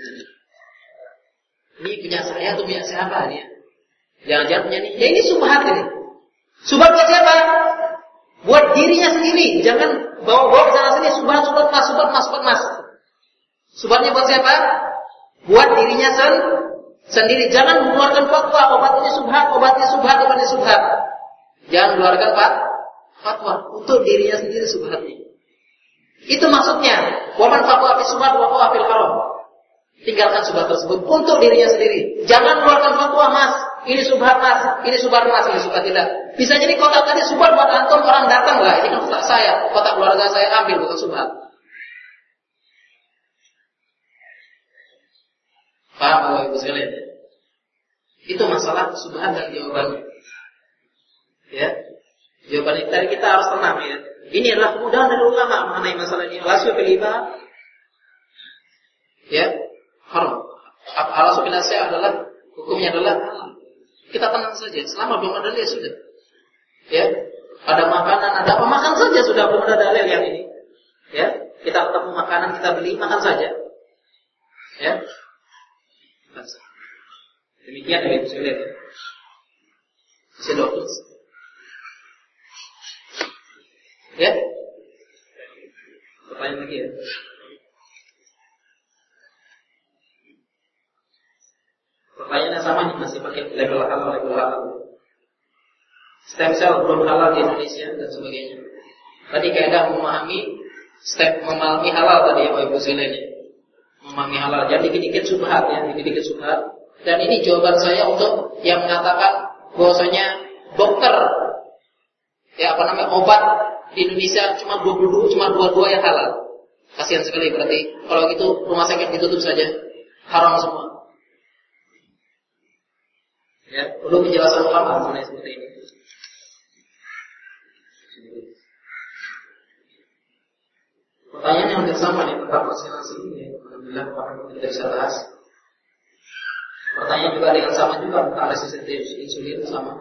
Ini punya saya atau punya siapa nih? Jangan-jangan punya ini. Ya ini subhat ini. Subhat buat siapa? Buat dirinya sendiri. Jangan bawa-bawa ke sana sini. Subhat, subhat mas, subhat mas, subhat mas. Subhatnya buat siapa? Buat dirinya sen sendiri. Jangan mengeluarkan fatwa. Obatnya subhat, obatnya subhat, obatnya subhat. Jangan mengeluarkan fatwa. Untuk dirinya sendiri subhatnya. Itu maksudnya. Waman fatwa fi subhat, wa fatwa fil haram. Tinggalkan subhat tersebut untuk dirinya sendiri. Jangan mengeluarkan fatwa mas. Ini subhat mas, ini subhat mas, ini subhat tidak. Bisa jadi kotak tadi subhat buat antum, orang datang lah. Ini kan kotak saya, kotak keluarga saya ambil, bukan subhat. Paham Bapak Ibu sekalian? Itu masalah subhat dan jawabannya. Ya, jawaban tadi kita harus tenang ya. Ini adalah kemudahan dari ulama mengenai masalah ini. Alasu bil ibah, ya, haram. Alasu bil asya adalah hukumnya adalah halal. Kita tenang saja, selama belum ada dalil sudah. Ya, ada makanan, ada apa makan saja sudah belum ada dalil yang ini. Ya, kita ketemu makanan kita beli makan saja. Ya, demikian dari sekalian. Sedokter. Ya? Pertanyaan lagi ya. Pertanyaannya sama nih, masih pakai level halal, level halal. Stem cell belum halal di Indonesia dan sebagainya. Tadi kayak memahami step memahami halal tadi ya Bapak Ibu sekalian. Memahami halal. Jadi dikit-dikit subhat ya, dikit-dikit subhat. Dan ini jawaban saya untuk yang mengatakan bahwasanya dokter ya apa namanya obat di Indonesia cuma dua puluh dua cuma dua-dua yang halal. Kasihan sekali berarti kalau gitu rumah sakit ditutup saja. Haram semua. Ya, perlu penjelasan ulama mengenai seperti ini. Pertanyaan yang hampir sama nih tentang vaksinasi ini, alhamdulillah Pak kita bisa bahas. Pertanyaan juga dengan sama juga tentang resistensi insulin sama.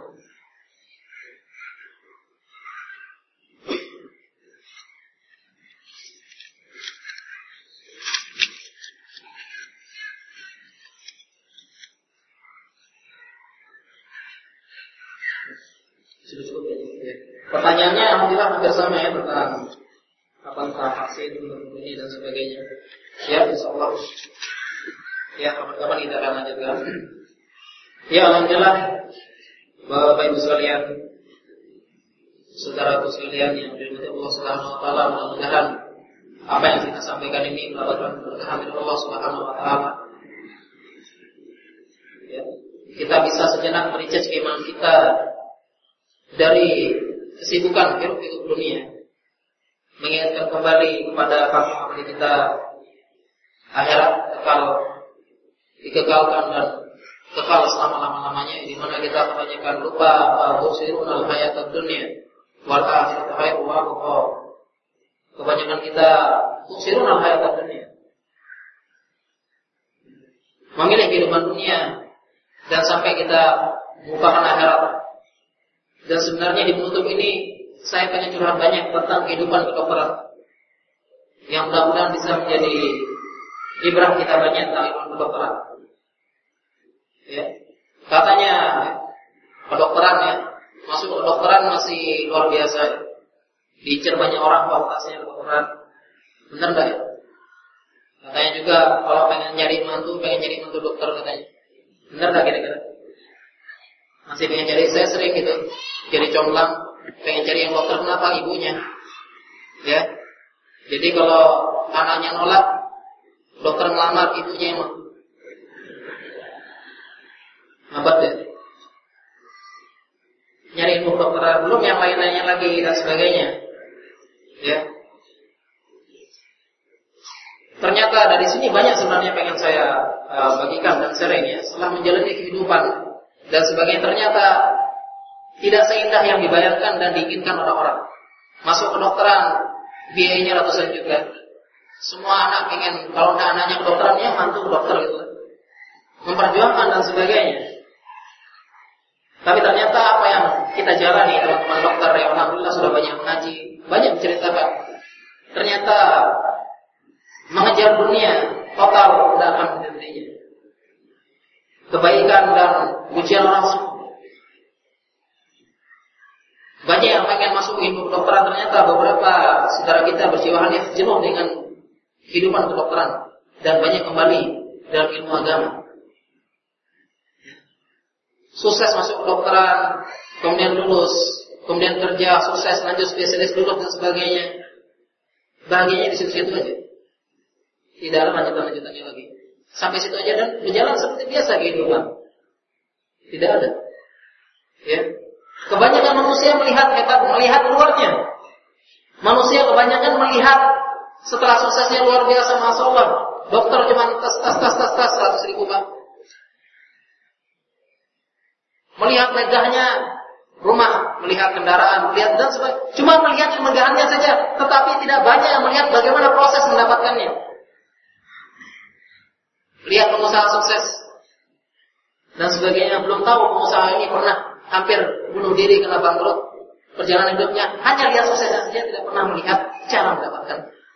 Sudah cukup ya. Pertanyaannya alhamdulillah hampir sama ya tentang apa tentang vaksin ini dan sebagainya. Ya, insyaallah. Ya, kapan-kapan kita akan lanjutkan. Ya, alhamdulillah Bapak Ibu sekalian, saudaraku sekalian yang dirahmati Allah Subhanahu wa taala, mudah-mudahan apa yang kita sampaikan ini mendapatkan berkah dari Allah Subhanahu wa taala. Ya, kita bisa sejenak mericas keimanan kita dari kesibukan hidup-hidup dunia, mengingatkan kembali kepada kampung kita akhirat kekal dikekalkan dan kekal selama-lama-lamanya, di mana kita kebanyakan lupa bahwa hayatad dunya wal akhiratu khairun wa abqa. Kebanyakan kita tusirun hayatad dunya, memilih kehidupan dunia dan sampai kita melupakan akhirat. Dan sebenarnya di penutup ini saya pengen curhat banyak tentang kehidupan kedokteran yang mudah-mudahan bisa menjadi ibrah kita banyak tentang ilmu kedokteran. Ya. Katanya kedokteran ya, masuk kedokteran masih luar biasa. Diincar banyak orang fakultasnya kedokteran. Benar enggak ya? Katanya juga kalau pengen nyari mantu, pengen nyari mantu dokter katanya. Benar enggak kira-kira? Masih pengen cari, saya sering gitu jadi comblang, pengen cari yang dokter. Kenapa? Ibunya ya. Jadi kalau anaknya nolak, dokter ngelamar ibunya emang ngabat ya. Nyari ilmu dokteran, belum yang lain-lainnya lagi dan sebagainya ya. Ternyata dari sini banyak sebenarnya pengen saya uh, bagikan dan sharing ya. Setelah menjalani kehidupan dan sebagainya, ternyata tidak seindah yang dibayangkan dan diinginkan orang-orang. Masuk kedokteran, biayanya ratusan juta. Semua anak ingin, kalau tidak anaknya kedokteran, ya mantu dokter gitu. Memperjuangkan dan sebagainya. Tapi ternyata apa yang kita jalani teman-teman dokter yang alhamdulillah sudah banyak mengaji, banyak menceritakan. Ternyata mengejar dunia total tidak akan berhentinya. Kebaikan dan pujian orang semua. Banyak yang pengen masuk ilmu kedokteran, ternyata beberapa saudara kita berjiwa hanif jenuh dengan kehidupan kedokteran dan banyak kembali dalam ilmu agama. Sukses masuk kedokteran, kemudian lulus, kemudian kerja, sukses lanjut spesialis lulus dan sebagainya. Bahagianya di situ-situ aja. Tidak ada lanjutan-lanjutannya lagi. Sampai situ aja dan berjalan seperti biasa kehidupan. Tidak ada. Ya. Kebanyakan manusia melihat hebat, melihat luarnya. Manusia kebanyakan melihat setelah suksesnya luar biasa, masya Allah. Dokter cuma tas tas tas tas tas seratus ribu pak. Melihat megahnya rumah, melihat kendaraan, melihat dan sebagainya. Cuma melihat kemegahannya saja, tetapi tidak banyak yang melihat bagaimana proses mendapatkannya. Lihat pengusaha sukses dan sebagainya, belum tahu pengusaha ini pernah hampir bunuh diri karena bangkrut. Perjalanan hidupnya hanya lihat suksesnya saja, tidak pernah melihat cara mendapatkan.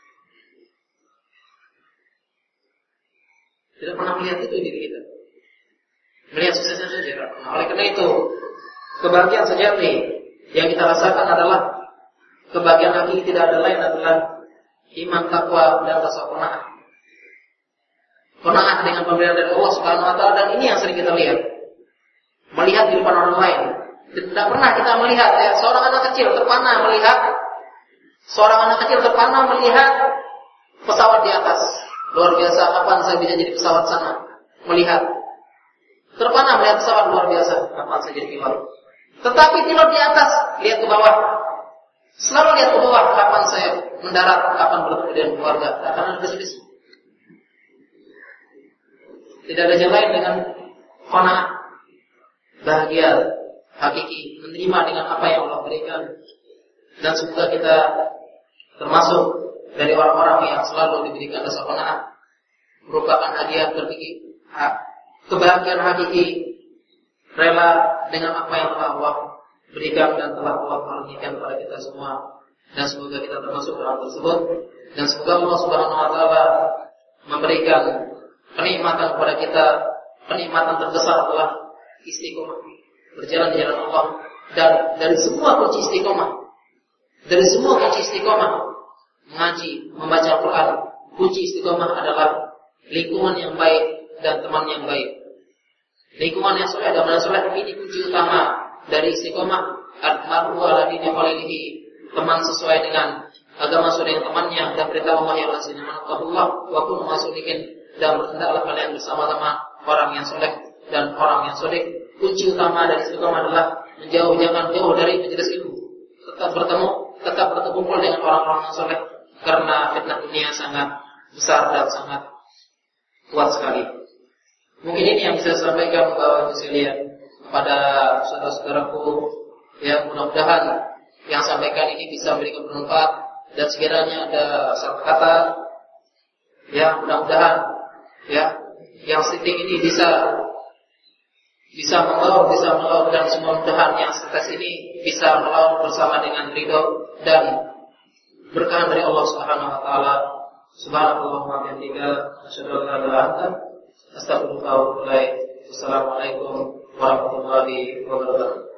Tidak pernah melihat itu diri kita. Melihat suksesnya saja. Nah, oleh karena itu, kebahagiaan sejati yang kita rasakan adalah kebahagiaan hakiki tidak ada lain adalah iman, takwa, dan rasa qanaah. Qanaah dengan pemberian dari Allah Subhanahu wa taala, dan ini yang sering kita lihat. Melihat di depan orang lain. Tidak pernah kita melihat ya, seorang anak kecil terpana melihat seorang anak kecil terpana melihat pesawat di atas. Luar biasa, kapan saya bisa jadi pesawat sana? Melihat. Terpana melihat pesawat, luar biasa, kapan saya jadi pilot? Tetapi pilot di atas, lihat ke bawah. Selalu lihat ke bawah, kapan saya mendarat, kapan bertemu dengan keluarga. Akan ada visi-visi. Tidak ada jalan lain dengan qanaah, bahagia, hakiki, menerima dengan apa yang Allah berikan. Dan semoga kita termasuk dari orang-orang yang selalu diberikan rasa qanaah, merupakan hadiah tertinggi, kebahagiaan hakiki, rela dengan apa yang telah Allah berikan dan telah Allah karuniakan kepada kita semua. Dan semoga kita termasuk dalam tersebut. Dan semoga Allah Subhanahu wa taala memberikan kenikmatan kepada kita. Kenikmatan terbesar adalah istiqomah, berjalan di jalan Allah. Dan dari semua kunci istiqomah, dari semua kunci istiqomah, mengaji, membaca Al-Quran, kunci istiqomah adalah lingkungan yang baik dan teman yang baik. Lingkungan yang soleh dan teman soleh ini kunci utama dari istiqomah. Al-mar'u ala dini khalilihi, teman sesuai dengan agama sesuai dengan temannya, dan perintah Allah yang lazim Allah wa kunu masulikin, dan berhendaklah kalian bersama-sama orang yang soleh dan orang yang soleh. Kunci utama dari istiqomah adalah menjauh, jangan jauh dari majelis ilmu. Tetap bertemu, tetap berkumpul dengan orang-orang yang soleh, karena fitnah dunia sangat besar dan sangat kuat sekali. Mungkin ini yang bisa saya sampaikan Bapak Ibu sekalian kepada saudara-saudaraku, ya, mudah-mudahan yang sampaikan ini bisa memberikan bermanfaat, dan sekiranya ada salah kata, ya, mudah-mudahan ya yang sitting ini bisa bisa melaut, bisa melaut, dan semua mudahan yang setes ini bisa melaut bersama dengan ridho dan berkah dari Allah Subhanahu wa taala. Subhanallah wa bihamdihi, asyhadu an la ilaha illa anta, astaghfiruka wa atubu ilaik. Wassalamualaikum warahmatullahi wabarakatuh.